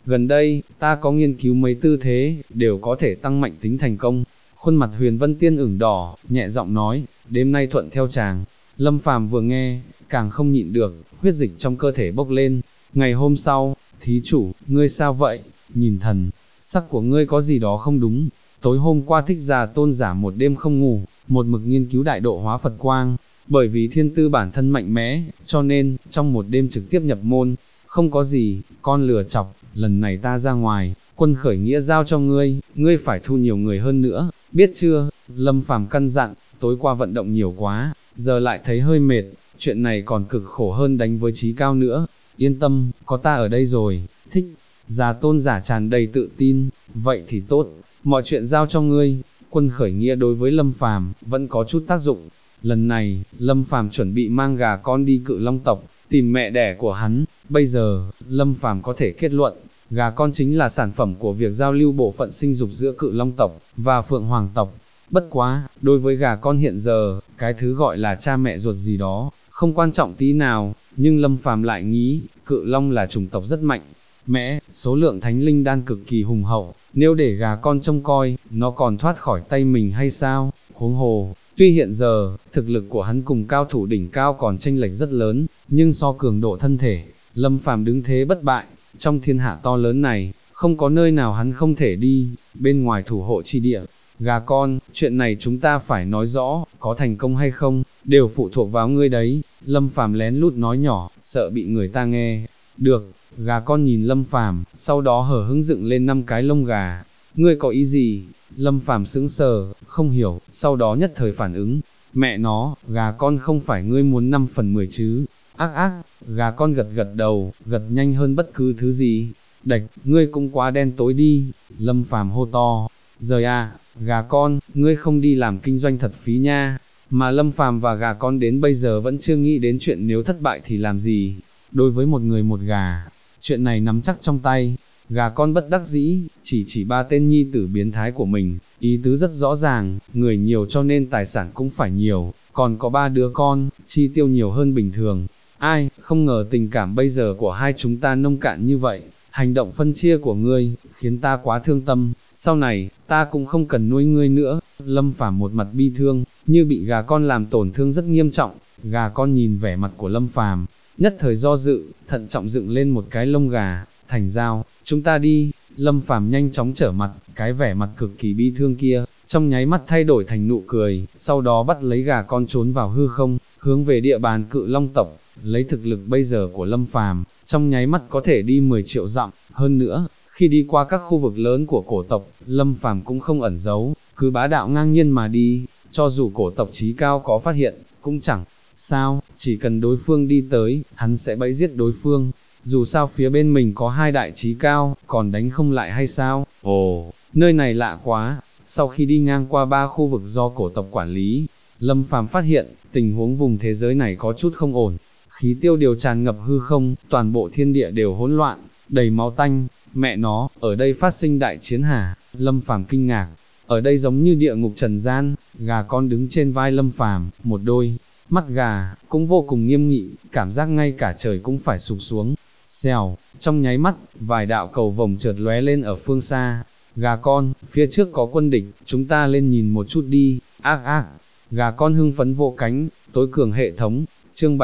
A: gần đây, ta có nghiên cứu mấy tư thế, đều có thể tăng mạnh tính thành công. Khuôn mặt Huyền Vân Tiên ửng đỏ, nhẹ giọng nói, đêm nay thuận theo chàng. Lâm Phàm vừa nghe, càng không nhịn được, huyết dịch trong cơ thể bốc lên. Ngày hôm sau, thí chủ, ngươi sao vậy? Nhìn thần, sắc của ngươi có gì đó không đúng. Tối hôm qua Thích Già Tôn giả một đêm không ngủ, một mực nghiên cứu đại độ hóa Phật quang. Bởi vì thiên tư bản thân mạnh mẽ, cho nên, trong một đêm trực tiếp nhập môn. Không có gì, con lừa chọc, lần này ta ra ngoài, quân khởi nghĩa giao cho ngươi phải thu nhiều người hơn nữa, biết chưa? Lâm Phàm căn dặn, tối qua vận động nhiều quá, giờ lại thấy hơi mệt, chuyện này còn cực khổ hơn đánh với Chí Cao nữa, yên tâm, có ta ở đây rồi. Thích Già Tôn giả tràn đầy tự tin, vậy thì tốt, mọi chuyện giao cho ngươi. Quân khởi nghĩa đối với Lâm Phàm vẫn có chút tác dụng. Lần này, Lâm Phàm chuẩn bị mang gà con đi Cự Long tộc, tìm mẹ đẻ của hắn. Bây giờ, Lâm Phàm có thể kết luận, gà con chính là sản phẩm của việc giao lưu bộ phận sinh dục giữa Cự Long tộc và Phượng Hoàng tộc. Bất quá, đối với gà con hiện giờ, cái thứ gọi là cha mẹ ruột gì đó, không quan trọng tí nào, nhưng Lâm Phàm lại nghĩ, Cự Long là chủng tộc rất mạnh mẽ, số lượng thánh linh đan cực kỳ hùng hậu, nếu để gà con trông coi, nó còn thoát khỏi tay mình hay sao? Huống hồ, tuy hiện giờ, thực lực của hắn cùng cao thủ đỉnh cao còn chênh lệch rất lớn, nhưng so cường độ thân thể, Lâm Phàm đứng thế bất bại, trong thiên hạ to lớn này, không có nơi nào hắn không thể đi, bên ngoài thủ hộ chi địa. Gà con, chuyện này chúng ta phải nói rõ, có thành công hay không, đều phụ thuộc vào ngươi đấy. Lâm Phàm lén lút nói nhỏ, sợ bị người ta nghe. Được, gà con nhìn Lâm Phàm, sau đó hở hững dựng lên 5 cái lông gà. Ngươi có ý gì? Lâm Phàm sững sờ, không hiểu, sau đó nhất thời phản ứng. Mẹ nó, gà con không phải ngươi muốn 5/10 chứ? Ác ác, gà con gật gật đầu, gật nhanh hơn bất cứ thứ gì. Đạch, ngươi cũng quá đen tối đi. Lâm Phàm hô to. Rời à, gà con, ngươi không đi làm kinh doanh thật phí nha. Mà Lâm Phàm và gà con đến bây giờ vẫn chưa nghĩ đến chuyện nếu thất bại thì làm gì. Đối với một người một gà, chuyện này nắm chắc trong tay. Gà con bất đắc dĩ, chỉ 3 tên nhi tử biến thái của mình, ý tứ rất rõ ràng, người nhiều cho nên tài sản cũng phải nhiều, còn có 3 đứa con, chi tiêu nhiều hơn bình thường. Ai, không ngờ tình cảm bây giờ của hai chúng ta nông cạn như vậy, hành động phân chia của ngươi, khiến ta quá thương tâm, sau này, ta cũng không cần nuôi ngươi nữa. Lâm Phàm một mặt bi thương, như bị gà con làm tổn thương rất nghiêm trọng. Gà con nhìn vẻ mặt của Lâm Phàm, nhất thời do dự, thận trọng dựng lên một cái lông gà. Thành Giao, chúng ta đi. Lâm Phàm nhanh chóng trở mặt, cái vẻ mặt cực kỳ bi thương kia, trong nháy mắt thay đổi thành nụ cười, sau đó bắt lấy gà con trốn vào hư không, hướng về địa bàn Cự Long tộc. Lấy thực lực bây giờ của Lâm Phàm, trong nháy mắt có thể đi 10 triệu dặm, hơn nữa, khi đi qua các khu vực lớn của cổ tộc, Lâm Phàm cũng không ẩn giấu, cứ bá đạo ngang nhiên mà đi, cho dù cổ tộc Chí Cao có phát hiện, cũng chẳng sao, chỉ cần đối phương đi tới, hắn sẽ bẫy giết đối phương. Dù sao phía bên mình có 2 đại Chí Cao, còn đánh không lại hay sao? Ồ, nơi này lạ quá. Sau khi đi ngang qua 3 khu vực do cổ tộc quản lý, Lâm Phàm phát hiện, tình huống vùng thế giới này có chút không ổn. Khí tiêu điều tràn ngập hư không, toàn bộ thiên địa đều hỗn loạn, đầy máu tanh. Mẹ nó, ở đây phát sinh đại chiến hả? Lâm Phàm kinh ngạc. Ở đây giống như địa ngục trần gian. Gà con đứng trên vai Lâm Phàm, một đôi mắt gà cũng vô cùng nghiêm nghị, cảm giác ngay cả trời cũng phải sụp xuống. Xèo, trong nháy mắt, vài đạo cầu vồng chợt lóe lên ở phương xa. Gà con, phía trước có quân địch, chúng ta lên nhìn một chút đi. Ác ác, gà con hưng phấn vỗ cánh. Tối cường hệ thống, chương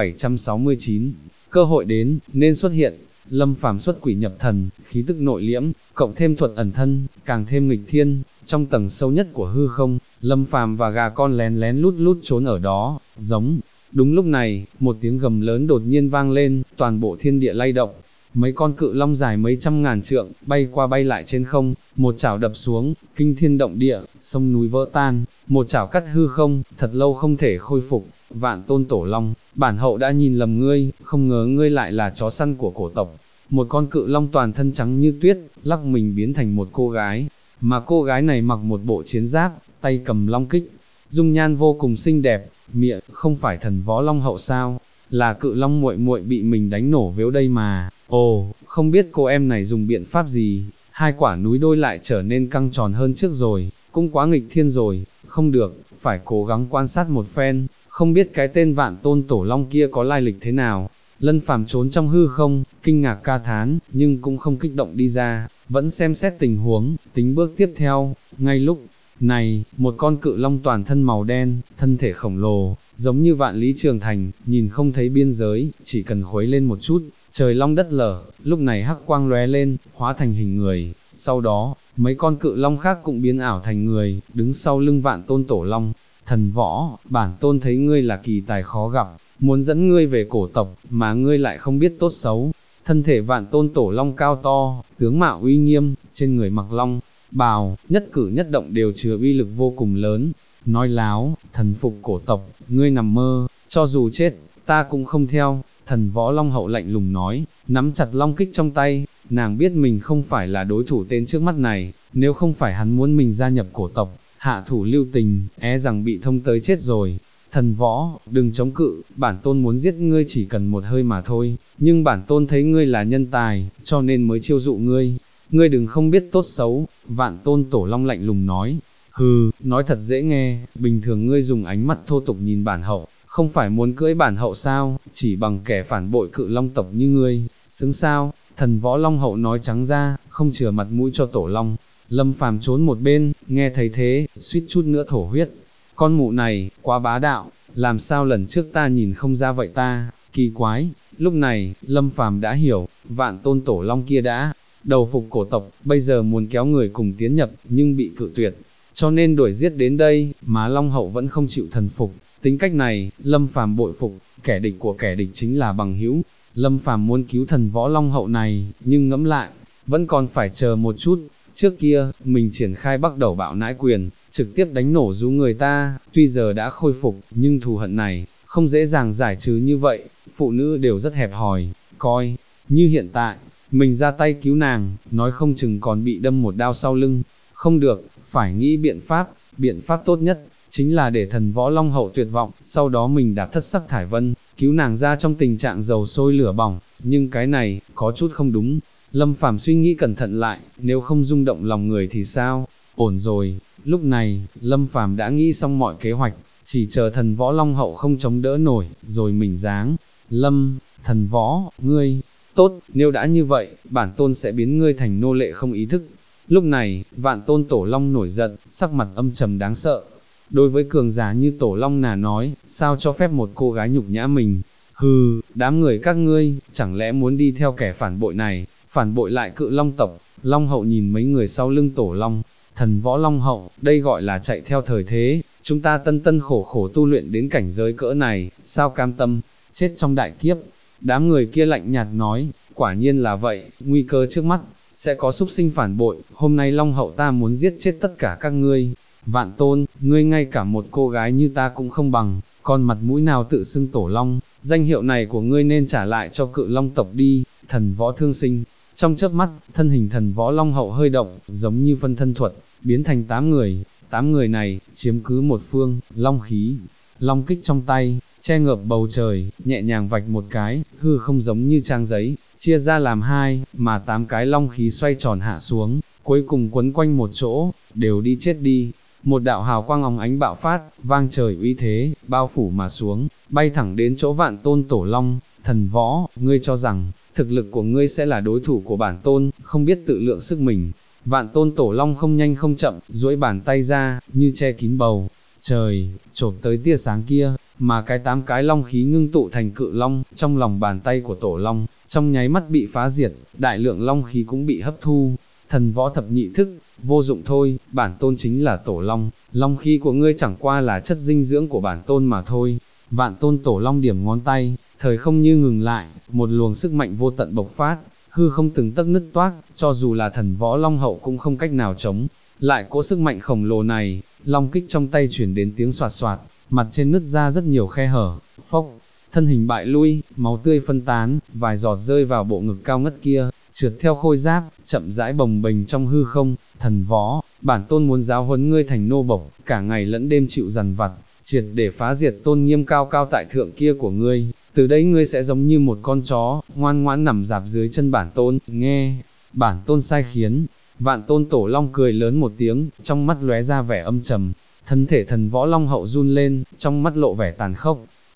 A: 769, cơ hội đến, nên xuất hiện. Lâm Phàm xuất quỷ nhập thần, khí tức nội liễm, cộng thêm thuật ẩn thân, càng thêm nghịch thiên. Trong tầng sâu nhất của hư không, Lâm Phàm và gà con lén lén lút lút trốn ở đó, giống. Đúng lúc này, một tiếng gầm lớn đột nhiên vang lên, toàn bộ thiên địa lay động. Mấy con cự long dài mấy trăm ngàn trượng, bay qua bay lại trên không, một chảo đập xuống, kinh thiên động địa, sông núi vỡ tan, một chảo cắt hư không, thật lâu không thể khôi phục. Vạn Tôn Tổ Long, bản hậu đã nhìn lầm ngươi, không ngờ ngươi lại là chó săn của cổ tộc. Một con cự long toàn thân trắng như tuyết, lắc mình biến thành một cô gái, mà cô gái này mặc một bộ chiến giáp, tay cầm long kích, dung nhan vô cùng xinh đẹp. Miệng, không phải thần võ long hậu sao? Là Cự Long muội muội bị mình đánh nổ vếu đây mà. Ồ, không biết cô em này dùng biện pháp gì, 2 quả núi đôi lại trở nên căng tròn hơn trước rồi, cũng quá nghịch thiên rồi. Không được, phải cố gắng quan sát một phen, không biết cái tên Vạn Tôn Tổ Long kia có lai lịch thế nào. Lân Phàm trốn trong hư không, kinh ngạc ca thán, nhưng cũng không kích động đi ra, vẫn xem xét tình huống, tính bước tiếp theo. Ngay lúc này, một con cự long toàn thân màu đen, thân thể khổng lồ, giống như vạn lý trường thành, nhìn không thấy biên giới, chỉ cần khuấy lên một chút, trời long đất lở, lúc này hắc quang lóe lên, hóa thành hình người. Sau đó, mấy con cự long khác cũng biến ảo thành người, đứng sau lưng Vạn Tôn Tổ Long. Thần Võ, bản tôn thấy ngươi là kỳ tài khó gặp, muốn dẫn ngươi về cổ tộc, mà ngươi lại không biết tốt xấu. Thân thể Vạn Tôn Tổ Long cao to, tướng mạo uy nghiêm, trên người mặc long bào, nhất cử nhất động đều chứa uy lực vô cùng lớn. Nói láo, thần phục cổ tộc, ngươi nằm mơ, cho dù chết, ta cũng không theo. Thần Võ Long Hậu lạnh lùng nói, nắm chặt long kích trong tay, nàng biết mình không phải là đối thủ tên trước mắt này, nếu không phải hắn muốn mình gia nhập cổ tộc, hạ thủ lưu tình, rằng bị thông tới chết rồi. Thần Võ, đừng chống cự, bản tôn muốn giết ngươi chỉ cần một hơi mà thôi, nhưng bản tôn thấy ngươi là nhân tài, cho nên mới chiêu dụ ngươi. Ngươi đừng không biết tốt xấu. Vạn Tôn Tổ Long lạnh lùng nói. Hừ, nói thật dễ nghe, bình thường ngươi dùng ánh mắt thô tục nhìn bản hậu, không phải muốn cưỡi bản hậu sao, chỉ bằng kẻ phản bội cự long tộc như ngươi, xứng sao? Thần Võ Long Hậu nói trắng ra, không chừa mặt mũi cho Tổ Long. Lâm Phàm trốn một bên, nghe thấy thế, suýt chút nữa thổ huyết. Con mụ này, quá bá đạo, làm sao lần trước ta nhìn không ra vậy ta, kỳ quái. Lúc này, Lâm Phàm đã hiểu, Vạn Tôn Tổ Long kia đã đầu phục cổ tộc, bây giờ muốn kéo người cùng tiến nhập, nhưng bị cự tuyệt, cho nên đuổi giết đến đây, mà Long Hậu vẫn không chịu thần phục. Tính cách này, Lâm Phàm bội phục, kẻ địch của kẻ địch chính là bằng hữu. Lâm Phàm muốn cứu Thần Võ Long Hậu này, nhưng ngẫm lại, vẫn còn phải chờ một chút. Trước kia, mình triển khai Bắc Đầu Bạo Nãi Quyền, trực tiếp đánh nổ rú người ta, tuy giờ đã khôi phục, nhưng thù hận này, không dễ dàng giải trừ như vậy. Phụ nữ đều rất hẹp hòi, coi như hiện tại, mình ra tay cứu nàng, nói không chừng còn bị đâm một đao sau lưng. Không được, phải nghĩ biện pháp tốt nhất, chính là để Thần Võ Long Hậu tuyệt vọng, sau đó mình đạp thất sắc thải vân, cứu nàng ra trong tình trạng dầu sôi lửa bỏng, nhưng cái này, có chút không đúng. Lâm Phàm suy nghĩ cẩn thận lại, nếu không rung động lòng người thì sao? Ổn rồi. Lúc này, Lâm Phàm đã nghĩ xong mọi kế hoạch, chỉ chờ Thần Võ Long Hậu không chống đỡ nổi, rồi mình giáng. Thần Võ, ngươi, tốt, nếu đã như vậy, bản tôn sẽ biến ngươi thành nô lệ không ý thức. Lúc này, Vạn Tôn Tổ Long nổi giận, sắc mặt âm trầm đáng sợ. Đối với cường giả như Tổ Long nà nói, sao cho phép một cô gái nhục nhã mình? Hừ, đám người các ngươi, chẳng lẽ muốn đi theo kẻ phản bội này, phản bội lại cự long tộc? Long Hậu nhìn mấy người sau lưng Tổ Long, Thần Võ Long Hậu, đây gọi là chạy theo thời thế, chúng ta tân khổ khổ tu luyện đến cảnh giới cỡ này, sao cam tâm, chết trong đại kiếp? Đám người kia lạnh nhạt nói, quả nhiên là vậy, nguy cơ trước mắt, sẽ có súc sinh phản bội, hôm nay Long Hậu ta muốn giết chết tất cả các ngươi. Vạn Tôn, ngươi ngay cả một cô gái như ta cũng không bằng, còn mặt mũi nào tự xưng Tổ Long, danh hiệu này của ngươi nên trả lại cho cự long tộc đi. Thần Võ Thương Sinh, trong chớp mắt, thân hình Thần Võ Long Hậu hơi động, giống như phân thân thuật, biến thành 8 người này, chiếm cứ một phương, long khí, long kích trong tay, che ngợp bầu trời, nhẹ nhàng vạch một cái, hư không giống như trang giấy, chia ra làm hai, mà 8 cái long khí xoay tròn hạ xuống, cuối cùng quấn quanh một chỗ, đều đi chết đi. Một đạo hào quang óng ánh bạo phát, vang trời uy thế, bao phủ mà xuống, bay thẳng đến chỗ Vạn Tôn Tổ Long. Thần Võ, ngươi cho rằng, thực lực của ngươi sẽ là đối thủ của bản tôn, không biết tự lượng sức mình. Vạn Tôn Tổ Long không nhanh không chậm, duỗi bàn tay ra, như che kín bầu trời, chộp tới tia sáng kia, mà cái 8 cái long khí ngưng tụ thành cự long, trong lòng bàn tay của Tổ Long, trong nháy mắt bị phá diệt, đại lượng long khí cũng bị hấp thu. Thần Võ thập nhị thức, vô dụng thôi, bản tôn chính là Tổ Long, long khí của ngươi chẳng qua là chất dinh dưỡng của bản tôn mà thôi. Vạn Tôn Tổ Long điểm ngón tay, thời không như ngừng lại, một luồng sức mạnh vô tận bộc phát, hư không từng tấc nứt toác, cho dù là Thần Võ Long Hậu cũng không cách nào chống lại cỗ sức mạnh khổng lồ này. Long kích trong tay chuyển đến tiếng xoạt xoạt, mặt trên nứt ra rất nhiều khe hở, phốc, thân hình bại lui, máu tươi phân tán, vài giọt rơi vào bộ ngực cao ngất kia, trượt theo khôi giáp, chậm rãi bồng bềnh trong hư không. Thần Võ, bản tôn muốn giáo huấn ngươi thành nô bộc, cả ngày lẫn đêm chịu dằn vặt, triệt để phá diệt tôn nghiêm cao cao tại thượng kia của ngươi. Từ đây ngươi sẽ giống như một con chó, ngoan ngoãn nằm dạp dưới chân bản tôn, nghe, bản tôn sai khiến. Vạn Tôn Tổ Long cười lớn một tiếng, trong mắt lóe ra vẻ âm trầm, thân thể Thần Võ Long Hậu run lên, trong mắt lộ vẻ tàn khốc.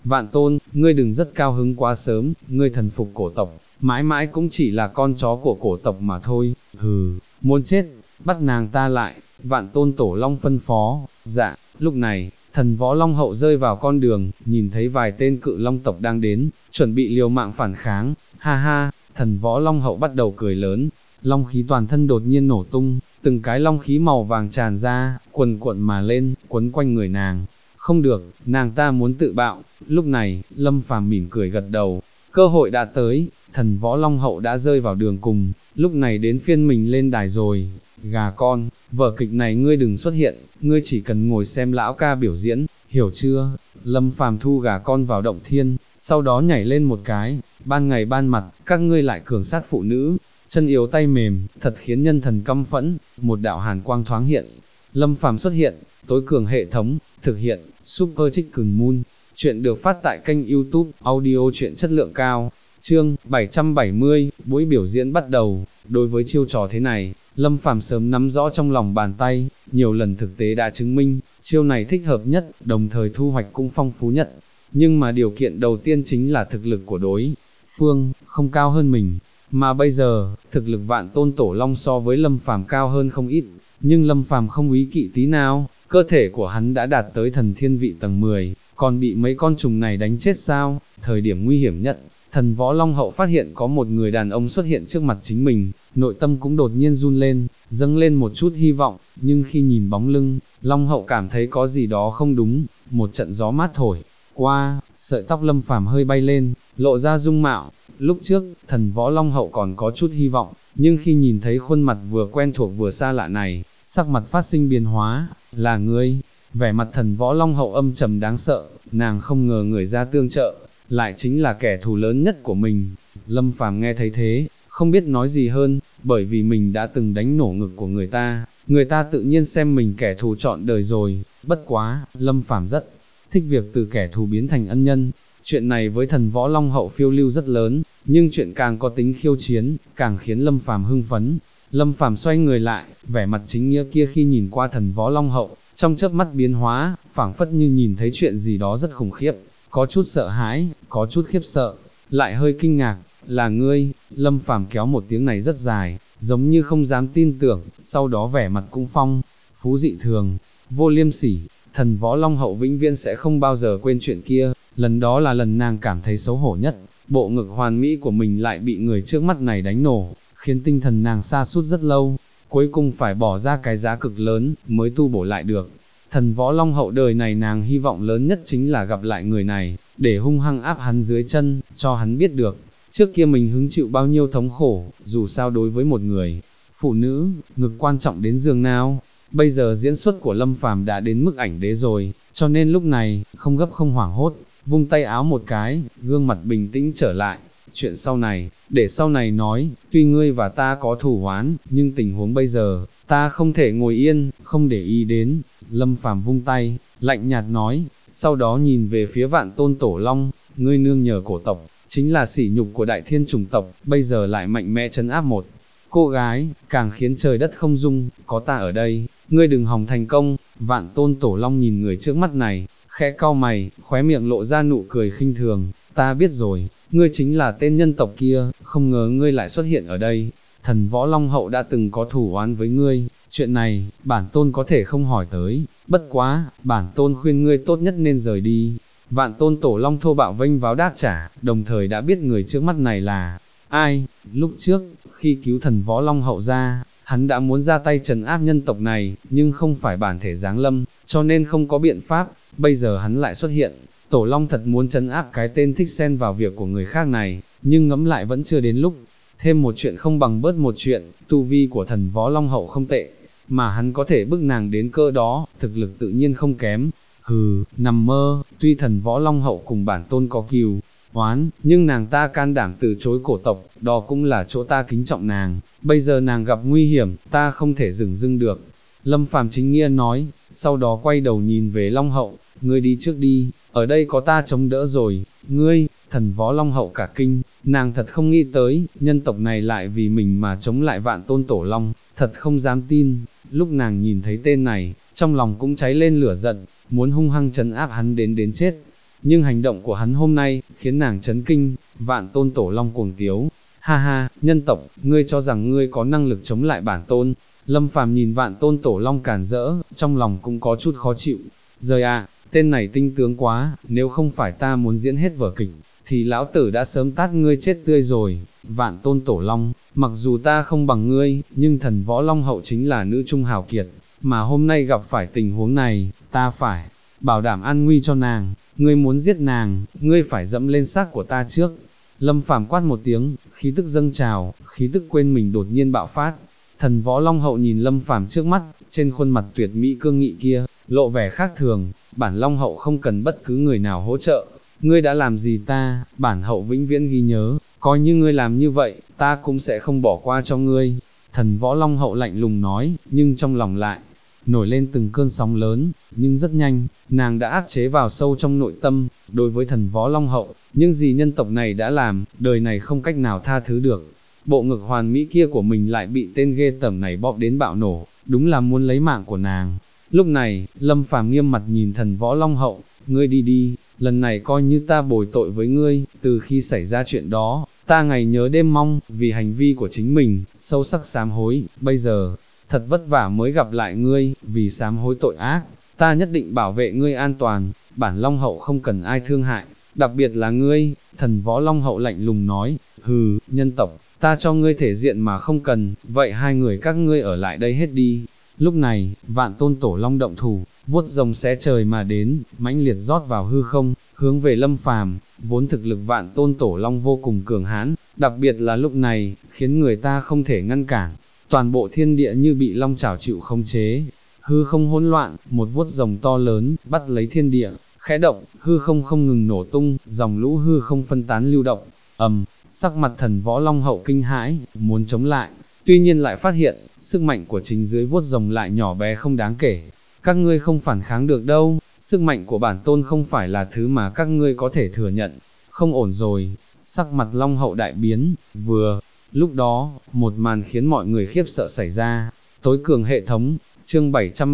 A: Vạn Tôn, ngươi đừng rất cao hứng quá sớm, ngươi thần phục cổ tộc, mãi mãi cũng chỉ là con chó của cổ tộc mà thôi, hừ, muốn chết, bắt nàng ta lại, Vạn Tôn Tổ Long phân phó, dạ, lúc này, thần võ Long hậu rơi vào con đường, nhìn thấy vài tên cự Long tộc đang đến, chuẩn bị liều mạng phản kháng, ha ha, thần võ Long hậu bắt đầu cười lớn, long khí toàn thân đột nhiên nổ tung, từng cái long khí màu vàng tràn ra, quần cuộn mà lên, quấn quanh người nàng. Không được, nàng ta muốn tự bạo. Lúc này, Lâm Phàm mỉm cười gật đầu, cơ hội đã tới, thần võ Long hậu đã rơi vào đường cùng, lúc này đến phiên mình lên đài rồi. Gà con, vở kịch này ngươi đừng xuất hiện, ngươi chỉ cần ngồi xem lão ca biểu diễn, hiểu chưa? Lâm Phàm thu gà con vào động thiên, sau đó nhảy lên một cái, ban ngày ban mặt, các ngươi lại cường sát phụ nữ, chân yếu tay mềm, thật khiến nhân thần căm phẫn. Một đạo hàn quang thoáng hiện, Lâm Phàm xuất hiện, tối cường hệ thống, thực hiện, Super Chicken Moon. Chuyện được phát tại kênh YouTube, audio truyện chất lượng cao. Chương 770, buổi biểu diễn bắt đầu. Đối với chiêu trò thế này, Lâm Phàm sớm nắm rõ trong lòng bàn tay, nhiều lần thực tế đã chứng minh, chiêu này thích hợp nhất, đồng thời thu hoạch cũng phong phú nhất. Nhưng mà điều kiện đầu tiên chính là thực lực của đối phương không cao hơn mình. Mà bây giờ, thực lực Vạn Tôn Tổ Long so với Lâm Phàm cao hơn không ít, nhưng Lâm Phàm không ý kỵ tí nào, cơ thể của hắn đã đạt tới thần thiên vị tầng 10, còn bị mấy con trùng này đánh chết sao? Thời điểm nguy hiểm nhất, thần võ Long hậu phát hiện có một người đàn ông xuất hiện trước mặt chính mình, nội tâm cũng đột nhiên run lên, dâng lên một chút hy vọng, nhưng khi nhìn bóng lưng, Long hậu cảm thấy có gì đó không đúng, một trận gió mát thổi qua, sợi tóc Lâm Phàm hơi bay lên, lộ ra dung mạo. Lúc trước, thần võ Long hậu còn có chút hy vọng, nhưng khi nhìn thấy khuôn mặt vừa quen thuộc vừa xa lạ này, sắc mặt phát sinh biến hóa, là ngươi. Vẻ mặt thần võ Long hậu âm trầm đáng sợ, nàng không ngờ người ra tương trợ, lại chính là kẻ thù lớn nhất của mình. Lâm Phàm nghe thấy thế, không biết nói gì hơn, bởi vì mình đã từng đánh nổ ngực của người ta tự nhiên xem mình kẻ thù trọn đời rồi. Bất quá, Lâm Phàm rất thích việc từ kẻ thù biến thành ân nhân. Chuyện này với thần võ Long hậu phiêu lưu rất lớn, nhưng chuyện càng có tính khiêu chiến, càng khiến Lâm Phàm hưng phấn. Lâm Phàm xoay người lại, vẻ mặt chính nghĩa kia khi nhìn qua thần võ Long hậu, trong chớp mắt biến hóa, phảng phất như nhìn thấy chuyện gì đó rất khủng khiếp, có chút sợ hãi, có chút khiếp sợ, lại hơi kinh ngạc, là ngươi. Lâm Phàm kéo một tiếng này rất dài, giống như không dám tin tưởng, sau đó vẻ mặt cũng phong phú dị thường, vô liêm sỉ. Thần võ Long hậu vĩnh viễn sẽ không bao giờ quên chuyện kia, lần đó là lần nàng cảm thấy xấu hổ nhất, bộ ngực hoàn mỹ của mình lại bị người trước mắt này đánh nổ, khiến tinh thần nàng sa sút rất lâu, cuối cùng phải bỏ ra cái giá cực lớn, mới tu bổ lại được. Thần võ Long hậu đời này nàng hy vọng lớn nhất chính là gặp lại người này, để hung hăng áp hắn dưới chân, cho hắn biết được, trước kia mình hứng chịu bao nhiêu thống khổ, dù sao đối với một người phụ nữ, ngực quan trọng đến giường nào. Bây giờ diễn xuất của Lâm Phàm đã đến mức ảnh đế rồi, cho nên lúc này, không gấp không hoảng hốt, vung tay áo một cái, gương mặt bình tĩnh trở lại. Chuyện sau này, để sau này nói, tuy ngươi và ta có thù oán, nhưng tình huống bây giờ, ta không thể ngồi yên, không để ý đến. Lâm Phàm vung tay, lạnh nhạt nói, sau đó nhìn về phía Vạn Tôn Tổ Long, ngươi nương nhờ cổ tộc, chính là sỉ nhục của đại thiên chủng tộc, bây giờ lại mạnh mẽ trấn áp một cô gái, càng khiến trời đất không dung, có ta ở đây, ngươi đừng hòng thành công. Vạn Tôn Tổ Long nhìn người trước mắt này, khẽ cau mày, khóe miệng lộ ra nụ cười khinh thường, ta biết rồi, ngươi chính là tên nhân tộc kia, không ngờ ngươi lại xuất hiện ở đây. Thần võ Long hậu đã từng có thủ oán với ngươi, chuyện này, bản tôn có thể không hỏi tới, bất quá, bản tôn khuyên ngươi tốt nhất nên rời đi. Vạn Tôn Tổ Long thô bạo vênh váo đáp trả, đồng thời đã biết người trước mắt này là ai. Lúc trước, khi cứu thần võ Long hậu ra, hắn đã muốn ra tay trấn áp nhân tộc này, nhưng không phải bản thể giáng lâm, cho nên không có biện pháp, bây giờ hắn lại xuất hiện. Tổ Long thật muốn trấn áp cái tên thích xen vào việc của người khác này, nhưng ngẫm lại vẫn chưa đến lúc. Thêm một chuyện không bằng bớt một chuyện, tu vi của thần võ Long hậu không tệ, mà hắn có thể bức nàng đến cơ đó, thực lực tự nhiên không kém. Hừ, nằm mơ, tuy thần võ Long hậu cùng bản tôn có cừu oán, nhưng nàng ta can đảm từ chối cổ tộc, đó cũng là chỗ ta kính trọng nàng, bây giờ nàng gặp nguy hiểm, ta không thể dừng dưng được. Lâm Phàm chính nghĩa nói, sau đó quay đầu nhìn về Long hậu, ngươi đi trước đi, ở đây có ta chống đỡ rồi. Ngươi, thần võ Long hậu cả kinh, nàng thật không nghĩ tới, nhân tộc này lại vì mình mà chống lại Vạn Tôn Tổ Long, thật không dám tin. Lúc nàng nhìn thấy tên này, trong lòng cũng cháy lên lửa giận, muốn hung hăng trấn áp hắn đến chết. nhưng hành động của hắn hôm nay, khiến nàng chấn kinh. Vạn tôn tổ long cuồng tiếu, ha ha, nhân tộc, ngươi cho rằng ngươi có năng lực chống lại bản tôn. Lâm Phàm nhìn vạn tôn tổ long càn rỡ, trong lòng cũng có chút khó chịu. Rời ạ, tên này tinh tướng quá, nếu không phải ta muốn diễn hết vở kịch, thì lão tử đã sớm tát ngươi chết tươi rồi. Vạn tôn tổ long, mặc dù ta không bằng ngươi, nhưng thần võ long hậu chính là nữ trung hào kiệt, mà hôm nay gặp phải tình huống này, ta phải bảo đảm an nguy cho nàng. Ngươi muốn giết nàng, ngươi phải dẫm lên xác của ta trước. Lâm Phàm quát một tiếng, khí tức dâng trào, khí tức quên mình đột nhiên bạo phát. Thần võ long hậu nhìn Lâm Phàm trước mắt, trên khuôn mặt tuyệt mỹ cương nghị kia, lộ vẻ khác thường. Bản long hậu không cần bất cứ người nào hỗ trợ, ngươi đã làm gì ta, bản hậu vĩnh viễn ghi nhớ, coi như ngươi làm như vậy, ta cũng sẽ không bỏ qua cho ngươi. Thần võ long hậu lạnh lùng nói, nhưng trong lòng lại nổi lên từng cơn sóng lớn, nhưng rất nhanh, nàng đã áp chế vào sâu trong nội tâm. Đối với thần võ long hậu, những gì nhân tộc này đã làm, đời này không cách nào tha thứ được. Bộ ngực hoàn mỹ kia của mình lại bị tên ghê tởm này bóp đến bạo nổ, đúng là muốn lấy mạng của nàng. Lúc này, Lâm Phàm nghiêm mặt nhìn thần võ long hậu, ngươi đi đi, lần này coi như ta bồi tội với ngươi. Từ khi xảy ra chuyện đó, ta ngày nhớ đêm mong, vì hành vi của chính mình, sâu sắc sám hối. Bây giờ, thật vất vả mới gặp lại ngươi, vì sám hối tội ác, ta nhất định bảo vệ ngươi an toàn. Bản long hậu không cần ai thương hại, đặc biệt là ngươi. Thần võ long hậu lạnh lùng nói, hừ, nhân tộc, ta cho ngươi thể diện mà không cần, vậy hai người các ngươi ở lại đây hết đi. Lúc này, vạn tôn tổ long động thủ, vuốt rồng xé trời mà đến, mãnh liệt rót vào hư không, hướng về Lâm Phàm. Vốn thực lực vạn tôn tổ long vô cùng cường hãn, đặc biệt là lúc này, khiến người ta không thể ngăn cản. Toàn bộ thiên địa như bị long chảo chịu khống chế, hư không hỗn loạn, một vuốt rồng to lớn, bắt lấy thiên địa, khẽ động, hư không không ngừng nổ tung, dòng lũ hư không phân tán lưu động. Sắc mặt thần võ long hậu kinh hãi, muốn chống lại, tuy nhiên lại phát hiện, sức mạnh của chính dưới vuốt rồng lại nhỏ bé không đáng kể. Các ngươi không phản kháng được đâu, sức mạnh của bản tôn không phải là thứ mà các ngươi có thể thừa nhận. Không ổn rồi, sắc mặt long hậu đại biến. Lúc đó, một màn khiến mọi người khiếp sợ xảy ra. Tối cường hệ thống, chương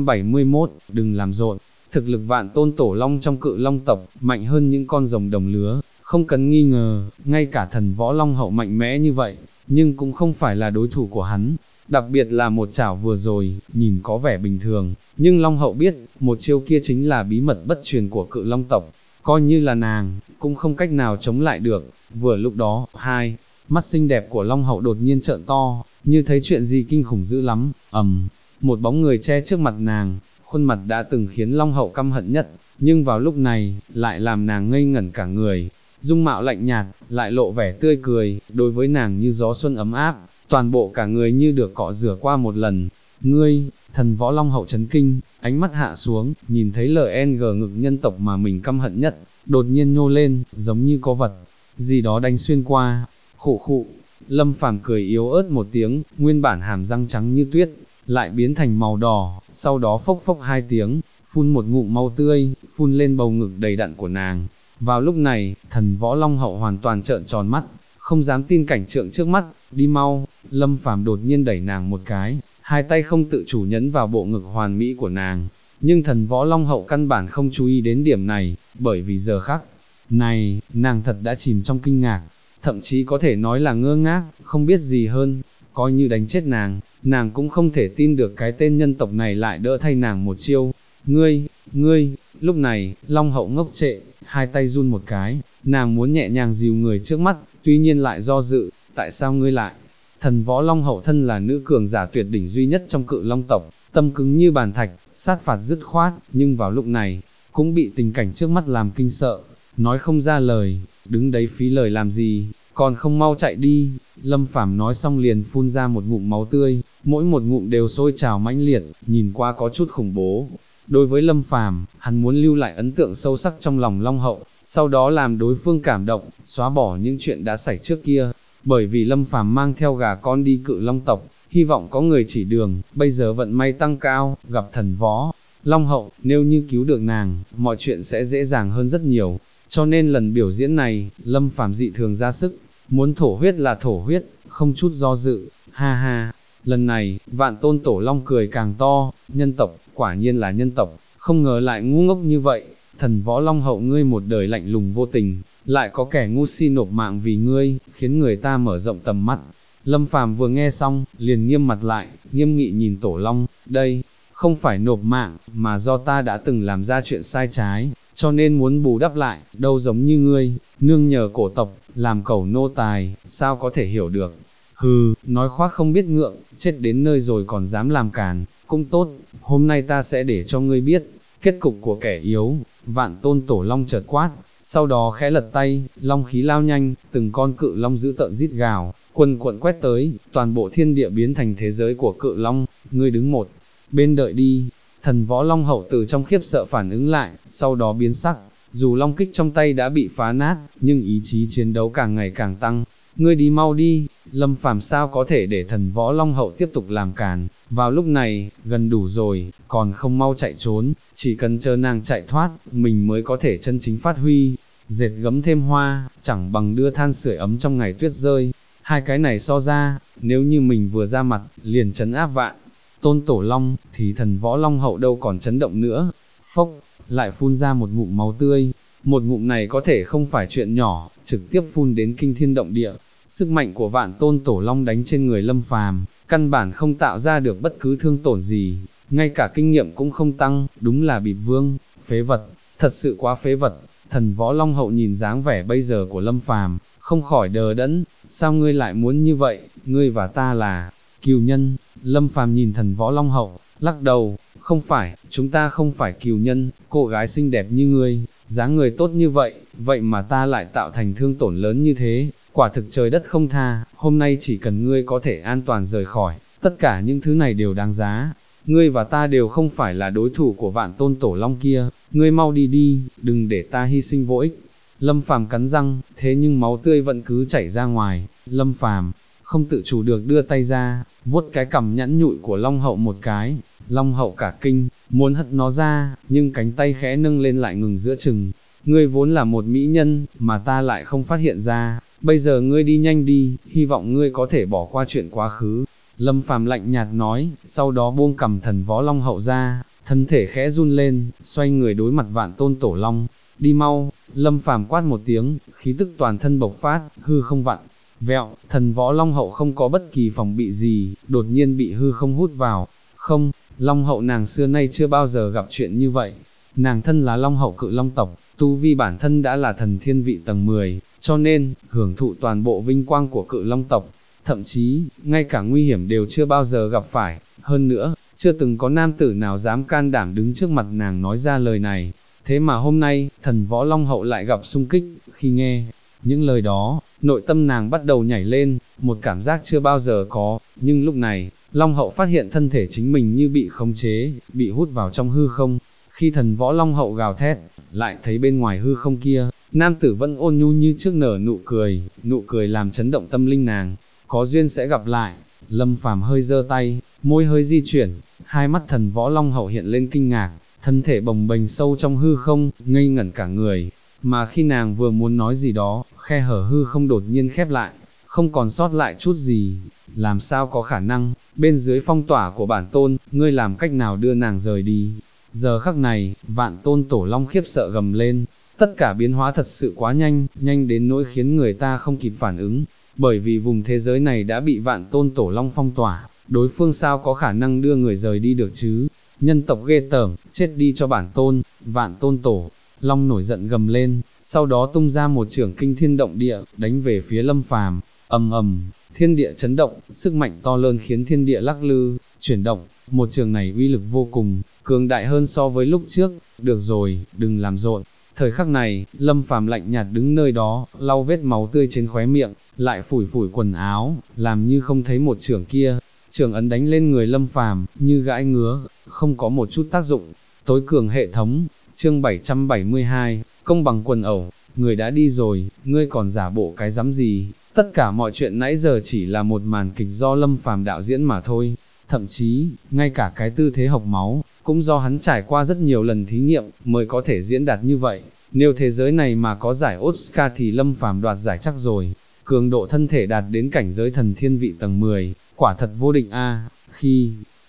A: 771, đừng làm rộn. Thực lực vạn tôn tổ long trong cự long tộc, mạnh hơn những con rồng đồng lứa, không cần nghi ngờ. Ngay cả thần võ long hậu mạnh mẽ như vậy, nhưng cũng không phải là đối thủ của hắn. Đặc biệt là một chảo vừa rồi, nhìn có vẻ bình thường, nhưng long hậu biết, một chiêu kia chính là bí mật bất truyền của cự long tộc, coi như là nàng, cũng không cách nào chống lại được. Vừa lúc đó, hai mắt xinh đẹp của long hậu đột nhiên trợn to, như thấy chuyện gì kinh khủng dữ lắm. Một bóng người che trước mặt nàng, khuôn mặt đã từng khiến long hậu căm hận nhất, nhưng vào lúc này, lại làm nàng ngây ngẩn cả người. Dung mạo lạnh nhạt, lại lộ vẻ tươi cười, đối với nàng như gió xuân ấm áp, toàn bộ cả người như được cọ rửa qua một lần. Ngươi, thần võ long hậu chấn kinh, ánh mắt hạ xuống, nhìn thấy LNG ngực nhân tộc mà mình căm hận nhất, đột nhiên nhô lên, giống như có vật gì đó đánh xuyên qua. Khụ khụ, Lâm Phàm cười yếu ớt một tiếng, nguyên bản hàm răng trắng như tuyết, lại biến thành màu đỏ, sau đó phốc phốc hai tiếng, phun một ngụm máu tươi, phun lên bầu ngực đầy đặn của nàng. Vào lúc này, thần võ long hậu hoàn toàn trợn tròn mắt, không dám tin cảnh tượng trước mắt. Đi mau. Lâm Phàm đột nhiên đẩy nàng một cái, hai tay không tự chủ nhấn vào bộ ngực hoàn mỹ của nàng. Nhưng thần võ long hậu căn bản không chú ý đến điểm này, bởi vì giờ khắc này, nàng thật đã chìm trong kinh ngạc, thậm chí có thể nói là ngơ ngác, không biết gì hơn. Coi như đánh chết nàng cũng không thể tin được cái tên nhân tộc này lại đỡ thay nàng một chiêu. Ngươi, lúc này, long hậu ngốc trệ, hai tay run một cái, nàng muốn nhẹ nhàng dìu người trước mắt, tuy nhiên lại do dự. Tại sao ngươi lại? Thần võ long hậu thân là nữ cường giả tuyệt đỉnh duy nhất trong cự long tộc, tâm cứng như bàn thạch, sát phạt dứt khoát, nhưng vào lúc này, cũng bị tình cảnh trước mắt làm kinh sợ, nói không ra lời. Đứng đấy phí lời làm gì, còn không mau chạy đi. Lâm Phàm nói xong liền phun ra một ngụm máu tươi, mỗi một ngụm đều sôi trào mãnh liệt, nhìn qua có chút khủng bố. Đối với Lâm Phàm, hắn muốn lưu lại ấn tượng sâu sắc trong lòng long hậu, sau đó làm đối phương cảm động, xóa bỏ những chuyện đã xảy trước kia. Bởi vì Lâm Phàm mang theo gà con đi cự long tộc, hy vọng có người chỉ đường. Bây giờ vận may tăng cao, gặp thần võ long hậu, nếu như cứu được nàng, mọi chuyện sẽ dễ dàng hơn rất nhiều. Cho nên lần biểu diễn này, Lâm Phàm dị thường ra sức, muốn thổ huyết là thổ huyết, không chút do dự. Ha ha, lần này, vạn tôn tổ long cười càng to. Nhân tộc, quả nhiên là nhân tộc, không ngờ lại ngu ngốc như vậy. thần võ long hậu ngươi một đời lạnh lùng vô tình, lại có kẻ ngu si nộp mạng vì ngươi, khiến người ta mở rộng tầm mắt. Lâm Phàm vừa nghe xong, liền nghiêm mặt lại, nghiêm nghị nhìn Tổ Long, đây, không phải nộp mạng, mà do ta đã từng làm ra chuyện sai trái, cho nên muốn bù đắp lại, đâu giống như ngươi, nương nhờ cổ tộc, làm cẩu nô tài, sao có thể hiểu được. Hừ, nói khoác không biết ngượng, chết đến nơi rồi còn dám làm càn, cũng tốt, hôm nay ta sẽ để cho ngươi biết, kết cục của kẻ yếu. Vạn Tôn Tổ Long chợt quát, sau đó khẽ lật tay, long khí lao nhanh, từng con cự long dữ tợn rít gào, quần quận quét tới, toàn bộ thiên địa biến thành thế giới của cự long. Ngươi đứng một bên đợi đi. Thần võ long hậu từ trong khiếp sợ phản ứng lại, sau đó biến sắc, dù long kích trong tay đã bị phá nát, nhưng ý chí chiến đấu càng ngày càng tăng. Ngươi đi mau đi. Lâm Phàm sao có thể để thần võ long hậu tiếp tục làm càn, vào lúc này, gần đủ rồi, còn không mau chạy trốn, chỉ cần chờ nàng chạy thoát, mình mới có thể chân chính phát huy. Dệt gấm thêm hoa, chẳng bằng đưa than sưởi ấm trong ngày tuyết rơi. Hai cái này so ra, nếu như mình vừa ra mặt, liền trấn áp Vạn Tôn Tổ Long, thì thần võ long hậu đâu còn chấn động nữa. Phốc, lại phun ra một ngụm máu tươi. Một ngụm này có thể không phải chuyện nhỏ, trực tiếp phun đến kinh thiên động địa. Sức mạnh của Vạn Tôn Tổ Long đánh trên người Lâm Phàm, căn bản không tạo ra được bất cứ thương tổn gì, ngay cả kinh nghiệm cũng không tăng, đúng là bịp vương, phế vật, thật sự quá phế vật. Thần võ long hậu nhìn dáng vẻ bây giờ của Lâm Phàm, không khỏi đờ đẫn, sao ngươi lại muốn như vậy, ngươi và ta là cừu nhân. Lâm Phàm nhìn thần võ long hậu, lắc đầu, không phải, chúng ta không phải cừu nhân, cô gái xinh đẹp như ngươi, dáng người tốt như vậy, vậy mà ta lại tạo thành thương tổn lớn như thế, quả thực trời đất không tha, hôm nay chỉ cần ngươi có thể an toàn rời khỏi, tất cả những thứ này đều đáng giá. Ngươi và ta đều không phải là đối thủ của Vạn Tôn Tổ Long kia, ngươi mau đi đi, đừng để ta hy sinh vô ích. Lâm Phàm cắn răng, thế nhưng máu tươi vẫn cứ chảy ra ngoài. Lâm Phàm không tự chủ được đưa tay ra, vuốt cái cằm nhẵn nhụi của Long Hậu một cái. Long Hậu cả kinh, muốn hất nó ra, nhưng cánh tay khẽ nâng lên lại ngừng giữa chừng. Ngươi vốn là một mỹ nhân, mà ta lại không phát hiện ra, bây giờ ngươi đi nhanh đi, hy vọng ngươi có thể bỏ qua chuyện quá khứ. Lâm Phàm lạnh nhạt nói, sau đó buông cầm thần võ long hậu ra, thân thể khẽ run lên, xoay người đối mặt Vạn Tôn Tổ Long. Đi mau. Lâm Phàm quát một tiếng, khí tức toàn thân bộc phát, hư không vặn vẹo, thần võ long hậu không có bất kỳ phòng bị gì, đột nhiên bị hư không hút vào. Không, long hậu nàng xưa nay chưa bao giờ gặp chuyện như vậy. Nàng thân là long hậu cự long tộc, tu vi bản thân đã là thần thiên vị tầng 10, cho nên, hưởng thụ toàn bộ vinh quang của cự long tộc. Thậm chí, ngay cả nguy hiểm đều chưa bao giờ gặp phải, hơn nữa, chưa từng có nam tử nào dám can đảm đứng trước mặt nàng nói ra lời này. Thế mà hôm nay, thần võ long hậu lại gặp xung kích. Khi nghe những lời đó, nội tâm nàng bắt đầu nhảy lên, một cảm giác chưa bao giờ có. Nhưng lúc này, long hậu phát hiện thân thể chính mình như bị khống chế, bị hút vào trong hư không. Khi thần võ long hậu gào thét, lại thấy bên ngoài hư không kia, nam tử vẫn ôn nhu như trước nở nụ cười làm chấn động tâm linh nàng. Có duyên sẽ gặp lại. Lâm Phàm hơi giơ tay, môi hơi di chuyển, hai mắt thần võ long hậu hiện lên kinh ngạc, thân thể bồng bềnh sâu trong hư không, ngây ngẩn cả người. Mà khi nàng vừa muốn nói gì đó, khe hở hư không đột nhiên khép lại, không còn sót lại chút gì. Làm sao có khả năng, bên dưới phong tỏa của bản tôn, ngươi làm cách nào đưa nàng rời đi? Giờ khắc này, Vạn Tôn Tổ Long khiếp sợ gầm lên, tất cả biến hóa thật sự quá nhanh, nhanh đến nỗi khiến người ta không kịp phản ứng. Bởi vì vùng thế giới này đã bị Vạn Tôn Tổ Long phong tỏa, đối phương sao có khả năng đưa người rời đi được chứ? Nhân tộc ghê tởm, chết đi cho bản tôn. Vạn Tôn Tổ Long nổi giận gầm lên, sau đó tung ra một chưởng kinh thiên động địa, đánh về phía Lâm Phàm. Ầm ầm, thiên địa chấn động, sức mạnh to lớn khiến thiên địa lắc lư, chuyển động. Một chưởng này uy lực vô cùng, cường đại hơn so với lúc trước. Được rồi, đừng làm rộn. Thời khắc này, Lâm Phàm lạnh nhạt đứng nơi đó, lau vết máu tươi trên khóe miệng, lại phủi phủi quần áo, làm như không thấy một chưởng kia. Chưởng ấn đánh lên người Lâm Phàm, như gãi ngứa, không có một chút tác dụng. Tối cường hệ thống, chương 772, công bằng quần ẩu. Người đã đi rồi, ngươi còn giả bộ cái rắm gì? Tất cả mọi chuyện nãy giờ chỉ là một màn kịch do Lâm Phàm đạo diễn mà thôi. Thậm chí, ngay cả cái tư thế hộc máu, cũng do hắn trải qua rất nhiều lần thí nghiệm, mới có thể diễn đạt như vậy. Nếu thế giới này mà có giải Oscar thì Lâm Phàm đoạt giải chắc rồi. Cường độ thân thể đạt đến cảnh giới thần thiên vị tầng 10, quả thật vô địch a. Khi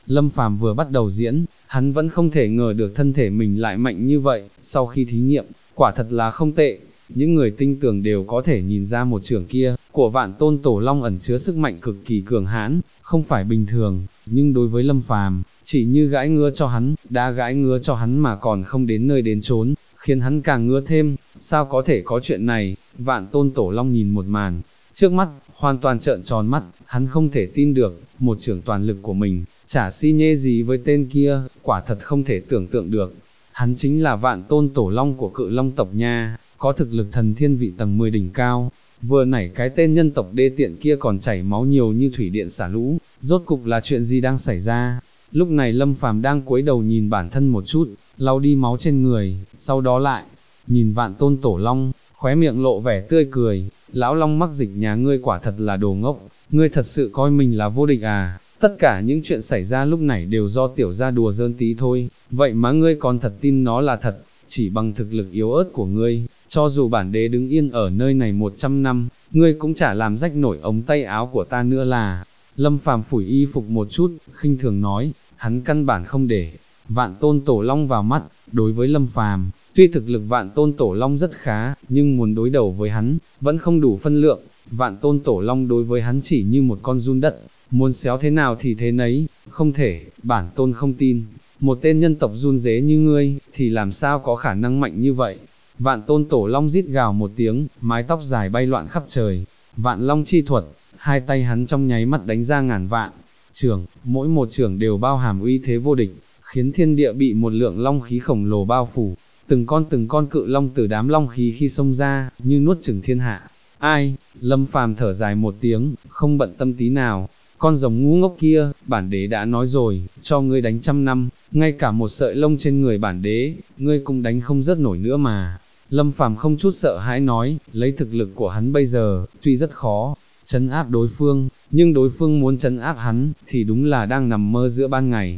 A: Lâm Phàm vừa bắt đầu diễn, hắn vẫn không thể ngờ được thân thể mình lại mạnh như vậy, sau khi thí nghiệm, quả thật là không tệ. Những người tinh tường đều có thể nhìn ra một chưởng kia, của Vạn Tôn Tổ Long ẩn chứa sức mạnh cực kỳ cường hãn, không phải bình thường, nhưng đối với Lâm Phàm, chỉ như gãi ngứa cho hắn, đã gãi ngứa cho hắn mà còn không đến nơi đến chốn, khiến hắn càng ngứa thêm, sao có thể có chuyện này. Vạn Tôn Tổ Long nhìn một màn trước mắt, hoàn toàn trợn tròn mắt, hắn không thể tin được, một chưởng toàn lực của mình, chả si nhê gì với tên kia, quả thật không thể tưởng tượng được. Hắn chính là Vạn Tôn Tổ Long của Cự Long tộc nha, có thực lực thần thiên vị tầng 10 đỉnh cao. Vừa nãy cái tên nhân tộc đê tiện kia còn chảy máu nhiều như thủy điện xả lũ, rốt cục là chuyện gì đang xảy ra? Lúc này Lâm Phàm đang cúi đầu nhìn bản thân một chút, lau đi máu trên người, sau đó lại nhìn Vạn Tôn Tổ Long, khóe miệng lộ vẻ tươi cười. Lão Long mắc dịch nhà ngươi quả thật là đồ ngốc, ngươi thật sự coi mình là vô địch à? Tất cả những chuyện xảy ra lúc này đều do tiểu gia đùa giỡn tí thôi, vậy mà ngươi còn thật tin nó là thật? Chỉ bằng thực lực yếu ớt của ngươi, cho dù bản đế đứng yên ở nơi này 100 năm, ngươi cũng chả làm rách nổi ống tay áo của ta nữa là. Lâm Phàm phủi y phục một chút, khinh thường nói, hắn căn bản không để Vạn Tôn Tổ Long vào mắt. Đối với Lâm Phàm, tuy thực lực Vạn Tôn Tổ Long rất khá, nhưng muốn đối đầu với hắn, vẫn không đủ phân lượng. Vạn Tôn Tổ Long đối với hắn chỉ như một con giun đất, muốn xéo thế nào thì thế nấy, không thể, bản tôn không tin. Một tên nhân tộc run rế như ngươi, thì làm sao có khả năng mạnh như vậy? Vạn Tôn Tổ Long rít gào một tiếng, mái tóc dài bay loạn khắp trời. Vạn Long chi thuật, hai tay hắn trong nháy mắt đánh ra ngàn vạn chưởng, mỗi một chưởng đều bao hàm uy thế vô địch, khiến thiên địa bị một lượng long khí khổng lồ bao phủ. Từng con cự long từ đám long khí khi xông ra, như nuốt chửng thiên hạ. Ai? Lâm Phàm thở dài một tiếng, không bận tâm tí nào. Con rồng ngu ngốc kia, bản đế đã nói rồi, cho ngươi đánh 100 năm, ngay cả một sợi lông trên người bản đế, ngươi cũng đánh không rớt nổi nữa mà. Lâm Phàm không chút sợ hãi nói, lấy thực lực của hắn bây giờ, tuy rất khó trấn áp đối phương, nhưng đối phương muốn trấn áp hắn, thì đúng là đang nằm mơ giữa ban ngày.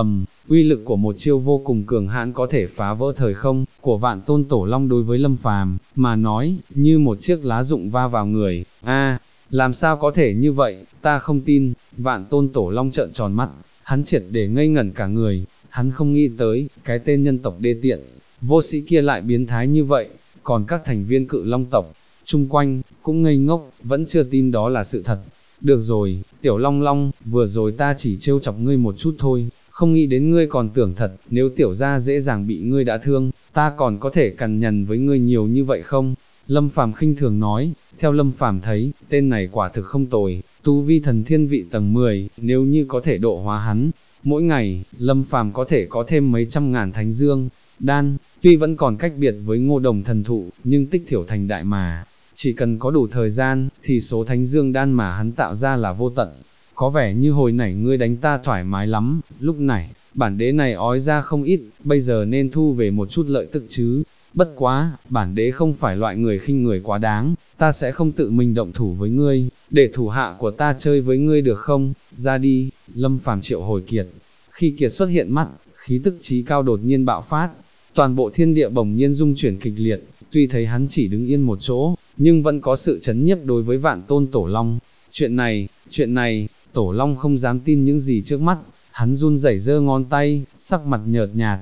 A: Uy lực của một chiêu vô cùng cường hãn có thể phá vỡ thời không của Vạn Tôn Tổ Long đối với Lâm Phàm mà nói, như một chiếc lá rụng va vào người. Làm sao có thể như vậy, ta không tin. Vạn Tôn Tổ Long trợn tròn mắt, hắn triệt để ngây ngẩn cả người, hắn không nghĩ tới, cái tên nhân tộc đê tiện, vô sĩ kia lại biến thái như vậy, còn các thành viên Cự Long tộc chung quanh, cũng ngây ngốc, vẫn chưa tin đó là sự thật. Được rồi, Tiểu Long Long, vừa rồi ta chỉ trêu chọc ngươi một chút thôi, không nghĩ đến ngươi còn tưởng thật, nếu tiểu gia dễ dàng bị ngươi đã thương, ta còn có thể cằn nhằn với ngươi nhiều như vậy không? Lâm Phàm khinh thường nói, theo Lâm Phàm thấy, tên này quả thực không tồi, tu vi thần thiên vị tầng 10, nếu như có thể độ hóa hắn, mỗi ngày, Lâm Phàm có thể có thêm mấy trăm ngàn thánh dương đan, tuy vẫn còn cách biệt với Ngô Đồng thần thụ, nhưng tích thiểu thành đại mà. Chỉ cần có đủ thời gian, thì số thánh dương đan mà hắn tạo ra là vô tận. Có vẻ như hồi nãy ngươi đánh ta thoải mái lắm, lúc này, bản đế này ói ra không ít, bây giờ nên thu về một chút lợi tức chứ. Bất quá, bản đế không phải loại người khinh người quá đáng, ta sẽ không tự mình động thủ với ngươi, để thủ hạ của ta chơi với ngươi được không? Ra đi. Lâm Phàm triệu hồi Kiệt. Khi Kiệt xuất hiện mắt, khí tức chí cao đột nhiên bạo phát, toàn bộ thiên địa bỗng nhiên rung chuyển kịch liệt, tuy thấy hắn chỉ đứng yên một chỗ, nhưng vẫn có sự chấn nhiếp đối với Vạn Tôn Tổ Long. Chuyện này, Tổ Long không dám tin những gì trước mắt, hắn run rẩy giơ ngón tay, sắc mặt nhợt nhạt,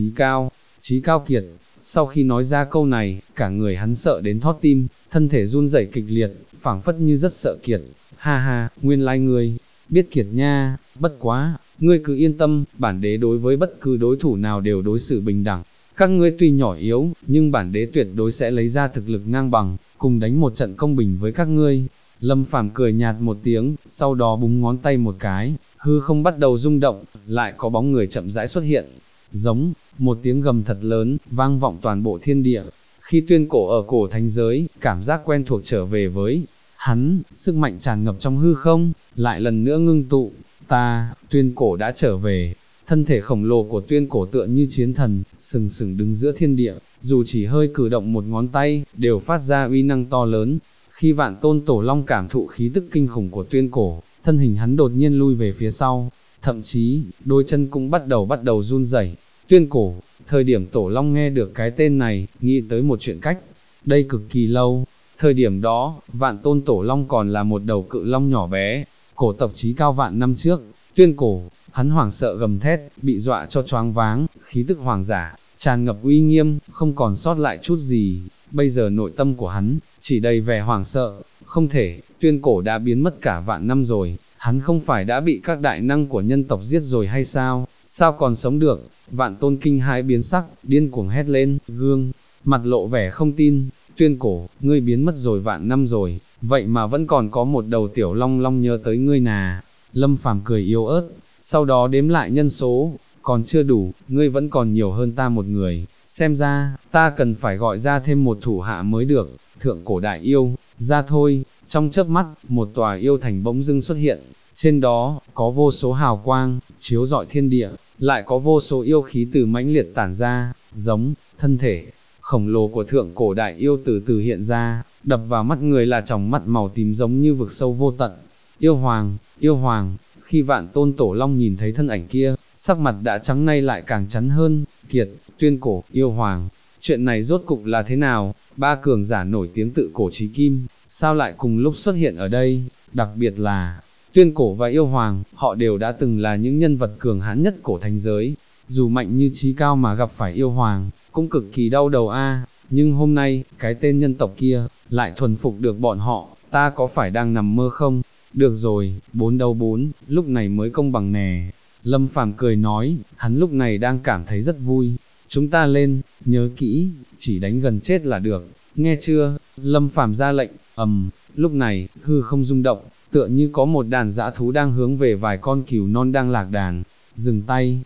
A: Chí Cao Kiệt. Sau khi nói ra câu này, cả người hắn sợ đến thót tim, thân thể run rẩy kịch liệt, phảng phất như rất sợ Kiệt. Ha ha, nguyên lai ngươi biết Kiệt nha, bất quá, ngươi cứ yên tâm, bản đế đối với bất cứ đối thủ nào đều đối xử bình đẳng. Các ngươi tuy nhỏ yếu, nhưng bản đế tuyệt đối sẽ lấy ra thực lực ngang bằng, cùng đánh một trận công bình với các ngươi. Lâm Phàm cười nhạt một tiếng, sau đó búng ngón tay một cái, hư không bắt đầu rung động, lại có bóng người chậm rãi xuất hiện. Giống, một tiếng gầm thật lớn, vang vọng toàn bộ thiên địa. Khi Tuyên Cổ ở cổ thánh giới, cảm giác quen thuộc trở về với hắn, sức mạnh tràn ngập trong hư không, lại lần nữa ngưng tụ. Tuyên Cổ đã trở về. Thân thể khổng lồ của Tuyên Cổ tựa như chiến thần, sừng sừng đứng giữa thiên địa, dù chỉ hơi cử động một ngón tay, đều phát ra uy năng to lớn. Khi Vạn Tôn Tổ Long cảm thụ khí tức kinh khủng của Tuyên Cổ, thân hình hắn đột nhiên lui về phía sau, thậm chí, đôi chân cũng bắt đầu run rẩy. Tuyên Cổ, thời điểm Tổ Long nghe được cái tên này, nghĩ tới một chuyện cách, đây cực kỳ lâu. Thời điểm đó, Vạn Tôn Tổ Long còn là một đầu cự long nhỏ bé, cổ tộc chí cao vạn năm trước. Tuyên Cổ, hắn hoảng sợ gầm thét, bị dọa cho choáng váng, khí tức hoàng giả, tràn ngập uy nghiêm, không còn sót lại chút gì, bây giờ nội tâm của hắn, chỉ đầy vẻ hoảng sợ, không thể, Tuyên Cổ đã biến mất cả vạn năm rồi, hắn không phải đã bị các đại năng của nhân tộc giết rồi hay sao, sao còn sống được, Vạn Tôn kinh hãi biến sắc, điên cuồng hét lên, gương, mặt lộ vẻ không tin, Tuyên Cổ, ngươi biến mất rồi vạn năm rồi, vậy mà vẫn còn có một đầu tiểu long long nhớ tới ngươi nà, Lâm Phàm cười yếu ớt, sau đó đếm lại nhân số, còn chưa đủ, ngươi vẫn còn nhiều hơn ta một người, xem ra, ta cần phải gọi ra thêm một thủ hạ mới được, thượng cổ đại yêu, ra thôi, trong chớp mắt, một tòa yêu thành bỗng dưng xuất hiện, trên đó, có vô số hào quang, chiếu rọi thiên địa, lại có vô số yêu khí từ mãnh liệt tản ra, giống, thân thể, khổng lồ của thượng cổ đại yêu từ từ hiện ra, đập vào mắt người là tròng mắt màu tím giống như vực sâu vô tận, yêu hoàng, khi Vạn Tôn Tổ Long nhìn thấy thân ảnh kia, sắc mặt đã trắng nay lại càng chắn hơn, Kiệt, Tuyên Cổ, yêu hoàng, chuyện này rốt cục là thế nào, ba cường giả nổi tiếng tự cổ chí kim, sao lại cùng lúc xuất hiện ở đây, đặc biệt là, Tuyên Cổ và yêu hoàng, họ đều đã từng là những nhân vật cường hãn nhất cổ thánh giới, dù mạnh như trí cao mà gặp phải yêu hoàng, cũng cực kỳ đau đầu a. Nhưng hôm nay, cái tên nhân tộc kia, lại thuần phục được bọn họ, ta có phải đang nằm mơ không? Được rồi, 4 đấu 4, lúc này mới công bằng nè. Lâm Phàm cười nói, hắn lúc này đang cảm thấy rất vui. Chúng ta lên, nhớ kỹ, chỉ đánh gần chết là được, nghe chưa? Lâm Phàm ra lệnh, lúc này, hư không rung động, tựa như có một đàn dã thú đang hướng về vài con cừu non đang lạc đàn. Dừng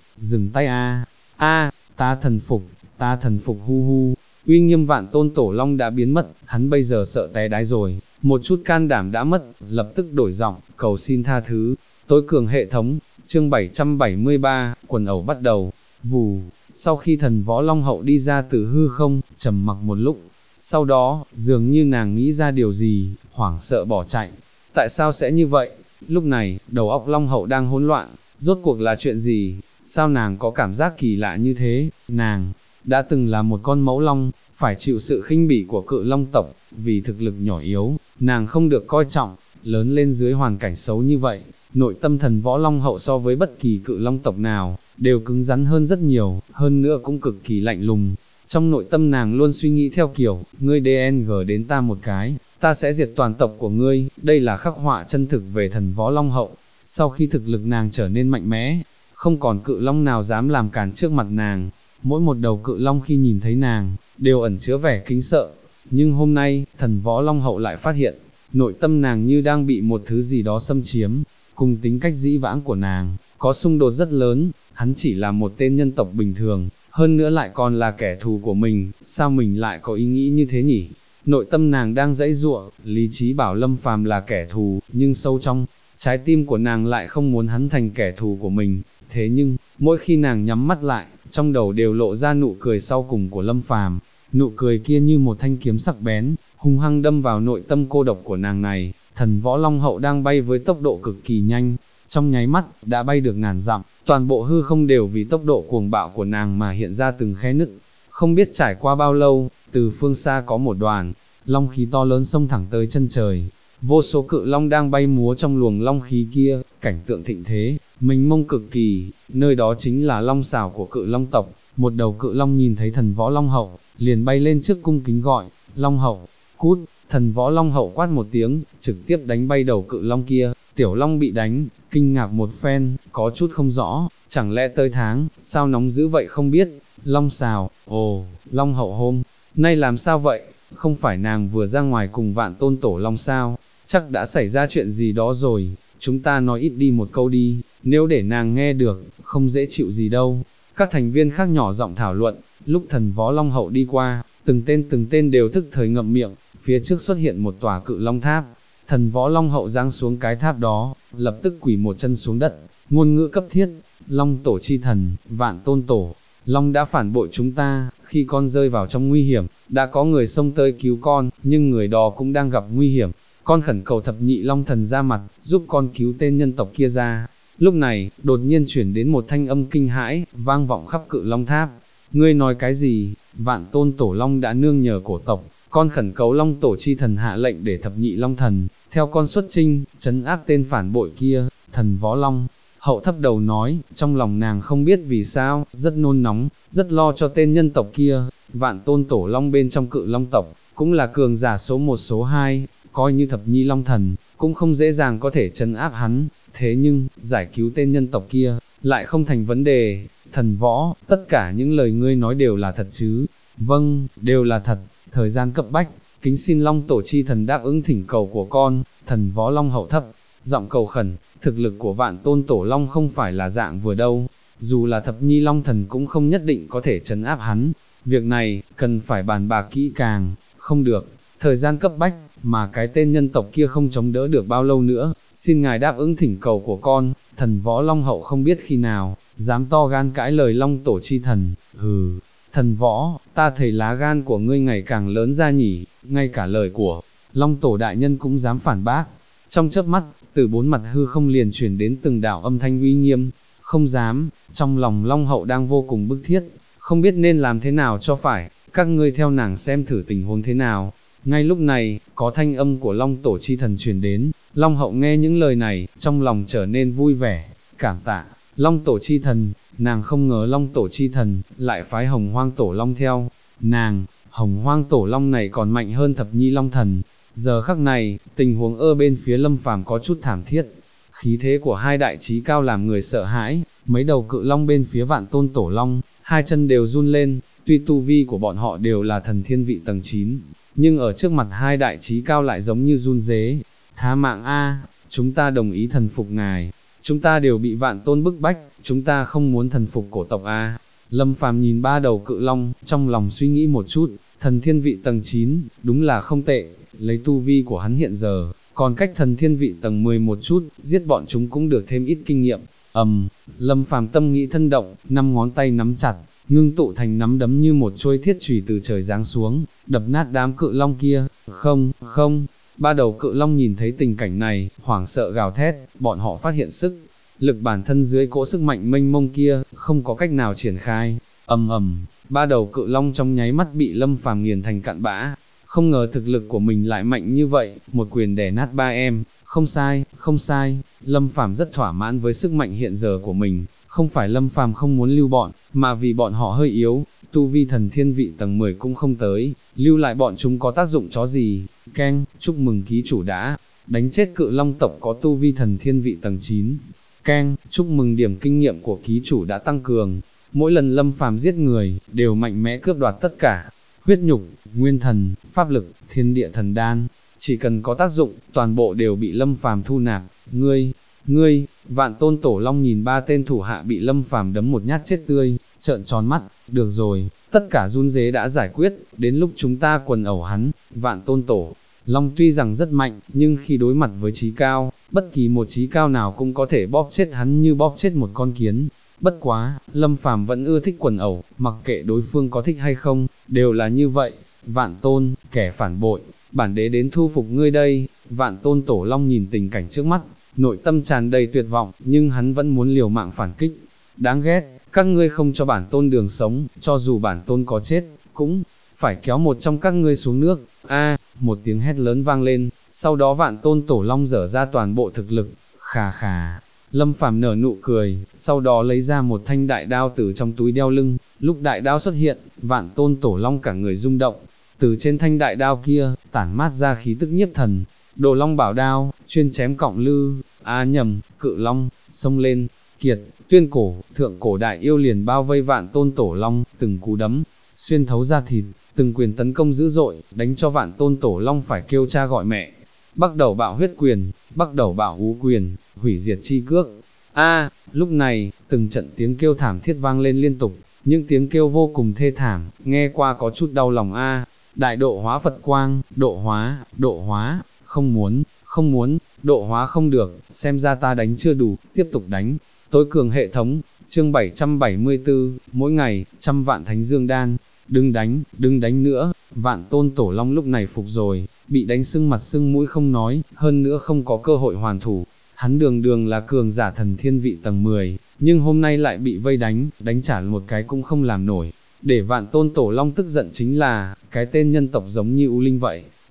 A: tay a, ta thần phục hu hu. Uy nghiêm Vạn Tôn Tổ Long đã biến mất, hắn bây giờ sợ té đái rồi, một chút can đảm đã mất, lập tức đổi giọng, cầu xin tha thứ. Tối cường hệ thống, chương 773, quần ẩu bắt đầu, vù. Sau khi thần võ Long Hậu đi ra từ hư không, trầm mặc một lúc, sau đó, dường như nàng nghĩ ra điều gì, hoảng sợ bỏ chạy. Tại sao sẽ như vậy? Lúc này, đầu óc Long Hậu đang hỗn loạn, rốt cuộc là chuyện gì? Sao nàng có cảm giác kỳ lạ như thế? Nàng đã từng là một con mẫu long, phải chịu sự khinh bỉ của cự long tộc, vì thực lực nhỏ yếu, nàng không được coi trọng, lớn lên dưới hoàn cảnh xấu như vậy, nội tâm thần võ Long Hậu so với bất kỳ cự long tộc nào, đều cứng rắn hơn rất nhiều, hơn nữa cũng cực kỳ lạnh lùng. Trong nội tâm nàng luôn suy nghĩ theo kiểu, ngươi DNG đến ta một cái, ta sẽ diệt toàn tộc của ngươi, đây là khắc họa chân thực về thần võ Long Hậu. Sau khi thực lực nàng trở nên mạnh mẽ, không còn cự long nào dám làm cản trước mặt nàng, mỗi một đầu cự long khi nhìn thấy nàng, đều ẩn chứa vẻ kính sợ. Nhưng hôm nay, thần võ Long Hậu lại phát hiện, nội tâm nàng như đang bị một thứ gì đó xâm chiếm, cùng tính cách dĩ vãng của nàng, có xung đột rất lớn, hắn chỉ là một tên nhân tộc bình thường, hơn nữa lại còn là kẻ thù của mình, sao mình lại có ý nghĩ như thế nhỉ? Nội tâm nàng đang giãy giụa, lý trí bảo Lâm Phàm là kẻ thù, nhưng sâu trong, trái tim của nàng lại không muốn hắn thành kẻ thù của mình. Thế nhưng, mỗi khi nàng nhắm mắt lại, trong đầu đều lộ ra nụ cười sau cùng của Lâm Phàm. Nụ cười kia như một thanh kiếm sắc bén, hung hăng đâm vào nội tâm cô độc của nàng này. Thần võ Long Hậu đang bay với tốc độ cực kỳ nhanh, trong nháy mắt, đã bay được ngàn dặm, toàn bộ hư không đều vì tốc độ cuồng bạo của nàng mà hiện ra từng khe nứt. Không biết trải qua bao lâu, từ phương xa có một đoàn, long khí to lớn xông thẳng tới chân trời. Vô số cự long đang bay múa trong luồng long khí kia, cảnh tượng thịnh thế, mênh mông cực kỳ, nơi đó chính là long xào của cự long tộc. Một đầu cự long nhìn thấy thần võ Long Hậu, liền bay lên trước cung kính gọi, Long Hậu, cút. Thần võ Long Hậu quát một tiếng, trực tiếp đánh bay đầu cự long kia. Tiểu long bị đánh, kinh ngạc một phen, có chút không rõ, chẳng lẽ tới tháng, sao nóng dữ vậy không biết. Long xào, ồ, Long Hậu hôm nay làm sao vậy? Không phải nàng vừa ra ngoài cùng Vạn Tôn Tổ Long sao? Chắc đã xảy ra chuyện gì đó rồi, chúng ta nói ít đi một câu đi, nếu để nàng nghe được, không dễ chịu gì đâu. Các thành viên khác nhỏ giọng thảo luận, lúc thần võ Long Hậu đi qua, từng tên đều thức thời ngậm miệng, phía trước xuất hiện một tòa cự long tháp. Thần võ Long Hậu giáng xuống cái tháp đó, lập tức quỳ một chân xuống đất, ngôn ngữ cấp thiết, Long Tổ chi thần, Vạn Tôn Tổ, Long đã phản bội chúng ta, khi con rơi vào trong nguy hiểm, đã có người xông tới cứu con, nhưng người đó cũng đang gặp nguy hiểm. Con khẩn cầu thập nhị Long thần ra mặt, giúp con cứu tên nhân tộc kia ra. Lúc này, đột nhiên chuyển đến một thanh âm kinh hãi, vang vọng khắp cự long tháp. Ngươi nói cái gì? Vạn Tôn Tổ Long đã nương nhờ cổ tộc, con khẩn cầu Long Tổ chi thần hạ lệnh để thập nhị Long thần, theo con xuất chinh, trấn áp tên phản bội kia. Thần võ Long Hậu thấp đầu nói, trong lòng nàng không biết vì sao, rất nôn nóng, rất lo cho tên nhân tộc kia, Vạn Tôn Tổ Long bên trong Cự Long tộc, cũng là cường giả số 1 số 2, coi như thập nhi long thần, cũng không dễ dàng có thể trấn áp hắn, thế nhưng, giải cứu tên nhân tộc kia, lại không thành vấn đề. Thần Võ, tất cả những lời ngươi nói đều là thật chứ? Vâng, đều là thật, thời gian cấp bách, kính xin Long Tổ chi thần đáp ứng thỉnh cầu của con. Thần Võ Long hậu thấp, giọng cầu khẩn, thực lực của Vạn Tôn Tổ Long không phải là dạng vừa đâu, dù là thập nhi long thần cũng không nhất định có thể trấn áp hắn, việc này, cần phải bàn bạc kỹ càng, không được, thời gian cấp bách, mà cái tên nhân tộc kia không chống đỡ được bao lâu nữa, xin ngài đáp ứng thỉnh cầu của con. Thần Võ Long hậu không biết khi nào, dám to gan cãi lời Long Tổ chi thần, hừ. Thần Võ, ta thấy lá gan của ngươi ngày càng lớn ra nhỉ, ngay cả lời của Long Tổ đại nhân cũng dám phản bác. Trong chớp mắt, từ bốn mặt hư không liền chuyển đến từng đạo âm thanh uy nghiêm, không dám, trong lòng Long Hậu đang vô cùng bức thiết, không biết nên làm thế nào cho phải, các ngươi theo nàng xem thử tình huống thế nào. Ngay lúc này, có thanh âm của Long Tổ chi thần truyền đến, Long Hậu nghe những lời này, trong lòng trở nên vui vẻ, cảm tạ, Long Tổ chi thần, nàng không ngờ Long Tổ chi thần, lại phái Hồng Hoang Tổ Long theo, nàng, Hồng Hoang Tổ Long này còn mạnh hơn thập nhi Long thần. Giờ khắc này, tình huống bên phía Lâm Phàm có chút thảm thiết, khí thế của hai đại chí cao làm người sợ hãi, mấy đầu cự long bên phía Vạn Tôn Tổ Long, hai chân đều run lên, tuy tu vi của bọn họ đều là thần thiên vị tầng 9, nhưng ở trước mặt hai đại chí cao lại giống như run rế. Tha mạng a, chúng ta đồng ý thần phục ngài, chúng ta đều bị Vạn Tôn bức bách, chúng ta không muốn thần phục cổ tộc a. Lâm Phàm nhìn ba đầu cự long, trong lòng suy nghĩ một chút, thần thiên vị tầng 9, đúng là không tệ, lấy tu vi của hắn hiện giờ, còn cách thần thiên vị tầng 10 một chút, giết bọn chúng cũng được thêm ít kinh nghiệm. Lâm Phàm tâm nghĩ thân động, năm ngón tay nắm chặt, ngưng tụ thành nắm đấm như một chuôi thiết chùy từ trời giáng xuống, đập nát đám cự long kia. Không, ba đầu cự long nhìn thấy tình cảnh này, hoảng sợ gào thét, bọn họ phát hiện sức lực bản thân dưới cỗ sức mạnh mênh mông kia, không có cách nào triển khai. Ba đầu cự long trong nháy mắt bị Lâm Phàm nghiền thành cặn bã. Không ngờ thực lực của mình lại mạnh như vậy, một quyền đè nát ba em, không sai, Lâm Phàm rất thỏa mãn với sức mạnh hiện giờ của mình, không phải Lâm Phàm không muốn lưu bọn, mà vì bọn họ hơi yếu, tu vi thần thiên vị tầng 10 cũng không tới, lưu lại bọn chúng có tác dụng chó gì. Keng, chúc mừng ký chủ đã đánh chết cự long tộc có tu vi thần thiên vị tầng 9. Keng, chúc mừng điểm kinh nghiệm của ký chủ đã tăng cường, mỗi lần Lâm Phàm giết người, đều mạnh mẽ cướp đoạt tất cả. Huyết nhục, nguyên thần, pháp lực, thiên địa thần đan, chỉ cần có tác dụng, toàn bộ đều bị Lâm Phàm thu nạp. Ngươi, Vạn Tôn Tổ Long nhìn ba tên thủ hạ bị Lâm Phàm đấm một nhát chết tươi, trợn tròn mắt, được rồi, tất cả run rế đã giải quyết, đến lúc chúng ta quần ẩu hắn. Vạn Tôn Tổ Long tuy rằng rất mạnh, nhưng khi đối mặt với chí cao, bất kỳ một chí cao nào cũng có thể bóp chết hắn như bóp chết một con kiến. Bất quá, Lâm Phàm vẫn ưa thích quần ẩu, mặc kệ đối phương có thích hay không, đều là như vậy. Vạn Tôn, kẻ phản bội, bản đế đến thu phục ngươi đây. Vạn Tôn Tổ Long nhìn tình cảnh trước mắt, nội tâm tràn đầy tuyệt vọng, nhưng hắn vẫn muốn liều mạng phản kích. Đáng ghét, các ngươi không cho bản tôn đường sống, cho dù bản tôn có chết, cũng phải kéo một trong các ngươi xuống nước. Một tiếng hét lớn vang lên, sau đó Vạn Tôn Tổ Long dở ra toàn bộ thực lực, khà. Lâm Phàm nở nụ cười, sau đó lấy ra một thanh đại đao từ trong túi đeo lưng, lúc đại đao xuất hiện, Vạn Tôn Tổ Long cả người rung động, từ trên thanh đại đao kia, tản mát ra khí tức nhiếp thần, Đồ Long Bảo Đao, chuyên chém cọng lư, cự long, xông lên, kiệt, tuyên cổ, thượng cổ đại yêu liền bao vây Vạn Tôn Tổ Long, từng cú đấm, xuyên thấu ra thịt, từng quyền tấn công dữ dội, đánh cho Vạn Tôn Tổ Long phải kêu cha gọi mẹ. Bắc Đầu Bạo Huyết Quyền, Bắc Đầu Bạo Ú Quyền, Hủy Diệt Chi Cước. Lúc này, từng trận tiếng kêu thảm thiết vang lên liên tục, những tiếng kêu vô cùng thê thảm, nghe qua có chút đau lòng. Đại độ hóa Phật Quang, độ hóa, không muốn, độ hóa không được, xem ra ta đánh chưa đủ, tiếp tục đánh. Tối cường hệ thống, chương 774, mỗi ngày, 100 vạn thánh dương đan. Đừng đánh nữa. Vạn Tôn Tổ Long lúc này phục rồi, bị đánh sưng mặt sưng mũi không nói, hơn nữa không có cơ hội hoàn thủ. Hắn đường là cường giả thần thiên vị tầng 10, nhưng hôm nay lại bị vây đánh trả một cái cũng không làm nổi. Để Vạn Tôn Tổ Long tức giận chính là, cái tên nhân tộc giống như U Linh vậy,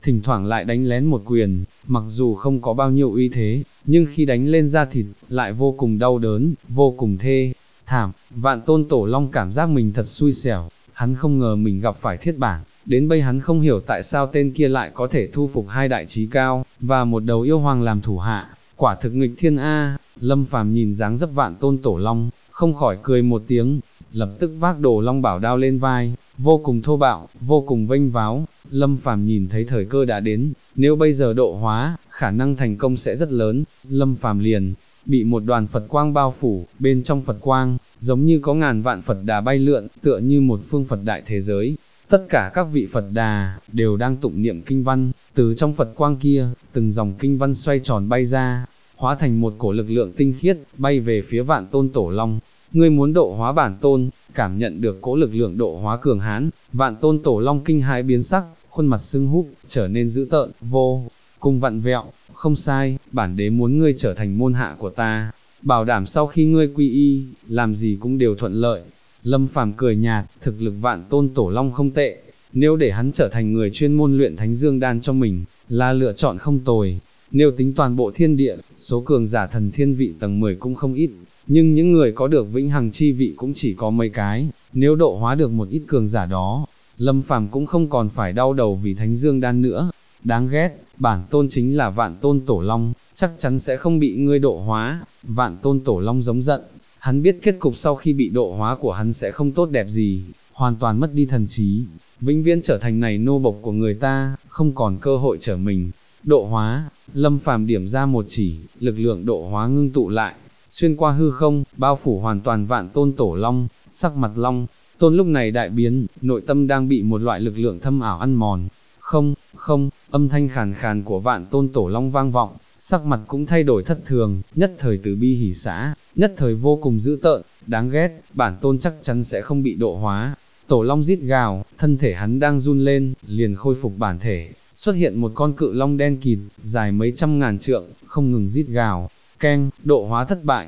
A: thỉnh thoảng lại đánh lén một quyền, mặc dù không có bao nhiêu uy thế, nhưng khi đánh lên da thịt, lại vô cùng đau đớn, vô cùng thê thảm. Vạn Tôn Tổ Long cảm giác mình thật xui xẻo, hắn không ngờ mình gặp phải thiết bảng, đến bây hắn không hiểu tại sao tên kia lại có thể thu phục hai đại chí cao, và một đầu yêu hoàng làm thủ hạ, quả thực nghịch thiên a. Lâm Phàm nhìn dáng dấp Vạn Tôn Tổ Long, không khỏi cười một tiếng, lập tức vác Đồ Long bảo đao lên vai, vô cùng thô bạo, vô cùng vênh váo. Lâm Phàm nhìn thấy thời cơ đã đến, nếu bây giờ độ hóa, khả năng thành công sẽ rất lớn. Lâm Phàm liền bị một đoàn Phật quang bao phủ, bên trong Phật quang, giống như có ngàn vạn Phật đà bay lượn, tựa như một phương Phật đại thế giới. Tất cả các vị Phật đà, đều đang tụng niệm kinh văn, từ trong Phật quang kia, từng dòng kinh văn xoay tròn bay ra, hóa thành một cổ lực lượng tinh khiết, bay về phía Vạn Tôn Tổ Long. Ngươi muốn độ hóa bản tôn, cảm nhận được cỗ lực lượng độ hóa cường hãn, Vạn Tôn Tổ Long kinh hãi biến sắc, khuôn mặt sưng húp, trở nên dữ tợn, vô cùng vặn vẹo. Không sai, bản đế muốn ngươi trở thành môn hạ của ta, bảo đảm sau khi ngươi quy y, làm gì cũng đều thuận lợi. Lâm Phàm cười nhạt, thực lực Vạn Tôn Tổ Long không tệ, nếu để hắn trở thành người chuyên môn luyện Thánh Dương Đan cho mình, là lựa chọn không tồi. Nếu tính toàn bộ thiên địa, số cường giả thần thiên vị tầng 10 cũng không ít, nhưng những người có được vĩnh hằng chi vị cũng chỉ có mấy cái, nếu độ hóa được một ít cường giả đó, Lâm Phàm cũng không còn phải đau đầu vì Thánh Dương Đan nữa. Đáng ghét, bản tôn chính là Vạn Tôn Tổ Long, chắc chắn sẽ không bị ngươi độ hóa. Vạn Tôn Tổ Long giống giận, hắn biết kết cục sau khi bị độ hóa của hắn sẽ không tốt đẹp gì, hoàn toàn mất đi thần trí, vĩnh viễn trở thành này nô bộc của người ta, không còn cơ hội trở mình. Độ hóa, Lâm Phàm điểm ra một chỉ, lực lượng độ hóa ngưng tụ lại, xuyên qua hư không, bao phủ hoàn toàn Vạn Tôn Tổ Long. Sắc mặt Long Tôn lúc này đại biến, nội tâm đang bị một loại lực lượng thâm ảo ăn mòn. Không, không, âm thanh khàn khàn của Vạn Tôn Tổ Long vang vọng, sắc mặt cũng thay đổi thất thường, nhất thời từ bi hỉ xã, nhất thời vô cùng dữ tợn, đáng ghét, bản tôn chắc chắn sẽ không bị độ hóa. Tổ Long rít gào, thân thể hắn đang run lên, liền khôi phục bản thể, xuất hiện một con cự long đen kịt, dài mấy trăm ngàn trượng, không ngừng rít gào. Keng, độ hóa thất bại.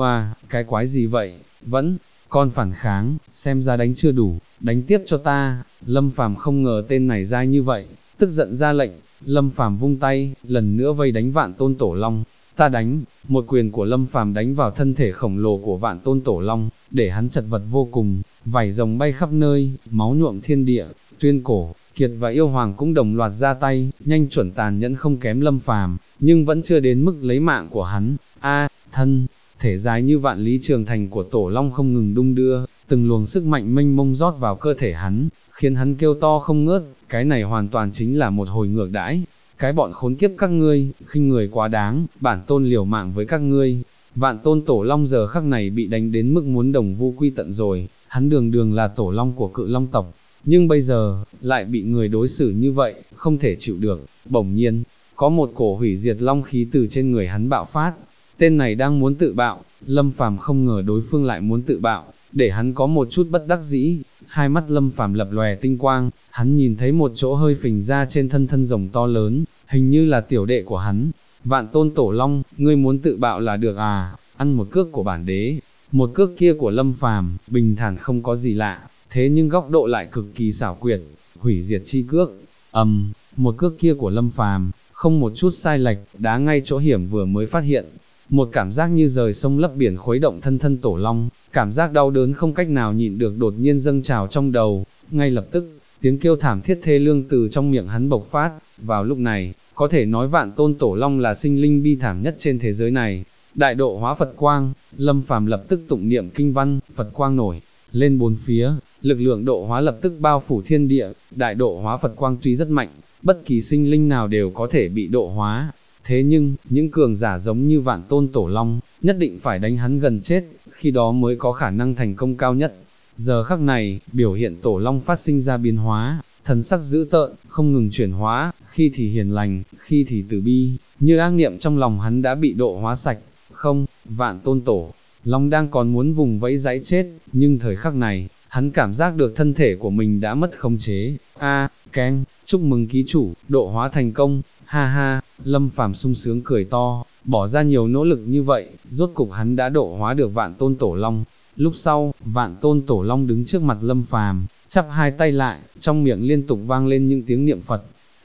A: Cái quái gì vậy, vẫn còn phản kháng, xem ra đánh chưa đủ, đánh tiếp cho ta. Lâm Phàm không ngờ tên này dai như vậy, tức giận ra lệnh. Lâm Phàm vung tay, lần nữa vây đánh Vạn Tôn Tổ Long. Ta đánh. Một quyền của Lâm Phàm đánh vào thân thể khổng lồ của Vạn Tôn Tổ Long, để hắn chật vật vô cùng, vảy rồng bay khắp nơi, máu nhuộm thiên địa. Tuyên Cổ, Kiệt và Yêu Hoàng cũng đồng loạt ra tay, nhanh chuẩn tàn nhẫn không kém Lâm Phàm, nhưng vẫn chưa đến mức lấy mạng của hắn. Thân thể dài như vạn lý trường thành của Tổ Long không ngừng đung đưa, từng luồng sức mạnh mênh mông rót vào cơ thể hắn, khiến hắn kêu to không ngớt. Cái này hoàn toàn chính là một hồi ngược đãi. Cái bọn khốn kiếp các ngươi, khinh người quá đáng, bản tôn liều mạng với các ngươi. Vạn Tôn Tổ Long giờ khắc này bị đánh đến mức muốn đồng vu quy tận rồi, hắn đường đường là Tổ Long của Cự Long tộc, nhưng bây giờ, lại bị người đối xử như vậy, không thể chịu được. Bỗng nhiên, có một cổ hủy diệt long khí từ trên người hắn bạo phát. Tên này đang muốn tự bạo, Lâm Phàm không ngờ đối phương lại muốn tự bạo, để hắn có một chút bất đắc dĩ. Hai mắt Lâm Phàm lập lòe tinh quang, hắn nhìn thấy một chỗ hơi phình ra trên thân rồng to lớn, hình như là tiểu đệ của hắn. Vạn Tôn Tổ Long, ngươi muốn tự bạo là được à, ăn một cước của bản đế. Một cước kia của Lâm Phàm, bình thản không có gì lạ, thế nhưng góc độ lại cực kỳ xảo quyệt, hủy diệt chi cước. Một cước kia của Lâm Phàm, không một chút sai lệch, đá ngay chỗ hiểm vừa mới phát hiện. Một cảm giác như rời sông lấp biển khuấy động thân Tổ Long, cảm giác đau đớn không cách nào nhịn được đột nhiên dâng trào trong đầu. Ngay lập tức, tiếng kêu thảm thiết thê lương từ trong miệng hắn bộc phát. Vào lúc này, có thể nói Vạn Tôn Tổ Long là sinh linh bi thảm nhất trên thế giới này. Đại độ hóa Phật quang, Lâm Phàm lập tức tụng niệm kinh văn, Phật quang nổi lên bốn phía, lực lượng độ hóa lập tức bao phủ thiên địa. Đại độ hóa Phật quang tuy rất mạnh, bất kỳ sinh linh nào đều có thể bị độ hóa. Thế nhưng, những cường giả giống như Vạn Tôn Tổ Long, nhất định phải đánh hắn gần chết, khi đó mới có khả năng thành công cao nhất. Giờ khắc này, biểu hiện Tổ Long phát sinh ra biến hóa, thần sắc dữ tợn, không ngừng chuyển hóa, khi thì hiền lành, khi thì từ bi, như ác niệm trong lòng hắn đã bị độ hóa sạch. Không, Vạn Tôn Tổ Long đang còn muốn vùng vẫy giãy chết, nhưng thời khắc này, hắn cảm giác được thân thể của mình đã mất khống chế. Keng, chúc mừng ký chủ, độ hóa thành công. Ha ha, Lâm Phàm sung sướng cười to, bỏ ra nhiều nỗ lực như vậy, rốt cục hắn đã độ hóa được Vạn Tôn Tổ Long. Lúc sau, Vạn Tôn Tổ Long đứng trước mặt Lâm Phàm, chắp hai tay lại, trong miệng liên tục vang lên những tiếng niệm Phật.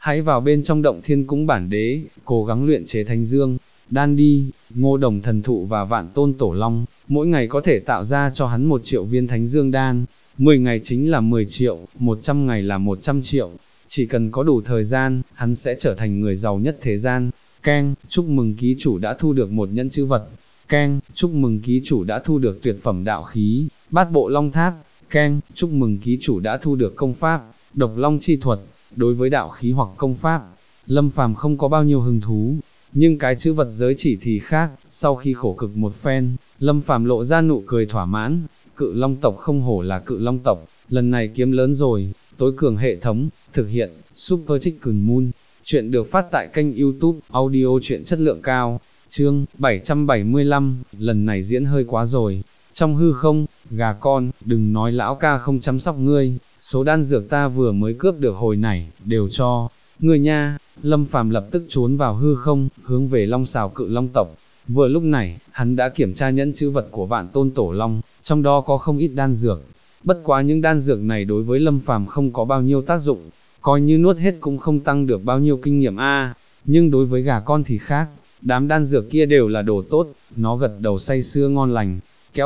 A: hãy vào bên trong động thiên cúng bản đế, cố gắng luyện chế thánh dương, đan đi, Ngô Đồng thần thụ và Vạn Tôn Tổ Long, mỗi ngày có thể tạo ra cho hắn 1 triệu viên thánh dương đan, 10 ngày chính là 10 triệu, 100 ngày là 100 triệu, chỉ cần có đủ thời gian, hắn sẽ trở thành người giàu nhất thế gian. Keng, chúc mừng ký chủ đã thu được một nhẫn chữ vật. Keng, chúc mừng ký chủ đã thu được tuyệt phẩm đạo khí, Bát Bộ Long Tháp. Keng, chúc mừng ký chủ đã thu được công pháp, Độc Long Chi Thuật. Đối với đạo khí hoặc công pháp, Lâm Phàm không có bao nhiêu hứng thú, nhưng cái chữ vật giới chỉ thì khác. Sau khi khổ cực một phen, Lâm Phàm lộ ra nụ cười thỏa mãn. Cự Long tộc không hổ là Cự Long tộc, lần này kiếm lớn rồi. Tối cường hệ thống, thực hiện, Super Chicken Moon. Chuyện được phát tại kênh YouTube, audio chuyện chất lượng cao. Chương 775, lần này diễn hơi quá rồi. Trong hư không, gà con, đừng nói lão ca không chăm sóc ngươi, số đan dược ta vừa mới cướp được hồi nãy, đều cho ngươi nha. Lâm Phàm lập tức trốn vào hư không, hướng về Long Sào Cự Long tộc. Vừa lúc này, hắn đã kiểm tra nhẫn chữ vật của Vạn Tôn Tổ Long, trong đó có không ít đan dược. Bất quá những đan dược này đối với Lâm Phàm không có bao nhiêu tác dụng, coi như nuốt hết cũng không tăng được bao nhiêu kinh nghiệm nhưng đối với gà con thì khác, đám đan dược kia đều là đồ tốt. Nó gật đầu say sưa ngon lành.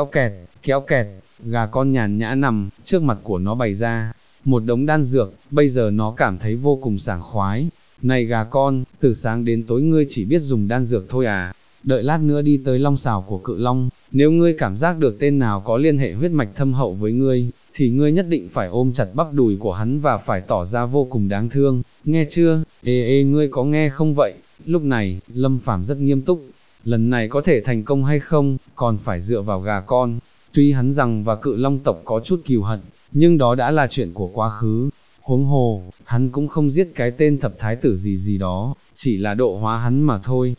A: Kéo kẹt, gà con nhàn nhã nằm, trước mặt của nó bày ra một đống đan dược, bây giờ nó cảm thấy vô cùng sảng khoái. Này gà con, từ sáng đến tối ngươi chỉ biết dùng đan dược thôi à? Đợi lát nữa đi tới Long Sào của Cự Long, nếu ngươi cảm giác được tên nào có liên hệ huyết mạch thâm hậu với ngươi, thì ngươi nhất định phải ôm chặt bắp đùi của hắn và phải tỏ ra vô cùng đáng thương, nghe chưa? Ê ngươi có nghe không vậy? Lúc này, Lâm Phàm rất nghiêm túc, lần này có thể thành công hay không, còn phải dựa vào gà con. Tuy hắn rằng và Cự Long tộc có chút cừu hận, nhưng đó đã là chuyện của quá khứ. Huống hồ, hắn cũng không giết cái tên thập thái tử gì đó, chỉ là độ hóa hắn mà thôi.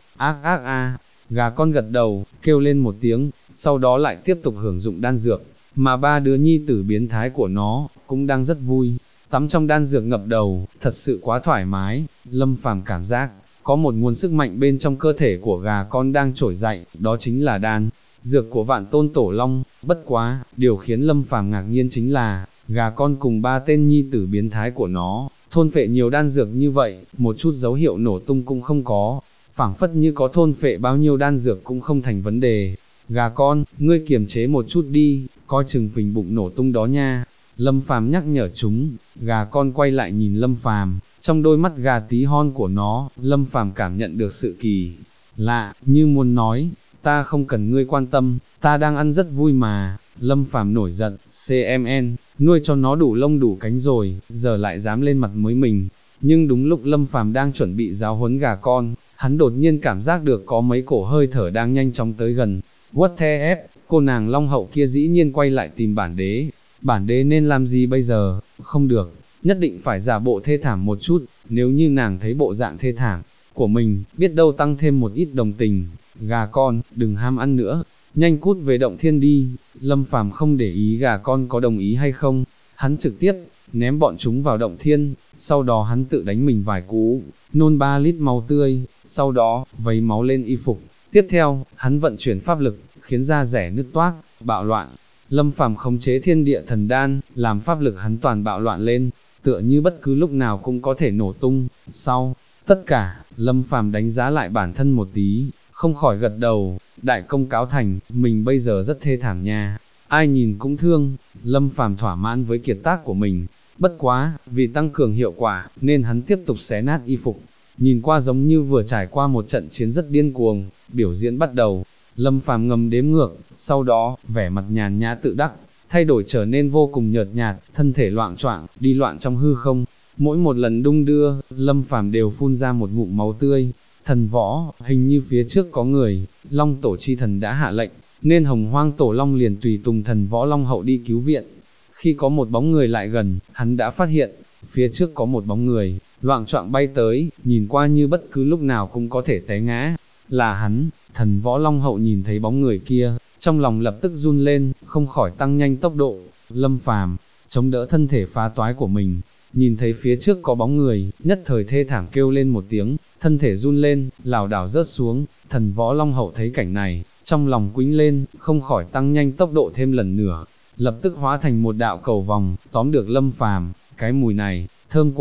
A: Gà con gật đầu, kêu lên một tiếng, sau đó lại tiếp tục hưởng dụng đan dược, mà 3 đứa nhi tử biến thái của nó, cũng đang rất vui, tắm trong đan dược ngập đầu, thật sự quá thoải mái. Lâm Phàm cảm giác, có một nguồn sức mạnh bên trong cơ thể của gà con đang trỗi dậy, đó chính là đan dược của Vạn Tôn Tổ Long. Bất quá, điều khiến Lâm Phàm ngạc nhiên chính là, gà con cùng 3 tên nhi tử biến thái của nó, thôn phệ nhiều đan dược như vậy, một chút dấu hiệu nổ tung cũng không có, phảng phất như có thôn phệ bao nhiêu đan dược cũng không thành vấn đề. Gà con, ngươi kiềm chế một chút đi, coi chừng phình bụng nổ tung đó nha. Lâm Phàm nhắc nhở chúng. Gà con quay lại nhìn Lâm Phàm, trong đôi mắt gà tí hon của nó, Lâm Phàm cảm nhận được sự kỳ lạ, như muốn nói, ta không cần ngươi quan tâm, ta đang ăn rất vui mà. Lâm Phàm nổi giận, CMN, nuôi cho nó đủ lông đủ cánh rồi, giờ lại dám lên mặt mới mình. Nhưng đúng lúc Lâm Phàm đang chuẩn bị giáo huấn gà con, hắn đột nhiên cảm giác được có mấy cổ hơi thở đang nhanh chóng tới gần. What the F, cô nàng Long Hậu kia dĩ nhiên quay lại tìm bản đế. Bản đế nên làm gì bây giờ? Không được, nhất định phải giả bộ thê thảm một chút, nếu như nàng thấy bộ dạng thê thảm của mình, biết đâu tăng thêm một ít đồng tình. Gà con, đừng ham ăn nữa, nhanh cút về động thiên đi. Lâm Phàm không để ý gà con có đồng ý hay không, hắn trực tiếp ném bọn chúng vào động thiên, sau đó hắn tự đánh mình vài cú, nôn 3 lít máu tươi, sau đó vấy máu lên y phục. Tiếp theo, hắn vận chuyển pháp lực, khiến da rẻ nứt toác, bạo loạn. Lâm Phàm khống chế thiên địa thần đan, làm pháp lực hắn toàn bạo loạn lên, tựa như bất cứ lúc nào cũng có thể nổ tung. Sau tất cả, Lâm Phàm đánh giá lại bản thân một tí, không khỏi gật đầu. Đại công cáo thành, mình bây giờ rất thê thảm nha, ai nhìn cũng thương. Lâm Phàm thỏa mãn với kiệt tác của mình, bất quá, vì tăng cường hiệu quả, nên hắn tiếp tục xé nát y phục, nhìn qua giống như vừa trải qua một trận chiến rất điên cuồng. Biểu diễn bắt đầu, Lâm Phàm ngầm đếm ngược, sau đó, vẻ mặt nhàn nhã tự đắc, thay đổi trở nên vô cùng nhợt nhạt, thân thể loạng choạng, đi loạn trong hư không. Mỗi một lần đung đưa, Lâm Phàm đều phun ra một ngụm máu tươi. Thần võ, hình như phía trước có người, Long Tổ chi thần đã hạ lệnh, nên Hồng Hoang Tổ Long liền tùy tùng thần võ Long Hậu đi cứu viện. Khi có một bóng người lại gần, hắn đã phát hiện, phía trước có một bóng người, loạng choạng bay tới, nhìn qua như bất cứ lúc nào cũng có thể té ngã. Là hắn. Thần võ Long Hậu nhìn thấy bóng người kia, trong lòng lập tức run lên, không khỏi tăng nhanh tốc độ. Lâm Phàm chống đỡ thân thể phá toái của mình, nhìn thấy phía trước có bóng người, nhất thời thê thảm kêu lên một tiếng, thân thể run lên, lảo đảo rớt xuống. Thần võ Long Hậu thấy cảnh này, trong lòng quĩnh lên, không khỏi tăng nhanh tốc độ thêm lần nữa, lập tức hóa thành một đạo cầu vòng, tóm được Lâm Phàm. Cái mùi này, thơm quá.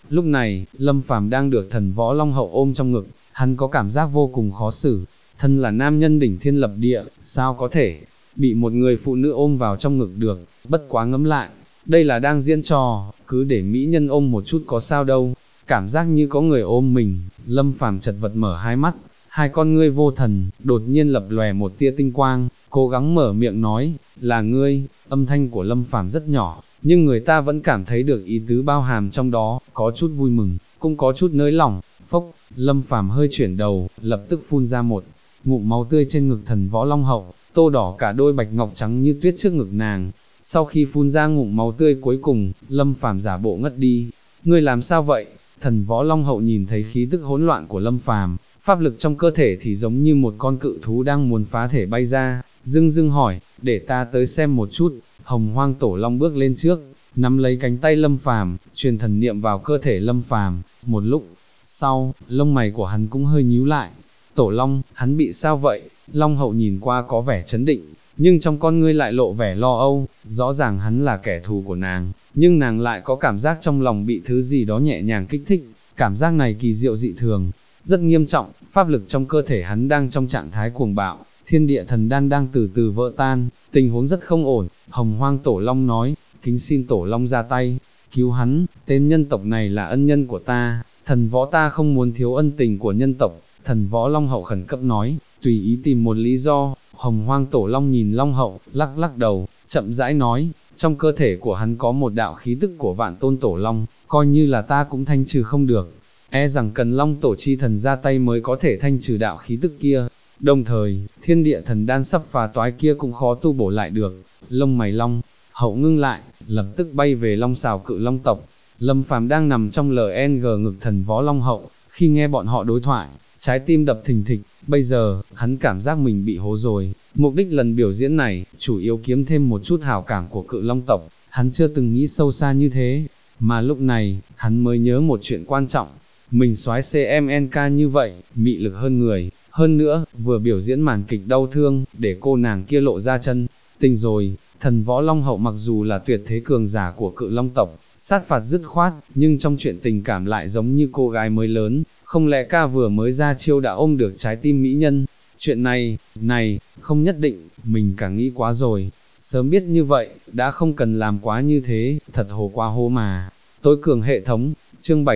A: Lúc này, Lâm Phàm đang được thần võ long hậu ôm trong ngực, hắn có cảm giác vô cùng khó xử, thân là nam nhân đỉnh thiên lập địa, sao có thể bị một người phụ nữ ôm vào trong ngực được, bất quá ngẫm lại, đây là đang diễn trò, cứ để mỹ nhân ôm một chút có sao đâu, cảm giác như có người ôm mình, Lâm Phàm chật vật mở hai mắt, hai con ngươi vô thần, đột nhiên lập lòe một tia tinh quang, cố gắng mở miệng nói, là ngươi, âm thanh của Lâm Phàm rất nhỏ, nhưng người ta vẫn cảm thấy được ý tứ bao hàm trong đó, có chút vui mừng, cũng có chút nới lỏng, phốc, Lâm Phàm hơi chuyển đầu, lập tức phun ra một ngụm máu tươi trên ngực thần võ long hậu, tô đỏ cả đôi bạch ngọc trắng như tuyết trước ngực nàng. Sau khi phun ra ngụm máu tươi cuối cùng, Lâm Phàm giả bộ ngất đi. Ngươi làm sao vậy? Thần võ long hậu nhìn thấy khí tức hỗn loạn của Lâm Phàm, pháp lực trong cơ thể thì giống như một con cự thú đang muốn phá thể bay ra, dưng dưng hỏi, để ta tới xem một chút. Hồng Hoang Tổ Long bước lên trước, nắm lấy cánh tay Lâm Phàm, truyền thần niệm vào cơ thể Lâm Phàm. Một lúc sau, lông mày của hắn cũng hơi nhíu lại. Tổ Long, hắn bị sao vậy? Long hậu nhìn qua có vẻ chấn định, nhưng trong con ngươi lại lộ vẻ lo âu, rõ ràng hắn là kẻ thù của nàng, nhưng nàng lại có cảm giác trong lòng bị thứ gì đó nhẹ nhàng kích thích, cảm giác này kỳ diệu dị thường, rất nghiêm trọng, pháp lực trong cơ thể hắn đang trong trạng thái cuồng bạo, thiên địa thần đan đang từ từ vỡ tan, tình huống rất không ổn. Hồng Hoang Tổ Long nói, kính xin Tổ Long ra tay, cứu hắn, tên nhân tộc này là ân nhân của ta, thần võ ta không muốn thiếu ân tình của nhân tộc. Thần võ Long hậu khẩn cấp nói, tùy ý tìm một lý do. Hồng Hoang Tổ Long nhìn Long hậu, lắc lắc đầu, chậm rãi nói, trong cơ thể của hắn có một đạo khí tức của vạn tôn Tổ Long, coi như là ta cũng thanh trừ không được, e rằng cần Long Tổ chi thần ra tay mới có thể thanh trừ đạo khí tức kia, đồng thời, thiên địa thần đan sắp phá toái kia cũng khó tu bổ lại được. Lông mày Long hậu ngưng lại, lập tức bay về Long Xào Cự Long tộc. Lâm Phàm đang nằm trong LNG ngực thần võ Long hậu, khi nghe bọn họ đối thoại, trái tim đập thình thịch, bây giờ, hắn cảm giác mình bị hố rồi, mục đích lần biểu diễn này, chủ yếu kiếm thêm một chút hảo cảm của Cự Long tộc, hắn chưa từng nghĩ sâu xa như thế, mà lúc này, hắn mới nhớ một chuyện quan trọng, mình soái CMNK như vậy, mị lực hơn người, hơn nữa, vừa biểu diễn màn kịch đau thương, để cô nàng kia lộ ra chân tình rồi. Thần võ Long hậu mặc dù là tuyệt thế cường giả của Cự Long tộc, sát phạt dứt khoát, nhưng trong chuyện tình cảm lại giống như cô gái mới lớn, không lẽ ca vừa mới ra chiêu đã ôm được trái tim mỹ nhân. Chuyện này, không nhất định, mình cả nghĩ quá rồi, sớm biết như vậy, đã không cần làm quá như thế, thật hồ quá hô mà. Tối cường hệ thống, chương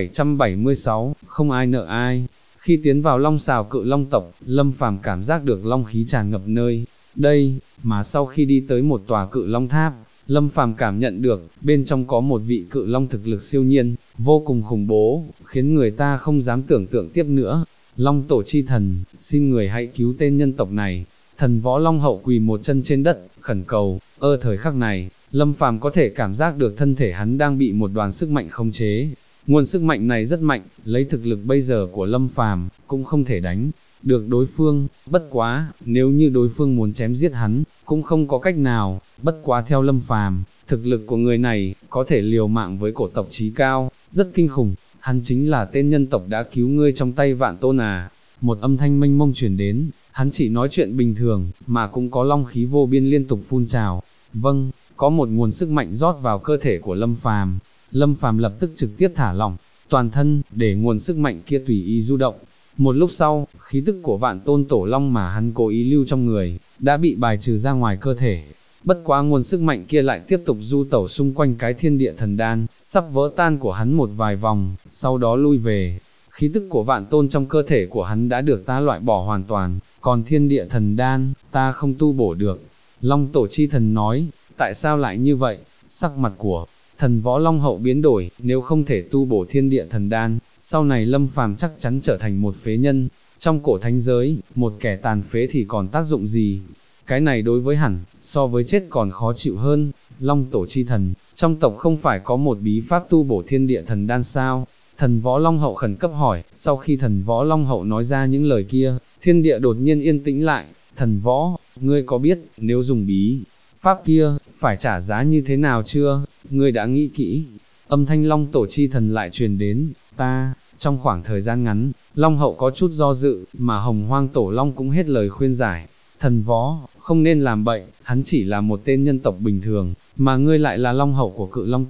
A: 776, không ai nợ ai. Khi tiến vào Long Xào Cự Long tộc, Lâm Phàm cảm giác được long khí tràn ngập nơi đây, mà sau khi đi tới một tòa Cự Long tháp, Lâm Phàm cảm nhận được, bên trong có một vị Cự Long thực lực siêu nhiên, vô cùng khủng bố, khiến người ta không dám tưởng tượng tiếp nữa. Long Tổ chi thần, xin người hãy cứu tên nhân tộc này. Thần võ Long hậu quỳ một chân trên đất, khẩn cầu. Thời khắc này, Lâm Phàm có thể cảm giác được thân thể hắn đang bị một đoàn sức mạnh khống chế. Nguồn sức mạnh này rất mạnh, lấy thực lực bây giờ của Lâm Phàm cũng không thể đánh được đối phương, bất quá, nếu như đối phương muốn chém giết hắn, cũng không có cách nào, bất quá theo Lâm Phàm, thực lực của người này, có thể liều mạng với cổ tộc chí cao, rất kinh khủng, hắn chính là tên nhân tộc đã cứu ngươi trong tay vạn tôn à. Một âm thanh mênh mông truyền đến, hắn chỉ nói chuyện bình thường, mà cũng có long khí vô biên liên tục phun trào. Vâng, có một nguồn sức mạnh rót vào cơ thể của Lâm Phàm. Lâm Phàm lập tức trực tiếp thả lỏng toàn thân, để nguồn sức mạnh kia tùy ý du động. Một lúc sau, khí tức của vạn tôn Tổ Long mà hắn cố ý lưu trong người, đã bị bài trừ ra ngoài cơ thể. Bất quá nguồn sức mạnh kia lại tiếp tục du tẩu xung quanh cái thiên địa thần đan, sắp vỡ tan của hắn một vài vòng, sau đó lui về. Khí tức của vạn tôn trong cơ thể của hắn đã được ta loại bỏ hoàn toàn, còn thiên địa thần đan, ta không tu bổ được. Long Tổ chi thần nói, tại sao lại như vậy? Sắc mặt của thần võ Long hậu biến đổi, nếu không thể tu bổ thiên địa thần đan, sau này Lâm Phàm chắc chắn trở thành một phế nhân. Trong cổ thánh giới, một kẻ tàn phế thì còn tác dụng gì? Cái này đối với hẳn, so với chết còn khó chịu hơn. Long Tổ chi thần, trong tộc không phải có một bí pháp tu bổ thiên địa thần đan sao? Thần võ Long hậu khẩn cấp hỏi. Sau khi thần võ Long hậu nói ra những lời kia, thiên địa đột nhiên yên tĩnh lại. Thần võ, ngươi có biết, nếu dùng bí pháp kia, phải trả giá như thế nào chưa? Ngươi đã nghĩ kỹ. Âm thanh Long Tổ chi thần lại truyền đến. Trong khoảng thời gian ngắn, Long hậu có chút do dự, mà Hồng Hoang Tổ Long cũng hết lời khuyên giải. Thần võ, không nên làm bậy, hắn chỉ là một tên nhân tộc bình thường, mà ngươi lại là Long hậu của Cự Long tộc.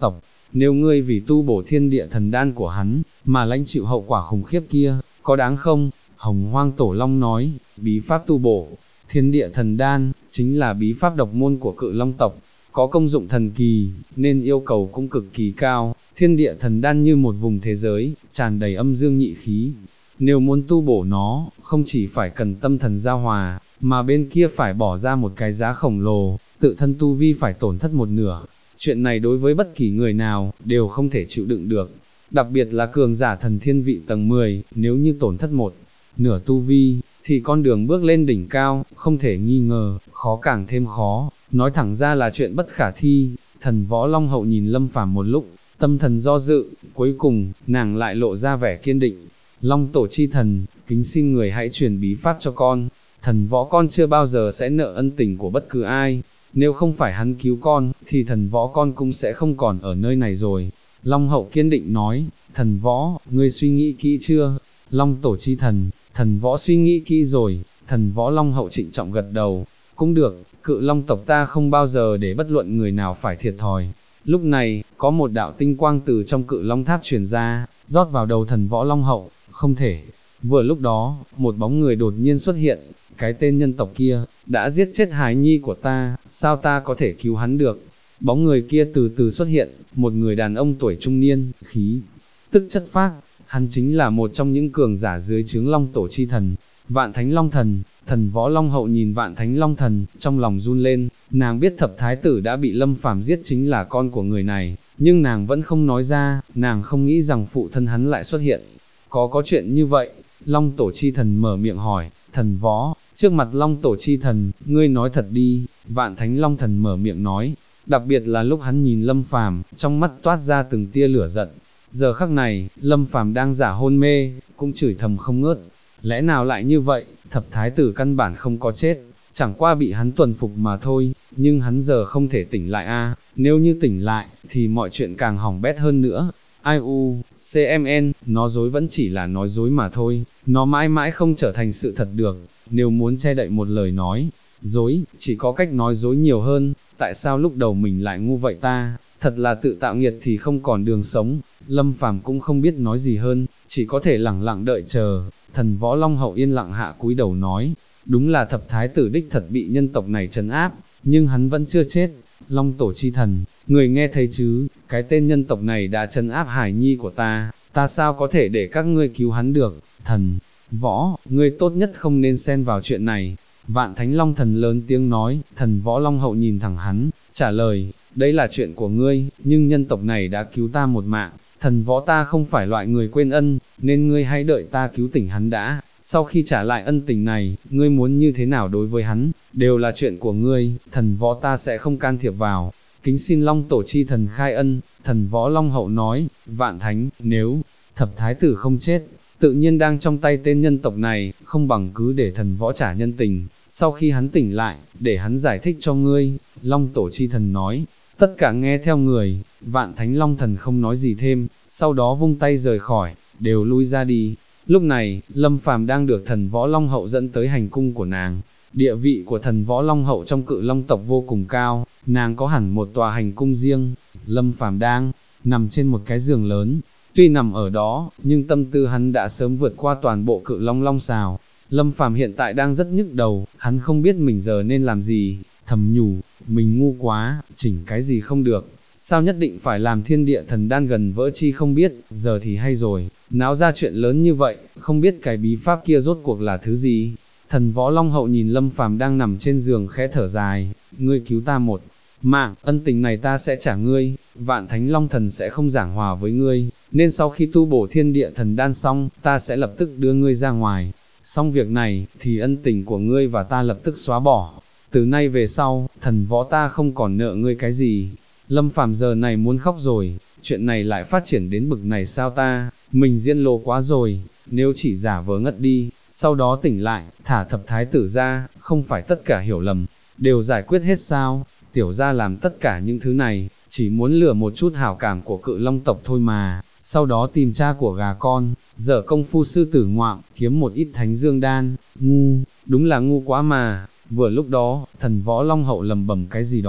A: nếu ngươi vì tu bổ thiên địa thần đan của hắn, mà lãnh chịu hậu quả khủng khiếp kia, có đáng không? Hồng Hoang Tổ Long nói, bí pháp tu bổ, thiên địa thần đan, chính là bí pháp độc môn của Cự Long tộc, có công dụng thần kỳ, nên yêu cầu cũng cực kỳ cao, thiên địa thần đan như một vùng thế giới, tràn đầy âm dương nhị khí. Nếu muốn tu bổ nó, không chỉ phải cần tâm thần giao hòa, mà bên kia phải bỏ ra một cái giá khổng lồ, tự thân tu vi phải tổn thất một nửa. Chuyện này đối với bất kỳ người nào, đều không thể chịu đựng được. Đặc biệt là cường giả thần thiên vị tầng 10, nếu như tổn thất một nửa tu vi, thì con đường bước lên đỉnh cao, không thể nghi ngờ, khó càng thêm khó, nói thẳng ra là chuyện bất khả thi. Thần Võ Long Hậu nhìn Lâm Phàm một lúc, tâm thần do dự, cuối cùng, nàng lại lộ ra vẻ kiên định. Long Tổ chi thần, kính xin người hãy truyền bí pháp cho con, thần võ con chưa bao giờ sẽ nợ ân tình của bất cứ ai, nếu không phải hắn cứu con, thì thần võ con cũng sẽ không còn ở nơi này rồi. Long Hậu kiên định nói, thần võ, ngươi suy nghĩ kỹ chưa? Long Tổ chi thần, thần võ suy nghĩ kỹ rồi, thần võ Long Hậu trịnh trọng gật đầu, cũng được, Cự Long tộc ta không bao giờ để bất luận người nào phải thiệt thòi. Lúc này, có một đạo tinh quang từ trong Cự Long tháp truyền ra, rót vào đầu thần võ Long Hậu, không thể. Vừa lúc đó, một bóng người đột nhiên xuất hiện, cái tên nhân tộc kia, đã giết chết hài nhi của ta, sao ta có thể cứu hắn được? Bóng người kia từ từ xuất hiện, một người đàn ông tuổi trung niên, khí, tức chất phác, hắn chính là một trong những cường giả dưới trướng Long Tổ chi thần, Vạn Thánh Long Thần. Thần Võ Long Hậu nhìn Vạn Thánh Long Thần, trong lòng run lên, nàng biết thập thái tử đã bị Lâm Phàm giết chính là con của người này, nhưng nàng vẫn không nói ra, nàng không nghĩ rằng phụ thân hắn lại xuất hiện. Có chuyện như vậy? Long Tổ chi thần mở miệng hỏi, thần Võ, trước mặt Long Tổ chi thần, ngươi nói thật đi. Vạn Thánh Long Thần mở miệng nói, đặc biệt là lúc hắn nhìn Lâm Phàm, trong mắt toát ra từng tia lửa giận. Giờ khắc này, Lâm Phàm đang giả hôn mê, cũng chửi thầm không ngớt. Lẽ nào lại như vậy, thập thái tử căn bản không có chết, chẳng qua bị hắn tuần phục mà thôi, nhưng hắn giờ không thể tỉnh lại a, nếu như tỉnh lại, thì mọi chuyện càng hỏng bét hơn nữa. CMN, nói dối vẫn chỉ là nói dối mà thôi, nó mãi mãi không trở thành sự thật được, nếu muốn che đậy một lời nói dối, chỉ có cách nói dối nhiều hơn. Tại sao lúc đầu mình lại ngu vậy ta, thật là tự tạo nghiệt thì không còn đường sống. Lâm Phàm cũng không biết nói gì hơn, chỉ có thể lẳng lặng đợi chờ. Thần Võ Long Hậu yên lặng hạ cúi đầu nói, đúng là thập thái tử đích thật bị nhân tộc này trấn áp, nhưng hắn vẫn chưa chết. Long Tổ chi thần, người nghe thấy chứ, cái tên nhân tộc này đã trấn áp hải nhi của ta sao có thể để các ngươi cứu hắn được? Thần Võ, ngươi tốt nhất không nên xen vào chuyện này. Vạn Thánh Long Thần lớn tiếng nói. Thần Võ Long Hậu nhìn thẳng hắn, trả lời, đây là chuyện của ngươi, nhưng nhân tộc này đã cứu ta một mạng, thần võ ta không phải loại người quên ân, nên ngươi hãy đợi ta cứu tỉnh hắn đã, sau khi trả lại ân tình này, ngươi muốn như thế nào đối với hắn, đều là chuyện của ngươi, thần võ ta sẽ không can thiệp vào. Kính xin Long Tổ chi thần khai ân. Thần Võ Long Hậu nói, Vạn Thánh, nếu thập thái tử không chết, tự nhiên đang trong tay tên nhân tộc này, không bằng cứ để thần võ trả nhân tình, sau khi hắn tỉnh lại, để hắn giải thích cho ngươi. Long Tổ chi thần nói, tất cả nghe theo người. Vạn Thánh Long Thần không nói gì thêm, sau đó vung tay rời khỏi, đều lui ra đi. Lúc này, Lâm Phàm đang được thần Võ Long Hậu dẫn tới hành cung của nàng. Địa vị của thần Võ Long Hậu trong Cự Long tộc vô cùng cao, nàng có hẳn một tòa hành cung riêng. Lâm Phàm đang nằm trên một cái giường lớn, tuy nằm ở đó, nhưng tâm tư hắn đã sớm vượt qua toàn bộ Cự Long Long xào. Lâm Phàm hiện tại đang rất nhức đầu, hắn không biết mình giờ nên làm gì, thầm nhủ, mình ngu quá, chỉnh cái gì không được, sao nhất định phải làm thiên địa thần đan gần vỡ chi không biết, giờ thì hay rồi, náo ra chuyện lớn như vậy, không biết cái bí pháp kia rốt cuộc là thứ gì. Thần Võ Long Hậu nhìn Lâm Phàm đang nằm trên giường khẽ thở dài, ngươi cứu ta một mạng, ân tình này ta sẽ trả ngươi. Vạn Thánh Long Thần sẽ không giảng hòa với ngươi, nên sau khi tu bổ thiên địa thần đan xong, ta sẽ lập tức đưa ngươi ra ngoài. Xong việc này, thì ân tình của ngươi và ta lập tức xóa bỏ. Từ nay về sau, thần võ ta không còn nợ ngươi cái gì. Lâm Phàm giờ này muốn khóc rồi, chuyện này lại phát triển đến bực này sao ta, mình diễn lô quá rồi, nếu chỉ giả vờ ngất đi, sau đó tỉnh lại, thả thập thái tử ra, không phải tất cả hiểu lầm, đều giải quyết hết sao? Tiểu gia làm tất cả những thứ này, chỉ muốn lừa một chút hảo cảm của Cự Long tộc thôi mà, sau đó tìm cha của gà con, dở công phu sư tử ngoạm, kiếm một ít thánh dương đan, ngu, đúng là ngu quá mà. Vừa lúc đó, thần Võ Long Hậu lầm bầm cái gì đó,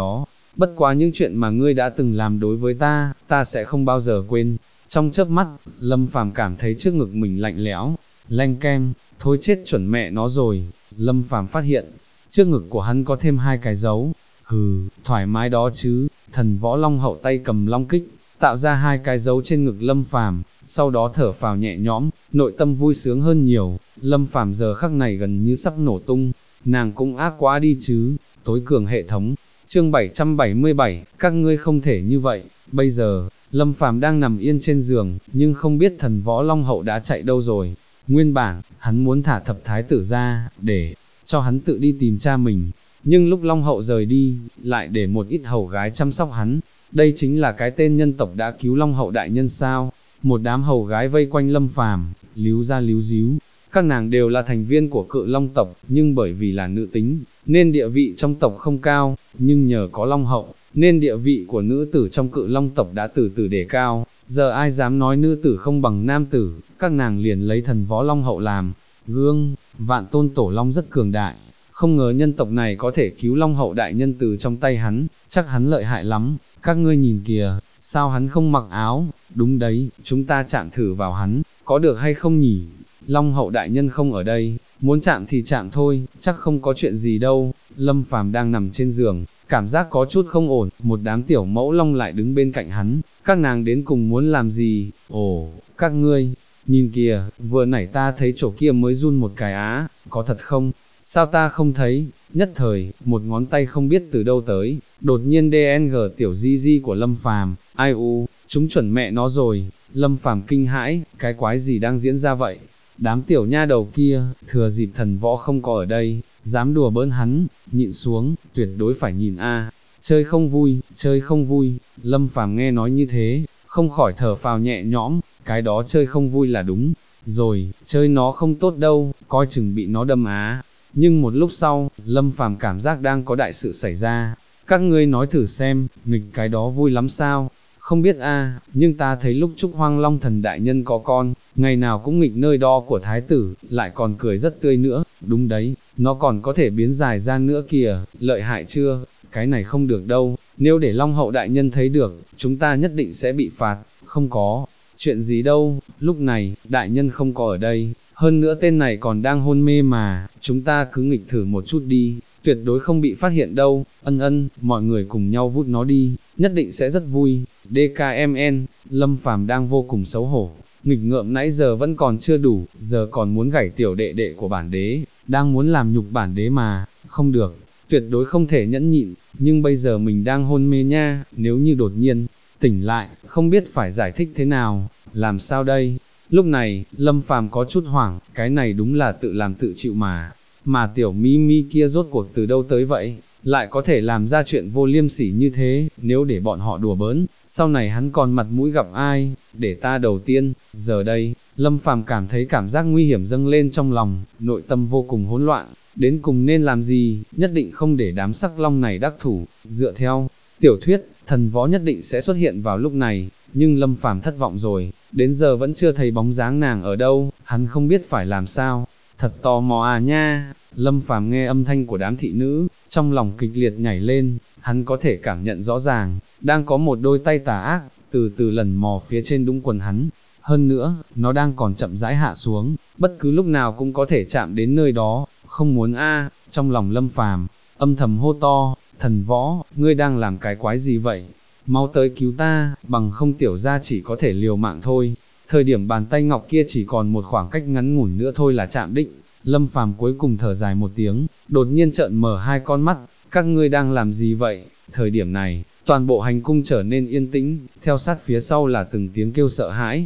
A: bất quá những chuyện mà ngươi đã từng làm đối với ta sẽ không bao giờ quên. Trong chớp mắt, Lâm Phàm cảm thấy trước ngực mình lạnh lẽo, leng keng, thôi chết chuẩn mẹ nó rồi, Lâm Phàm phát hiện, trước ngực của hắn có thêm 2 cái dấu, hừ, thoải mái đó chứ, thần võ long hậu tay cầm long kích, tạo ra 2 cái dấu trên ngực Lâm Phàm, sau đó thở phào nhẹ nhõm, nội tâm vui sướng hơn nhiều, Lâm Phàm giờ khắc này gần như sắp nổ tung, nàng cũng ác quá đi chứ, tối cường hệ thống. Chương 777, các ngươi không thể như vậy, bây giờ, Lâm Phàm đang nằm yên trên giường, nhưng không biết thần võ long hậu đã chạy đâu rồi. Nguyên bản, hắn muốn thả thập thái tử ra, để cho hắn tự đi tìm cha mình, nhưng lúc long hậu rời đi, lại để một ít hầu gái chăm sóc hắn. Đây chính là cái tên nhân tộc đã cứu long hậu đại nhân sao? Một đám hầu gái vây quanh Lâm Phàm, líu ra líu díu. Các nàng đều là thành viên của Cự Long tộc, nhưng bởi vì là nữ tính, nên địa vị trong tộc không cao, nhưng nhờ có Long hậu, nên địa vị của nữ tử trong Cự Long tộc đã từ từ đề cao. Giờ ai dám nói nữ tử không bằng nam tử, các nàng liền lấy thần võ Long hậu làm gương. Vạn tôn tổ long rất cường đại, không ngờ nhân tộc này có thể cứu Long hậu đại nhân từ trong tay hắn, chắc hắn lợi hại lắm. Các ngươi nhìn kìa, sao hắn không mặc áo? Đúng đấy, chúng ta chạm thử vào hắn, có được hay không nhỉ? Long hậu đại nhân không ở đây, muốn chạm thì chạm thôi, chắc không có chuyện gì đâu. Lâm Phàm đang nằm trên giường, cảm giác có chút không ổn, một đám tiểu mẫu long lại đứng bên cạnh hắn, các nàng đến cùng muốn làm gì? Ồ, các ngươi, nhìn kìa, vừa nãy ta thấy chỗ kia mới run một cái á, có thật không? Sao ta không thấy? Nhất thời, một ngón tay không biết từ đâu tới, đột nhiên DNG tiểu di di của Lâm Phàm, ai u, chúng chuẩn mẹ nó rồi. Lâm Phàm kinh hãi, cái quái gì đang diễn ra vậy? Đám tiểu nha đầu kia, thừa dịp thần võ không có ở đây, dám đùa bỡn hắn, nhịn xuống, tuyệt đối phải nhìn a. Chơi không vui, chơi không vui. Lâm Phàm nghe nói như thế, không khỏi thở phào nhẹ nhõm, cái đó chơi không vui là đúng rồi, chơi nó không tốt đâu, coi chừng bị nó đâm á. Nhưng một lúc sau, Lâm Phàm cảm giác đang có đại sự xảy ra. Các ngươi nói thử xem, nghịch cái đó vui lắm sao? Không biết a, nhưng ta thấy lúc Trúc Hoang Long thần đại nhân có con, ngày nào cũng nghịch nơi đo của thái tử, lại còn cười rất tươi nữa. Đúng đấy, nó còn có thể biến dài ra nữa kìa, lợi hại chưa? Cái này không được đâu, nếu để Long hậu đại nhân thấy được, chúng ta nhất định sẽ bị phạt. Không có chuyện gì đâu, lúc này, đại nhân không có ở đây, hơn nữa tên này còn đang hôn mê mà, chúng ta cứ nghịch thử một chút đi, tuyệt đối không bị phát hiện đâu. Ân, mọi người cùng nhau vút nó đi, nhất định sẽ rất vui. DKMN, Lâm Phàm đang vô cùng xấu hổ, nghịch ngợm nãy giờ vẫn còn chưa đủ, giờ còn muốn gảy tiểu đệ đệ của bản đế, đang muốn làm nhục bản đế mà, không được, tuyệt đối không thể nhẫn nhịn, nhưng bây giờ mình đang hôn mê nha, nếu như đột nhiên tỉnh lại, không biết phải giải thích thế nào, làm sao đây? Lúc này, Lâm Phàm có chút hoảng, cái này đúng là tự làm tự chịu mà tiểu Mimi kia rốt cuộc từ đâu tới vậy, lại có thể làm ra chuyện vô liêm sỉ như thế, nếu để bọn họ đùa bỡn, sau này hắn còn mặt mũi gặp ai, để ta đầu tiên. Giờ đây, Lâm Phàm cảm thấy cảm giác nguy hiểm dâng lên trong lòng, nội tâm vô cùng hỗn loạn, đến cùng nên làm gì, nhất định không để đám sắc long này đắc thủ. Dựa theo tiểu thuyết, thần võ nhất định sẽ xuất hiện vào lúc này, nhưng Lâm Phàm thất vọng rồi, đến giờ vẫn chưa thấy bóng dáng nàng ở đâu, hắn không biết phải làm sao. Thật tò mò à nha. Lâm Phàm nghe âm thanh của đám thị nữ, trong lòng kịch liệt nhảy lên, hắn có thể cảm nhận rõ ràng, đang có một đôi tay tà ác, từ từ lần mò phía trên đũng quần hắn. Hơn nữa, nó đang còn chậm rãi hạ xuống, bất cứ lúc nào cũng có thể chạm đến nơi đó, không muốn a. Trong lòng Lâm Phàm âm thầm hô to, thần võ, ngươi đang làm cái quái gì vậy? Mau tới cứu ta, bằng không tiểu gia chỉ có thể liều mạng thôi. Thời điểm bàn tay ngọc kia chỉ còn một khoảng cách ngắn ngủn nữa thôi là chạm định, Lâm Phàm cuối cùng thở dài một tiếng, đột nhiên trợn mở hai con mắt, các ngươi đang làm gì vậy? Thời điểm này, toàn bộ hành cung trở nên yên tĩnh, theo sát phía sau là từng tiếng kêu sợ hãi.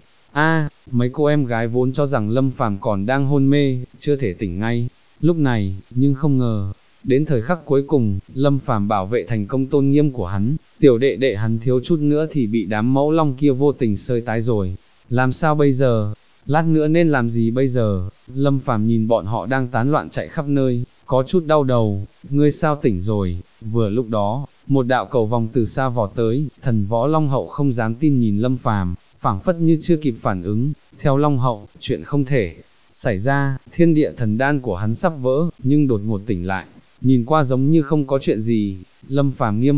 A: Mấy cô em gái vốn cho rằng Lâm Phàm còn đang hôn mê, chưa thể tỉnh ngay. Lúc này, nhưng không ngờ, đến thời khắc cuối cùng, Lâm Phàm bảo vệ thành công tôn nghiêm của hắn, tiểu đệ đệ hắn thiếu chút nữa thì bị đám mẫu long kia vô tình sơi tái rồi. Làm sao bây giờ? Lát nữa nên làm gì bây giờ? Lâm Phàm nhìn bọn họ đang tán loạn chạy khắp nơi, có chút đau đầu. Ngươi sao tỉnh rồi? Vừa lúc đó, một đạo cầu vòng từ xa vọt tới, thần võ Long hậu không dám tin nhìn Lâm Phàm, phảng phất như chưa kịp phản ứng. Theo Long hậu, chuyện không thể xảy ra, thiên địa thần đan của hắn sắp vỡ, nhưng đột ngột tỉnh lại, nhìn qua giống như không có chuyện gì. Lâm Phàm nghiêm mặt,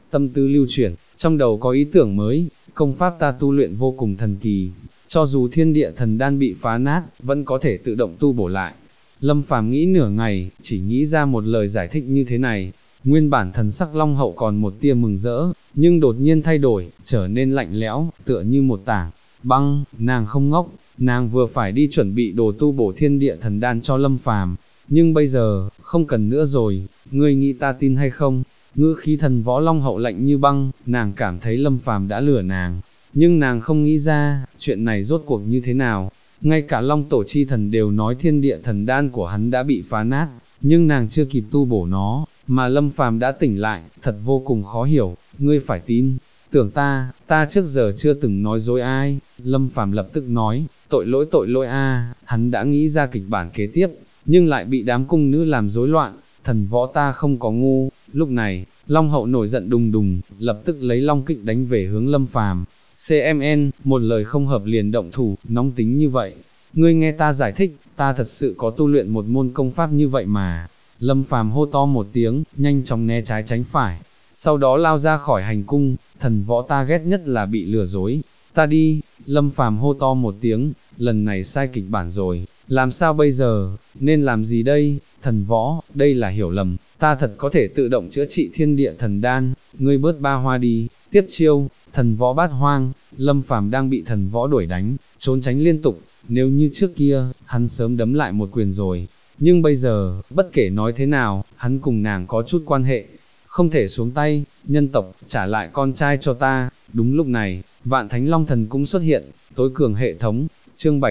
A: tâm tư lưu chuyển, trong đầu có ý tưởng mới, công pháp ta tu luyện vô cùng thần kỳ, cho dù thiên địa thần đan bị phá nát, vẫn có thể tự động tu bổ lại. Lâm Phàm nghĩ nửa ngày, chỉ nghĩ ra một lời giải thích như thế này. Nguyên bản thần sắc Long Hậu còn một tia mừng rỡ, nhưng đột nhiên thay đổi, trở nên lạnh lẽo, tựa như một tảng băng. Nàng không ngốc, nàng vừa phải đi chuẩn bị đồ tu bổ thiên địa thần đan cho Lâm Phàm, nhưng bây giờ, không cần nữa rồi, ngươi nghĩ ta tin hay không? Ngữ khí Thần Võ Long Hậu lạnh như băng, nàng cảm thấy Lâm Phàm đã lừa nàng, nhưng nàng không nghĩ ra, chuyện này rốt cuộc như thế nào. Ngay cả Long Tổ Chi Thần đều nói thiên địa thần đan của hắn đã bị phá nát, nhưng nàng chưa kịp tu bổ nó, mà Lâm Phàm đã tỉnh lại, thật vô cùng khó hiểu, ngươi phải tin, tưởng ta trước giờ chưa từng nói dối ai. Lâm Phàm lập tức nói, tội lỗi a, hắn đã nghĩ ra kịch bản kế tiếp, nhưng lại bị đám cung nữ làm rối loạn, Thần Võ ta không có ngu. Lúc này, Long Hậu nổi giận đùng đùng, lập tức lấy Long Kích đánh về hướng Lâm Phàm. CMN, một lời không hợp liền động thủ, nóng tính như vậy. Ngươi nghe ta giải thích, ta thật sự có tu luyện một môn công pháp như vậy mà. Lâm Phàm hô to một tiếng, nhanh chóng né trái tránh phải, sau đó lao ra khỏi hành cung. Thần Võ ta ghét nhất là bị lừa dối, ta đi. Lâm Phàm hô to một tiếng, lần này sai kịch bản rồi, làm sao bây giờ, nên làm gì đây? Thần Võ, đây là hiểu lầm, ta thật có thể tự động chữa trị thiên địa thần đan, ngươi bớt ba hoa đi. Tiếp chiêu, Thần Võ Bát Hoang. Lâm Phàm đang bị Thần Võ đuổi đánh, trốn tránh liên tục, nếu như trước kia, hắn sớm đấm lại một quyền rồi, nhưng bây giờ, bất kể nói thế nào, hắn cùng nàng có chút quan hệ, không thể xuống tay. Nhân tộc, trả lại con trai cho ta. Đúng lúc này, Vạn Thánh Long Thần cũng xuất hiện, tối cường hệ thống, chương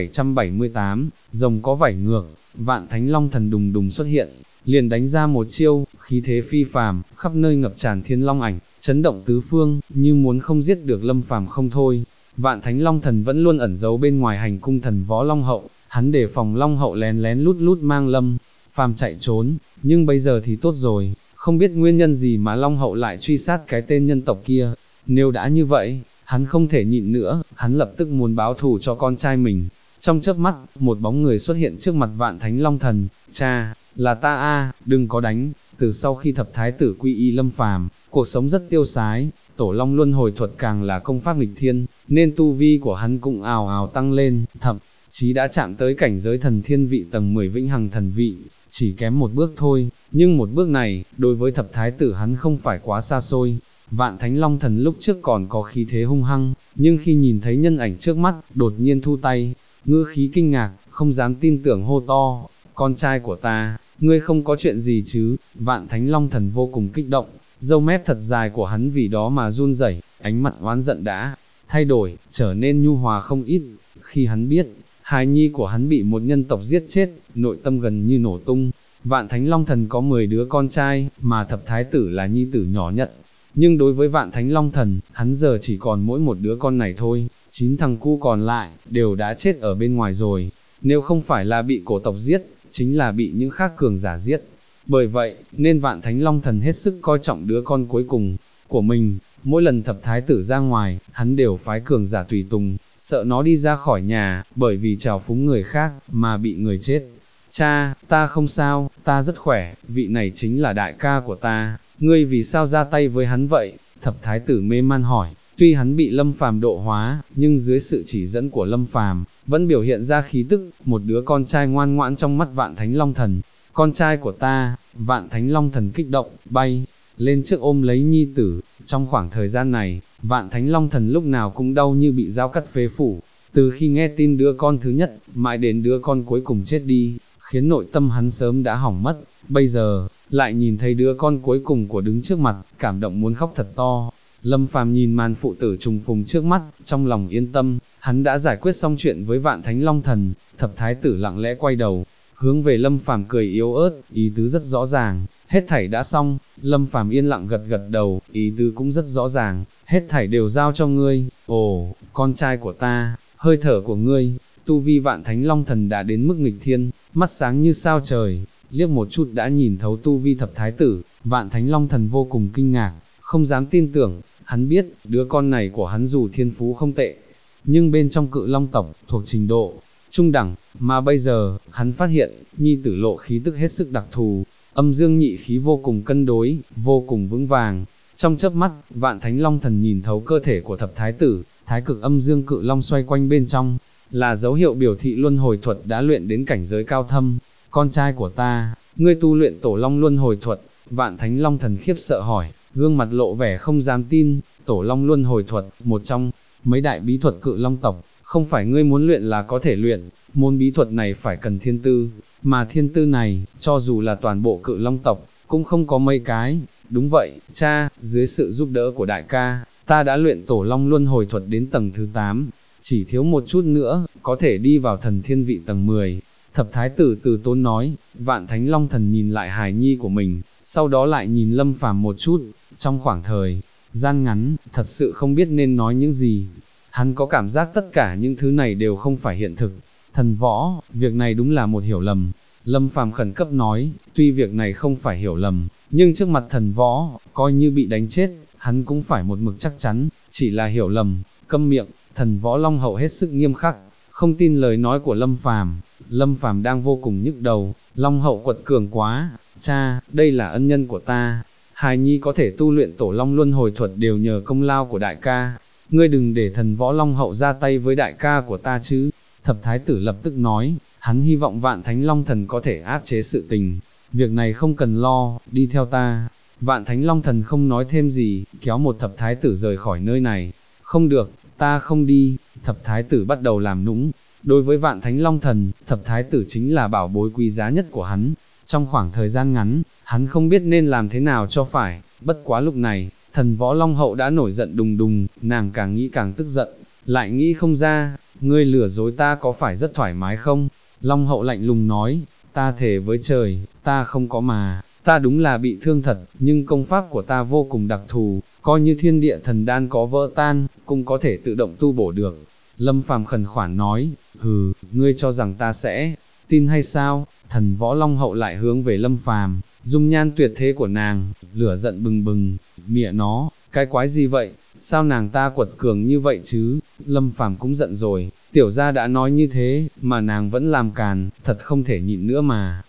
A: 778, rồng có vảy ngược. Vạn Thánh Long Thần đùng đùng xuất hiện, liền đánh ra một chiêu, khí thế phi phàm, khắp nơi ngập tràn thiên long ảnh, chấn động tứ phương, như muốn không giết được Lâm Phàm không thôi. Vạn Thánh Long Thần vẫn luôn ẩn giấu bên ngoài hành cung Thần Võ Long Hậu, hắn đề phòng Long Hậu lén lén lút lút mang Lâm Phàm chạy trốn, nhưng bây giờ thì tốt rồi, không biết nguyên nhân gì mà Long Hậu lại truy sát cái tên nhân tộc kia. Nếu đã như vậy, hắn không thể nhịn nữa, hắn lập tức muốn báo thù cho con trai mình. Trong chớp mắt, một bóng người xuất hiện trước mặt Vạn Thánh Long Thần. Cha, là ta a, đừng có đánh. Từ sau khi thập thái tử quy y Lâm Phàm, cuộc sống rất tiêu sái, Tổ Long Luân Hồi Thuật càng là công pháp nghịch thiên, nên tu vi của hắn cũng ào ào tăng lên, thậm chí đã chạm tới cảnh giới thần thiên vị tầng 10 vĩnh hằng thần vị, chỉ kém một bước thôi, nhưng một bước này, đối với thập thái tử hắn không phải quá xa xôi. Vạn Thánh Long Thần lúc trước còn có khí thế hung hăng, nhưng khi nhìn thấy nhân ảnh trước mắt, đột nhiên thu tay, ngữ khí kinh ngạc, không dám tin tưởng hô to, con trai của ta, ngươi không có chuyện gì chứ? Vạn Thánh Long Thần vô cùng kích động, râu mép thật dài của hắn vì đó mà run rẩy, ánh mặt oán giận đã thay đổi, trở nên nhu hòa không ít. Khi hắn biết, hài nhi của hắn bị một nhân tộc giết chết, nội tâm gần như nổ tung. Vạn Thánh Long Thần có 10 đứa con trai, mà thập thái tử là nhi tử nhỏ nhất. Nhưng đối với Vạn Thánh Long Thần, hắn giờ chỉ còn mỗi một đứa con này thôi, 9 thằng cu còn lại, đều đã chết ở bên ngoài rồi. Nếu không phải là bị cổ tộc giết, chính là bị những khác cường giả giết. Bởi vậy, nên Vạn Thánh Long Thần hết sức coi trọng đứa con cuối cùng của mình. Mỗi lần thập thái tử ra ngoài, hắn đều phái cường giả tùy tùng, sợ nó đi ra khỏi nhà, bởi vì trào phúng người khác, mà bị người chết. Cha, ta không sao, ta rất khỏe, vị này chính là đại ca của ta, ngươi vì sao ra tay với hắn vậy? Thập thái tử mê man hỏi. Tuy hắn bị Lâm Phàm độ hóa, nhưng dưới sự chỉ dẫn của Lâm Phàm, vẫn biểu hiện ra khí tức, một đứa con trai ngoan ngoãn trong mắt Vạn Thánh Long Thần. Con trai của ta. Vạn Thánh Long Thần kích động, bay lên trước ôm lấy nhi tử. Trong khoảng thời gian này, Vạn Thánh Long Thần lúc nào cũng đau như bị dao cắt phế phủ. Từ khi nghe tin đứa con thứ nhất, mãi đến đứa con cuối cùng chết đi, khiến nội tâm hắn sớm đã hỏng mất. Bây giờ, lại nhìn thấy đứa con cuối cùng của đứng trước mặt, cảm động muốn khóc thật to. Lâm Phàm nhìn màn phụ tử trùng phùng trước mắt, trong lòng yên tâm, hắn đã giải quyết xong chuyện với Vạn Thánh Long Thần. Thập thái tử lặng lẽ quay đầu, hướng về Lâm Phàm cười yếu ớt, ý tứ rất rõ ràng, hết thảy đã xong. Lâm Phàm yên lặng gật gật đầu, ý tứ cũng rất rõ ràng, hết thảy đều giao cho ngươi. Ồ, con trai của ta, hơi thở của ngươi. Tu vi Vạn Thánh Long Thần đã đến mức nghịch thiên, mắt sáng như sao trời, liếc một chút đã nhìn thấu tu vi thập thái tử. Vạn Thánh Long Thần vô cùng kinh ngạc, không dám tin tưởng. Hắn biết, đứa con này của hắn dù thiên phú không tệ, nhưng bên trong Cự Long tộc, thuộc trình độ trung đẳng, mà bây giờ, hắn phát hiện, nhi tử lộ khí tức hết sức đặc thù, âm dương nhị khí vô cùng cân đối, vô cùng vững vàng. Trong chớp mắt, Vạn Thánh Long Thần nhìn thấu cơ thể của thập thái tử, thái cực âm dương cự long xoay quanh bên trong, là dấu hiệu biểu thị luân hồi thuật đã luyện đến cảnh giới cao thâm. Con trai của ta, ngươi tu luyện tổ long luân hồi thuật, Vạn Thánh Long Thần khiếp sợ hỏi, gương mặt lộ vẻ không dám tin, tổ long luân hồi thuật, một trong mấy đại bí thuật cự long tộc, không phải ngươi muốn luyện là có thể luyện, môn bí thuật này phải cần thiên tư, mà thiên tư này, cho dù là toàn bộ cự long tộc, cũng không có mấy cái. Đúng vậy, cha, dưới sự giúp đỡ của đại ca, ta đã luyện tổ long luân hồi thuật đến tầng thứ 8, chỉ thiếu một chút nữa, có thể đi vào thần thiên vị tầng 10. Thập thái tử từ tốn nói. Vạn Thánh Long Thần nhìn lại hài nhi của mình, sau đó lại nhìn Lâm Phàm một chút, trong khoảng thời gian ngắn, thật sự không biết nên nói những gì. Hắn có cảm giác tất cả những thứ này đều không phải hiện thực. Thần võ, việc này đúng là một hiểu lầm. Lâm Phàm khẩn cấp nói, tuy việc này không phải hiểu lầm, nhưng trước mặt thần võ, coi như bị đánh chết, hắn cũng phải một mực chắc chắn, chỉ là hiểu lầm. Câm miệng. Thần võ Long Hậu hết sức nghiêm khắc, không tin lời nói của Lâm Phàm. Lâm Phàm đang vô cùng nhức đầu, Long Hậu quật cường quá, cha, đây là ân nhân của ta, hài nhi có thể tu luyện tổ long luân hồi thuật đều nhờ công lao của đại ca, ngươi đừng để thần võ Long Hậu ra tay với đại ca của ta chứ. Thập thái tử lập tức nói, hắn hy vọng Vạn Thánh Long Thần có thể áp chế sự tình, việc này không cần lo, đi theo ta. Vạn Thánh Long Thần không nói thêm gì, kéo một thập thái tử rời khỏi nơi này. Không được, ta không đi. Thập thái tử bắt đầu làm nũng. Đối với Vạn Thánh Long Thần, thập thái tử chính là bảo bối quý giá nhất của hắn. Trong khoảng thời gian ngắn, hắn không biết nên làm thế nào cho phải. Bất quá lúc này, thần võ Long Hậu đã nổi giận đùng đùng, nàng càng nghĩ càng tức giận, lại nghĩ không ra, ngươi lừa dối ta có phải rất thoải mái không? Long Hậu lạnh lùng nói, ta thề với trời, ta không có mà, ta đúng là bị thương thật, nhưng công pháp của ta vô cùng đặc thù, coi như thiên địa thần đan có vỡ tan, cũng có thể tự động tu bổ được. Lâm Phàm khẩn khoản nói, hừ, ngươi cho rằng ta sẽ tin hay sao? Thần võ Long Hậu lại hướng về Lâm Phàm, dung nhan tuyệt thế của nàng, lửa giận bừng bừng, mẹ nó, cái quái gì vậy? Sao nàng ta quật cường như vậy chứ? Lâm Phàm cũng giận rồi, tiểu gia đã nói như thế, mà nàng vẫn làm càn, thật không thể nhịn nữa mà.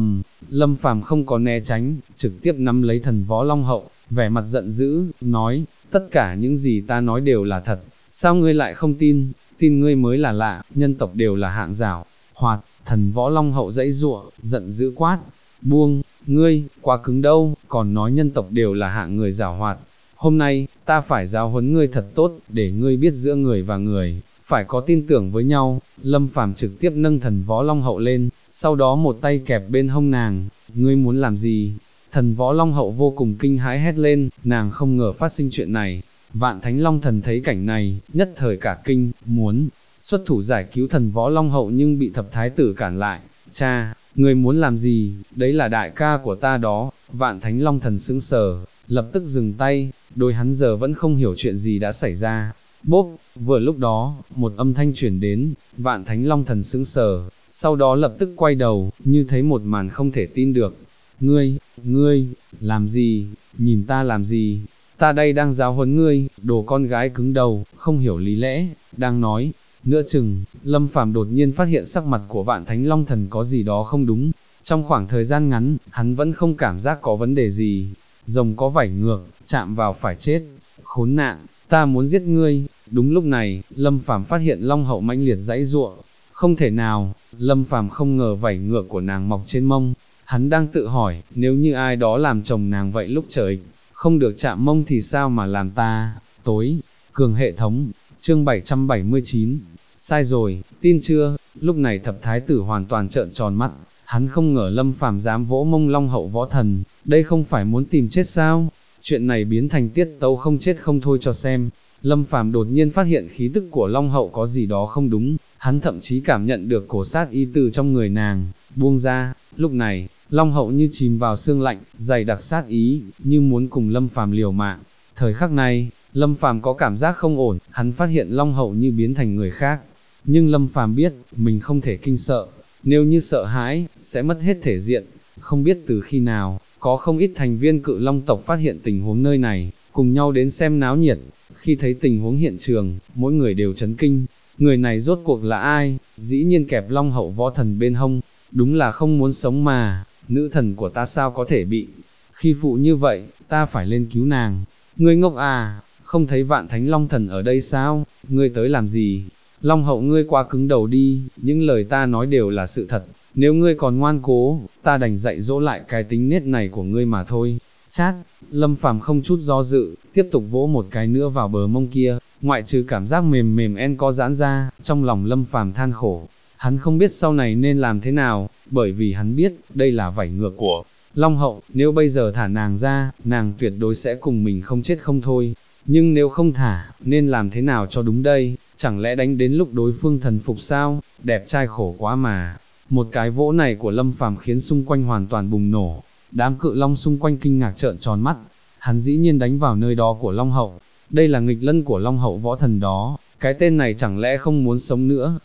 A: Lâm Phàm không có né tránh, trực tiếp nắm lấy thần võ Long Hậu, vẻ mặt giận dữ, nói, tất cả những gì ta nói đều là thật, sao ngươi lại không tin? Tin ngươi mới là lạ, nhân tộc đều là hạng giảo hoạt. Thần võ Long Hậu dãy giụa, giận dữ quát, buông, ngươi, quá cứng đâu, còn nói nhân tộc đều là hạng người giảo hoạt. Hôm nay, ta phải giáo huấn ngươi thật tốt, để ngươi biết giữa người và người, phải có tin tưởng với nhau. Lâm Phàm trực tiếp nâng thần võ Long Hậu lên, sau đó một tay kẹp bên hông nàng, ngươi muốn làm gì? Thần võ Long Hậu vô cùng kinh hãi hét lên, nàng không ngờ phát sinh chuyện này. Vạn Thánh Long Thần thấy cảnh này, nhất thời cả kinh, muốn xuất thủ giải cứu thần võ Long Hậu nhưng bị thập thái tử cản lại. Cha, người muốn làm gì? Đấy là đại ca của ta đó. Vạn Thánh Long Thần sững sờ, lập tức dừng tay, đôi hắn giờ vẫn không hiểu chuyện gì đã xảy ra. Bốp, vừa lúc đó, một âm thanh chuyển đến, Vạn Thánh Long Thần sững sờ, sau đó lập tức quay đầu, như thấy một màn không thể tin được. Ngươi, làm gì? Nhìn ta làm gì? Ta đây đang giáo huấn ngươi, đồ con gái cứng đầu, không hiểu lý lẽ, đang nói. Nửa chừng, Lâm Phàm đột nhiên phát hiện sắc mặt của Vạn Thánh Long Thần có gì đó không đúng. Trong khoảng thời gian ngắn, hắn vẫn không cảm giác có vấn đề gì. Rồng có vảy ngược, chạm vào phải chết. Khốn nạn, ta muốn giết ngươi. Đúng lúc này, Lâm Phàm phát hiện Long Hậu mãnh liệt giãy giụa. Không thể nào, Lâm Phàm không ngờ vảy ngược của nàng mọc trên mông. Hắn đang tự hỏi, nếu như ai đó làm chồng nàng vậy lúc trời không được chạm mông thì sao mà làm ta? Tối, cường hệ thống, chương 779, sai rồi, tin chưa? Lúc này thập thái tử hoàn toàn trợn tròn mắt, hắn không ngờ Lâm Phàm dám vỗ mông Long Hậu võ thần, đây không phải muốn tìm chết sao? Chuyện này biến thành tiết tấu không chết không thôi cho xem. Lâm Phàm đột nhiên phát hiện khí tức của Long Hậu có gì đó không đúng, hắn thậm chí cảm nhận được cổ sát ý từ trong người nàng, buông ra. Lúc này, Long Hậu như chìm vào sương lạnh, dày đặc sát ý, như muốn cùng Lâm Phàm liều mạng. Thời khắc này, Lâm Phàm có cảm giác không ổn, hắn phát hiện Long Hậu như biến thành người khác. Nhưng Lâm Phàm biết, mình không thể kinh sợ, nếu như sợ hãi, sẽ mất hết thể diện. Không biết từ khi nào, có không ít thành viên Cự Long tộc phát hiện tình huống nơi này, cùng nhau đến xem náo nhiệt. Khi thấy tình huống hiện trường, mỗi người đều chấn kinh. Người này rốt cuộc là ai? Dĩ nhiên kẹp Long Hậu võ thần bên hông, đúng là không muốn sống mà. Nữ thần của ta sao có thể bị khi phụ như vậy, ta phải lên cứu nàng. ngươi ngốc à, không thấy Vạn Thánh Long Thần ở đây sao, ngươi tới làm gì? Long hậu ngươi quá cứng đầu đi, những lời ta nói đều là sự thật, nếu ngươi còn ngoan cố, ta đành dạy dỗ lại cái tính nết này của ngươi mà thôi. Chát, Lâm Phàm không chút do dự, tiếp tục vỗ một cái nữa vào bờ mông kia, ngoại trừ cảm giác mềm mềm en có giãn ra, trong lòng Lâm Phàm than khổ. Hắn không biết sau này nên làm thế nào, bởi vì hắn biết, đây là vảy ngược của Long hậu, nếu bây giờ thả nàng ra, nàng tuyệt đối sẽ cùng mình không chết không thôi. Nhưng nếu không thả, nên làm thế nào cho đúng đây, chẳng lẽ đánh đến lúc đối phương thần phục sao, đẹp trai khổ quá mà. Một cái vỗ này của Lâm Phàm khiến xung quanh hoàn toàn bùng nổ, đám cự long xung quanh kinh ngạc trợn tròn mắt, hắn dĩ nhiên đánh vào nơi đó của Long hậu, đây là nghịch lân của Long hậu võ thần đó, cái tên này chẳng lẽ không muốn sống nữa,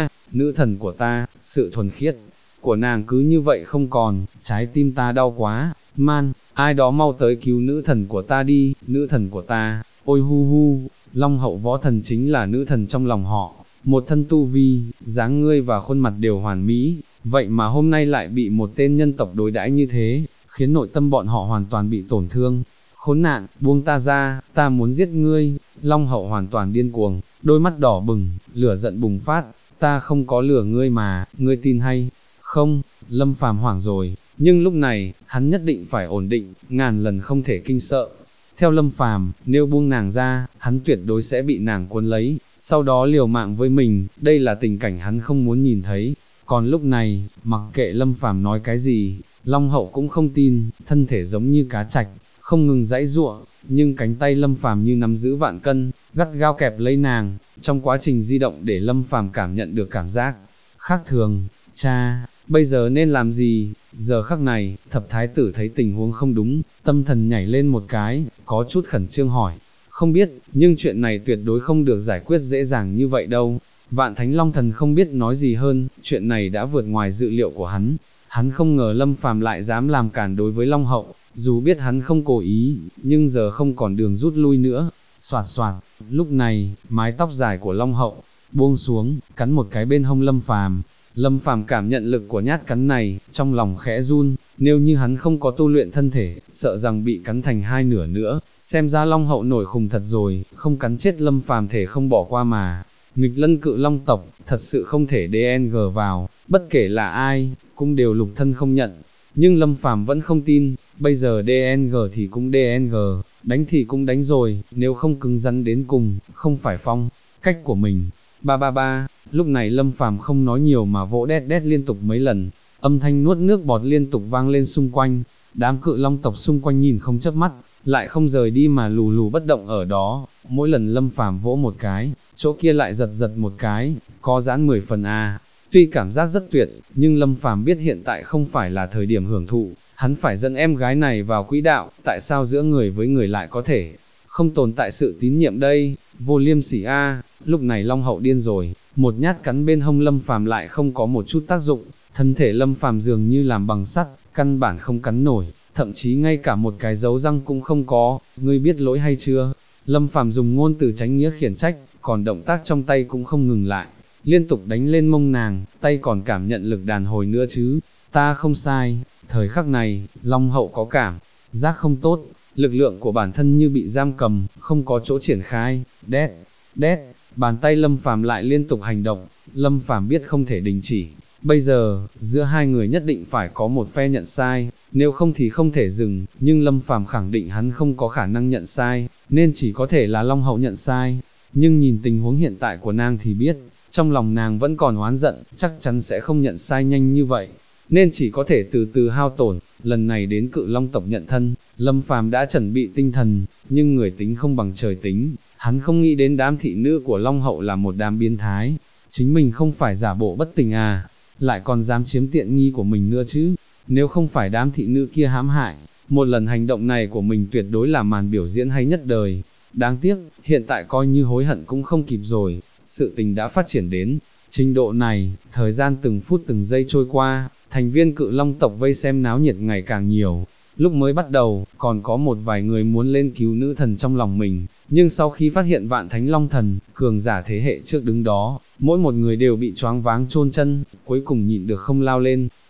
A: nữ thần của ta, sự thuần khiết của nàng cứ như vậy không còn, trái tim ta đau quá, man, ai đó mau tới cứu nữ thần của ta đi, nữ thần của ta, ôi hu hu, Long hậu võ thần chính là nữ thần trong lòng họ, một thân tu vi, dáng ngươi và khuôn mặt đều hoàn mỹ, vậy mà hôm nay lại bị một tên nhân tộc đối đãi như thế, khiến nội tâm bọn họ hoàn toàn bị tổn thương. Khốn nạn, buông ta ra, ta muốn giết ngươi, Long hậu hoàn toàn điên cuồng, đôi mắt đỏ bừng, lửa giận bùng phát, ta không có lửa ngươi mà, ngươi tin hay không? Lâm Phàm hoảng rồi, nhưng lúc này, hắn nhất định phải ổn định, ngàn lần không thể kinh sợ. Theo Lâm Phàm, nếu buông nàng ra, hắn tuyệt đối sẽ bị nàng cuốn lấy, sau đó liều mạng với mình, đây là tình cảnh hắn không muốn nhìn thấy. Còn lúc này, mặc kệ Lâm Phàm nói cái gì, Long hậu cũng không tin, thân thể giống như cá trạch, không ngừng giãy giụa, nhưng cánh tay Lâm Phàm như nắm giữ vạn cân, gắt gao kẹp lấy nàng, trong quá trình di động để Lâm Phàm cảm nhận được cảm giác khác thường. Cha, bây giờ nên làm gì? Giờ khắc này, thập thái tử thấy tình huống không đúng, tâm thần nhảy lên một cái, có chút khẩn trương hỏi. Không biết, nhưng chuyện này tuyệt đối không được giải quyết dễ dàng như vậy đâu. Vạn Thánh Long Thần không biết nói gì hơn, chuyện này đã vượt ngoài dự liệu của hắn. Hắn không ngờ Lâm Phàm lại dám làm cản đối với Long hậu, dù biết hắn không cố ý, nhưng giờ không còn đường rút lui nữa. Soạt soạt, lúc này, mái tóc dài của Long hậu buông xuống, cắn một cái bên hông Lâm Phàm. Lâm Phàm cảm nhận lực của nhát cắn này, trong lòng khẽ run, nếu như hắn không có tu luyện thân thể, sợ rằng bị cắn thành hai nửa nữa, xem ra Long hậu nổi khùng thật rồi, không cắn chết Lâm Phàm thể không bỏ qua mà. Nghịch lân cự long tộc, thật sự không thể DNG vào, bất kể là ai, cũng đều lục thân không nhận. Nhưng Lâm Phàm vẫn không tin, bây giờ DNG thì cũng DNG, đánh thì cũng đánh rồi, nếu không cứng rắn đến cùng, không phải phong cách của mình. Ba ba ba, lúc này Lâm Phàm không nói nhiều mà vỗ đét đét liên tục mấy lần, âm thanh nuốt nước bọt liên tục vang lên xung quanh, đám cự long tộc xung quanh nhìn không chớp mắt, lại không rời đi mà lù lù bất động ở đó, mỗi lần Lâm Phàm vỗ một cái, chỗ kia lại giật giật một cái, có giãn 10 phần a. Tuy cảm giác rất tuyệt, nhưng Lâm Phàm biết hiện tại không phải là thời điểm hưởng thụ, hắn phải dẫn em gái này vào quỹ đạo, tại sao giữa người với người lại có thể không tồn tại sự tín nhiệm đây, vô liêm sỉ a. Lúc này Long hậu điên rồi, một nhát cắn bên hông Lâm Phàm lại không có một chút tác dụng, thân thể Lâm Phàm dường như làm bằng sắt, căn bản không cắn nổi, thậm chí ngay cả một cái dấu răng cũng không có, ngươi biết lỗi hay chưa? Lâm Phàm dùng ngôn từ tránh nghĩa khiển trách, còn động tác trong tay cũng không ngừng lại, liên tục đánh lên mông nàng, tay còn cảm nhận lực đàn hồi nữa chứ, ta không sai. Thời khắc này, Long hậu có cảm giác không tốt, lực lượng của bản thân như bị giam cầm, không có chỗ triển khai, đét, đét, bàn tay Lâm Phàm lại liên tục hành động, Lâm Phàm biết không thể đình chỉ, bây giờ, giữa hai người nhất định phải có một phe nhận sai, nếu không thì không thể dừng, nhưng Lâm Phàm khẳng định hắn không có khả năng nhận sai, nên chỉ có thể là Long hậu nhận sai, nhưng nhìn tình huống hiện tại của nàng thì biết, trong lòng nàng vẫn còn oán giận, chắc chắn sẽ không nhận sai nhanh như vậy, nên chỉ có thể từ từ hao tổn. Lần này đến cự long tộc nhận thân, Lâm Phàm đã chuẩn bị tinh thần, nhưng người tính không bằng trời tính, hắn không nghĩ đến đám thị nữ của Long hậu là một đám biến thái, chính mình không phải giả bộ bất tình à, lại còn dám chiếm tiện nghi của mình nữa chứ, nếu không phải đám thị nữ kia hãm hại, một lần hành động này của mình tuyệt đối là màn biểu diễn hay nhất đời. Đáng tiếc, hiện tại coi như hối hận cũng không kịp rồi, sự tình đã phát triển đến trình độ này, thời gian từng phút từng giây trôi qua, thành viên cự long tộc vây xem náo nhiệt ngày càng nhiều. Lúc mới bắt đầu, còn có một vài người muốn lên cứu nữ thần trong lòng mình, nhưng sau khi phát hiện Vạn Thánh Long Thần, cường giả thế hệ trước đứng đó, mỗi một người đều bị choáng váng chôn chân, cuối cùng nhịn được không lao lên.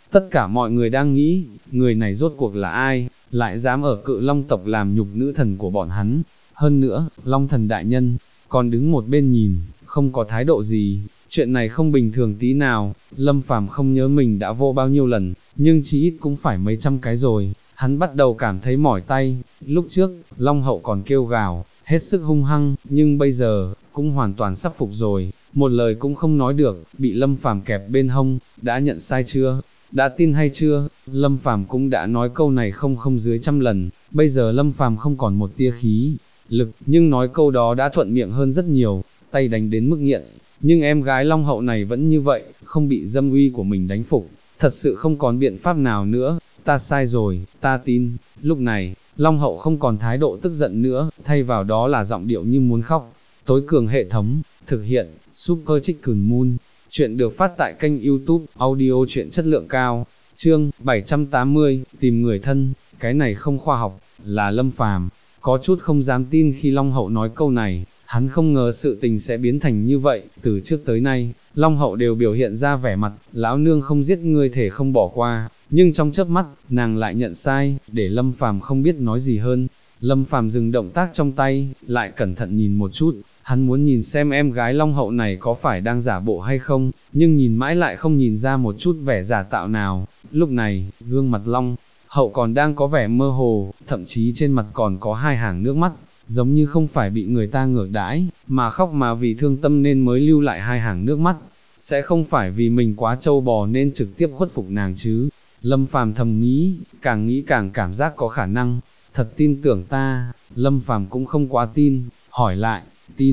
A: Tất cả mọi người đang nghĩ, người này rốt cuộc là ai, lại dám ở Cự Long tộc làm nhục nữ thần của bọn hắn. Hơn nữa, Long thần đại nhân, còn đứng một bên nhìn, không có thái độ gì, chuyện này không bình thường tí nào. Lâm Phàm không nhớ mình đã vô bao nhiêu lần, nhưng chí ít cũng phải mấy trăm cái rồi. Hắn bắt đầu cảm thấy mỏi tay, lúc trước, Long hậu còn kêu gào, hết sức hung hăng, nhưng bây giờ, cũng hoàn toàn sắp phục rồi, một lời cũng không nói được, bị Lâm Phàm kẹp bên hông, đã nhận sai chưa? Đã tin hay chưa? Lâm Phàm cũng đã nói câu này không dưới 100 lần, bây giờ Lâm Phàm không còn một tia khí lực, nhưng nói câu đó đã thuận miệng hơn rất nhiều, tay đánh đến mức nghiện, nhưng em gái Long hậu này vẫn như vậy, không bị dâm uy của mình đánh phục, thật sự không còn biện pháp nào nữa, ta sai rồi, ta tin. Lúc này, Long hậu không còn thái độ tức giận nữa, thay vào đó là giọng điệu như muốn khóc. Tối cường hệ thống, thực hiện, Super Chicken Moon. Chuyện được phát tại kênh YouTube, audio chuyện chất lượng cao. Chương 780, tìm người thân, cái này không khoa học, là Lâm Phàm có chút không dám tin khi Long hậu nói câu này, hắn không ngờ sự tình sẽ biến thành như vậy, từ trước tới nay, Long hậu đều biểu hiện ra vẻ mặt, lão nương không giết ngươi thể không bỏ qua, nhưng trong chớp mắt, nàng lại nhận sai, để Lâm Phàm không biết nói gì hơn. Lâm Phàm dừng động tác trong tay, lại cẩn thận nhìn một chút, hắn muốn nhìn xem em gái Long hậu này có phải đang giả bộ hay không, nhưng nhìn mãi lại không nhìn ra một chút vẻ giả tạo nào. Lúc này, gương mặt Long hậu còn đang có vẻ mơ hồ, thậm chí trên mặt còn có hai hàng nước mắt, giống như không phải bị người ta ngược đãi, mà khóc mà vì thương tâm nên mới lưu lại hai hàng nước mắt, sẽ không phải vì mình quá trâu bò nên trực tiếp khuất phục nàng chứ. Lâm Phàm thầm nghĩ càng cảm giác có khả năng, thật tin tưởng ta. Lâm Phàm cũng không quá tin, hỏi lại,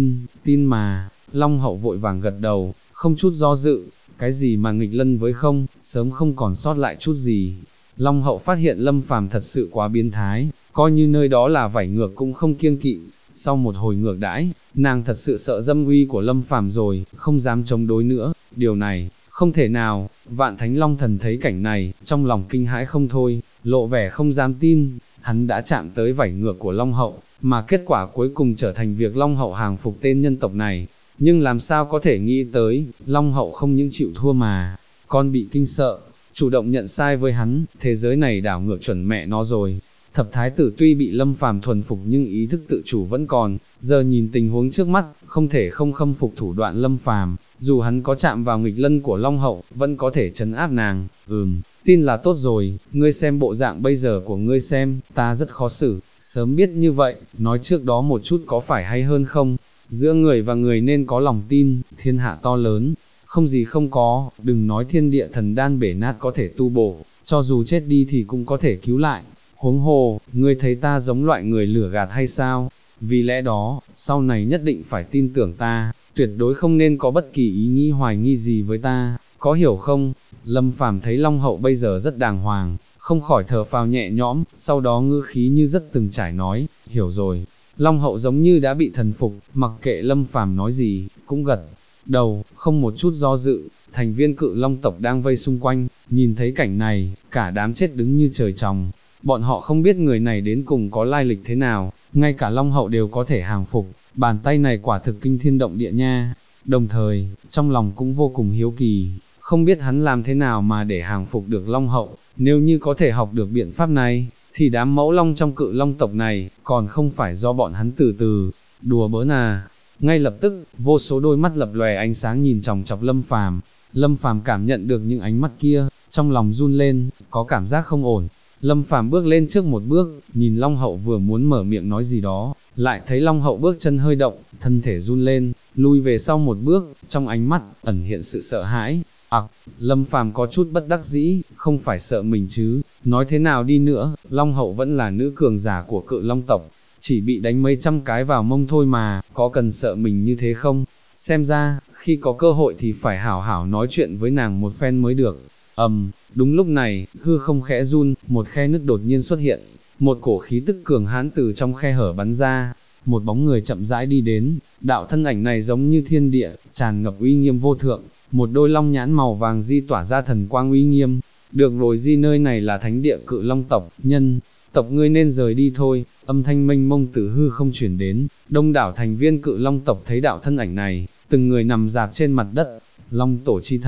A: tin mà. Long hậu vội vàng gật đầu, không chút do dự, cái gì mà nghịch lân với không, sớm không còn sót lại chút gì. Long hậu phát hiện Lâm Phàm thật sự quá biến thái, coi như nơi đó là vảy ngược cũng không kiêng kỵ. Sau một hồi ngược đãi, nàng thật sự sợ dâm uy của Lâm Phàm rồi, không dám chống đối nữa. Điều này, không thể nào. Vạn Thánh Long Thần thấy cảnh này, trong lòng kinh hãi không thôi, lộ vẻ không dám tin. Hắn đã chạm tới vảy ngược của Long hậu, mà kết quả cuối cùng trở thành việc Long hậu hàng phục tên nhân tộc này. Nhưng làm sao có thể nghĩ tới, Long hậu không những chịu thua mà, còn bị kinh sợ, chủ động nhận sai với hắn. Thế giới này đảo ngược chuẩn mẹ nó rồi. Thập thái tử tuy bị Lâm Phàm thuần phục nhưng ý thức tự chủ vẫn còn, giờ nhìn tình huống trước mắt, không thể không khâm phục thủ đoạn Lâm Phàm, dù hắn có chạm vào nghịch lân của Long hậu, vẫn có thể trấn áp nàng. Tin là tốt rồi, ngươi xem bộ dạng bây giờ của ngươi xem, ta rất khó xử, sớm biết như vậy, nói trước đó một chút có phải hay hơn không? Giữa người và người nên có lòng tin, thiên hạ to lớn, không gì không có, đừng nói thiên địa thần đan bể nát có thể tu bổ, cho dù chết đi thì cũng có thể cứu lại. Huống hồ, ngươi thấy ta giống loại người lửa gạt hay sao? Vì lẽ đó, sau này nhất định phải tin tưởng ta, tuyệt đối không nên có bất kỳ ý nghĩ hoài nghi gì với ta, có hiểu không? Lâm Phàm thấy Long hậu bây giờ rất đàng hoàng, không khỏi thở phào nhẹ nhõm, sau đó ngữ khí như rất từng trải nói, hiểu rồi. Long hậu giống như đã bị thần phục, mặc kệ Lâm Phàm nói gì, cũng gật đầu, không một chút do dự. Thành viên Cự Long tộc đang vây xung quanh, nhìn thấy cảnh này, cả đám chết đứng như trời trồng. Bọn họ không biết người này đến cùng có lai lịch thế nào, ngay cả Long hậu đều có thể hàng phục, bàn tay này quả thực kinh thiên động địa nha. Đồng thời, trong lòng cũng vô cùng hiếu kỳ, không biết hắn làm thế nào mà để hàng phục được Long hậu, nếu như có thể học được biện pháp này, thì đám mẫu long trong Cự Long tộc này, còn không phải do bọn hắn từ từ, đùa bỡn à. Ngay lập tức, vô số đôi mắt lập lòe ánh sáng nhìn chòng chọc Lâm Phàm. Lâm Phàm cảm nhận được những ánh mắt kia, trong lòng run lên, có cảm giác không ổn. Lâm Phàm bước lên trước một bước, nhìn Long hậu vừa muốn mở miệng nói gì đó, lại thấy Long hậu bước chân hơi động, thân thể run lên, lui về sau một bước, trong ánh mắt ẩn hiện sự sợ hãi. Lâm Phàm có chút bất đắc dĩ, không phải sợ mình chứ, nói thế nào đi nữa, Long hậu vẫn là nữ cường giả của Cự Long tộc, chỉ bị đánh mấy trăm cái vào mông thôi mà, có cần sợ mình như thế không? Xem ra, khi có cơ hội thì phải hảo hảo nói chuyện với nàng một phen mới được. Đúng lúc này, hư không khẽ run, một khe nứt đột nhiên xuất hiện, một cổ khí tức cường hãn từ trong khe hở bắn ra, một bóng người chậm rãi đi đến, đạo thân ảnh này giống như thiên địa, tràn ngập uy nghiêm vô thượng, một đôi long nhãn màu vàng di tỏa ra thần quang uy nghiêm. Được rồi di, nơi này là thánh địa Cự Long tộc, nhân tộc ngươi nên rời đi thôi. Âm thanh mênh mông từ hư không chuyển đến, đông đảo thành viên Cự Long tộc thấy đạo thân ảnh này, từng người nằm dạp trên mặt đất. Long tổ chi thần,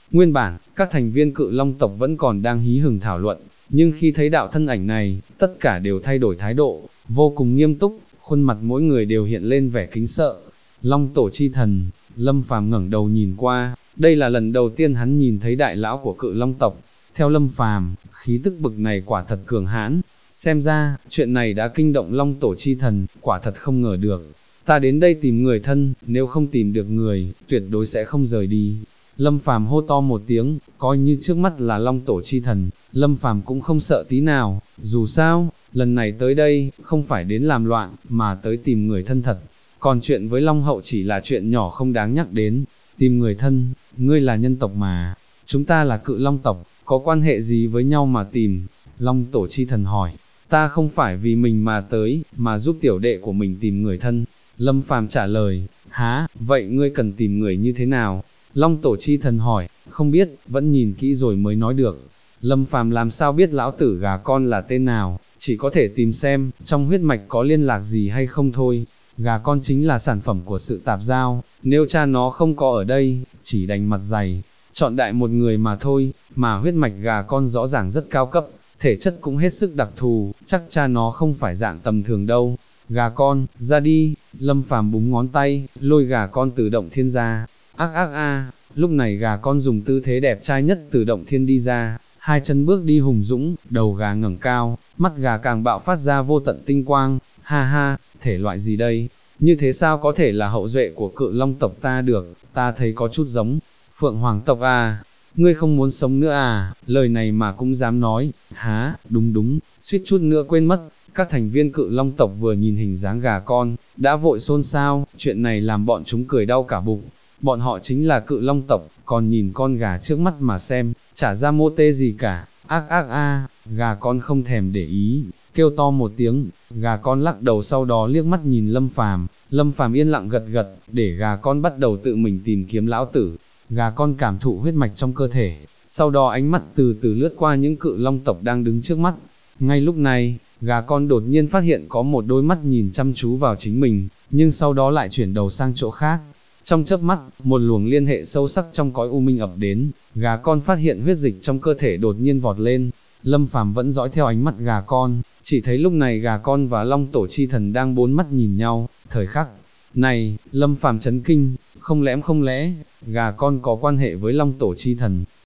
A: Nguyên bản, các thành viên Cự Long tộc vẫn còn đang hí hửng thảo luận, nhưng khi thấy đạo thân ảnh này, tất cả đều thay đổi thái độ, vô cùng nghiêm túc, khuôn mặt mỗi người đều hiện lên vẻ kính sợ. Long tổ chi thần, Lâm Phàm ngẩng đầu nhìn qua, đây là lần đầu tiên hắn nhìn thấy đại lão của Cự Long tộc. Theo Lâm Phàm, khí tức bực này quả thật cường hãn, xem ra, chuyện này đã kinh động Long tổ chi thần, quả thật không ngờ được. Ta đến đây tìm người thân, nếu không tìm được người, tuyệt đối sẽ không rời đi. Lâm Phàm hô to một tiếng, coi như trước mắt là Long tổ chi thần, Lâm Phàm cũng không sợ tí nào, dù sao, lần này tới đây, không phải đến làm loạn, mà tới tìm người thân thật. Còn chuyện với Long hậu chỉ là chuyện nhỏ không đáng nhắc đến. Tìm người thân, ngươi là nhân tộc mà, chúng ta là Cự Long tộc, có quan hệ gì với nhau mà tìm? Long tổ chi thần hỏi, ta không phải vì mình mà tới, mà giúp tiểu đệ của mình tìm người thân. Lâm Phàm trả lời, há, vậy ngươi cần tìm người như thế nào? Long tổ chi thần hỏi, không biết, vẫn nhìn kỹ rồi mới nói được. Lâm Phàm làm sao biết lão tử gà con là tên nào, chỉ có thể tìm xem, trong huyết mạch có liên lạc gì hay không thôi. Gà con chính là sản phẩm của sự tạp giao, nếu cha nó không có ở đây, chỉ đành mặt dày, chọn đại một người mà thôi, mà huyết mạch gà con rõ ràng rất cao cấp, thể chất cũng hết sức đặc thù, chắc cha nó không phải dạng tầm thường đâu. Gà con, ra đi, Lâm Phàm búng ngón tay, lôi gà con từ động thiên ra. Ác ác a, lúc này gà con dùng tư thế đẹp trai nhất từ động thiên đi ra, hai chân bước đi hùng dũng, đầu gà ngẩng cao, mắt gà càng bạo phát ra vô tận tinh quang, ha ha, thể loại gì đây, như thế sao có thể là hậu duệ của Cự Long tộc ta được, ta thấy có chút giống Phượng Hoàng tộc à, ngươi không muốn sống nữa à, lời này mà cũng dám nói, há, đúng đúng, suýt chút nữa quên mất. Các thành viên Cự Long tộc vừa nhìn hình dáng gà con, đã vội xôn xao, chuyện này làm bọn chúng cười đau cả bụng. Bọn họ chính là Cự Long tộc, còn nhìn con gà trước mắt mà xem, chả ra mô tê gì cả. Ác ác a, gà con không thèm để ý, kêu to một tiếng, gà con lắc đầu sau đó liếc mắt nhìn Lâm Phàm. Lâm Phàm yên lặng gật gật, để gà con bắt đầu tự mình tìm kiếm lão tử. Gà con cảm thụ huyết mạch trong cơ thể, sau đó ánh mắt từ từ lướt qua những Cự Long tộc đang đứng trước mắt. Ngay lúc này, gà con đột nhiên phát hiện có một đôi mắt nhìn chăm chú vào chính mình, nhưng sau đó lại chuyển đầu sang chỗ khác. Trong chớp mắt, một luồng liên hệ sâu sắc trong cõi u minh ập đến, gà con phát hiện huyết dịch trong cơ thể đột nhiên vọt lên. Lâm Phàm vẫn dõi theo ánh mắt gà con, chỉ thấy lúc này gà con và Long tổ chi thần đang bốn mắt nhìn nhau. Thời khắc này, Lâm Phàm chấn kinh, không lẽ, gà con có quan hệ với Long tổ chi thần.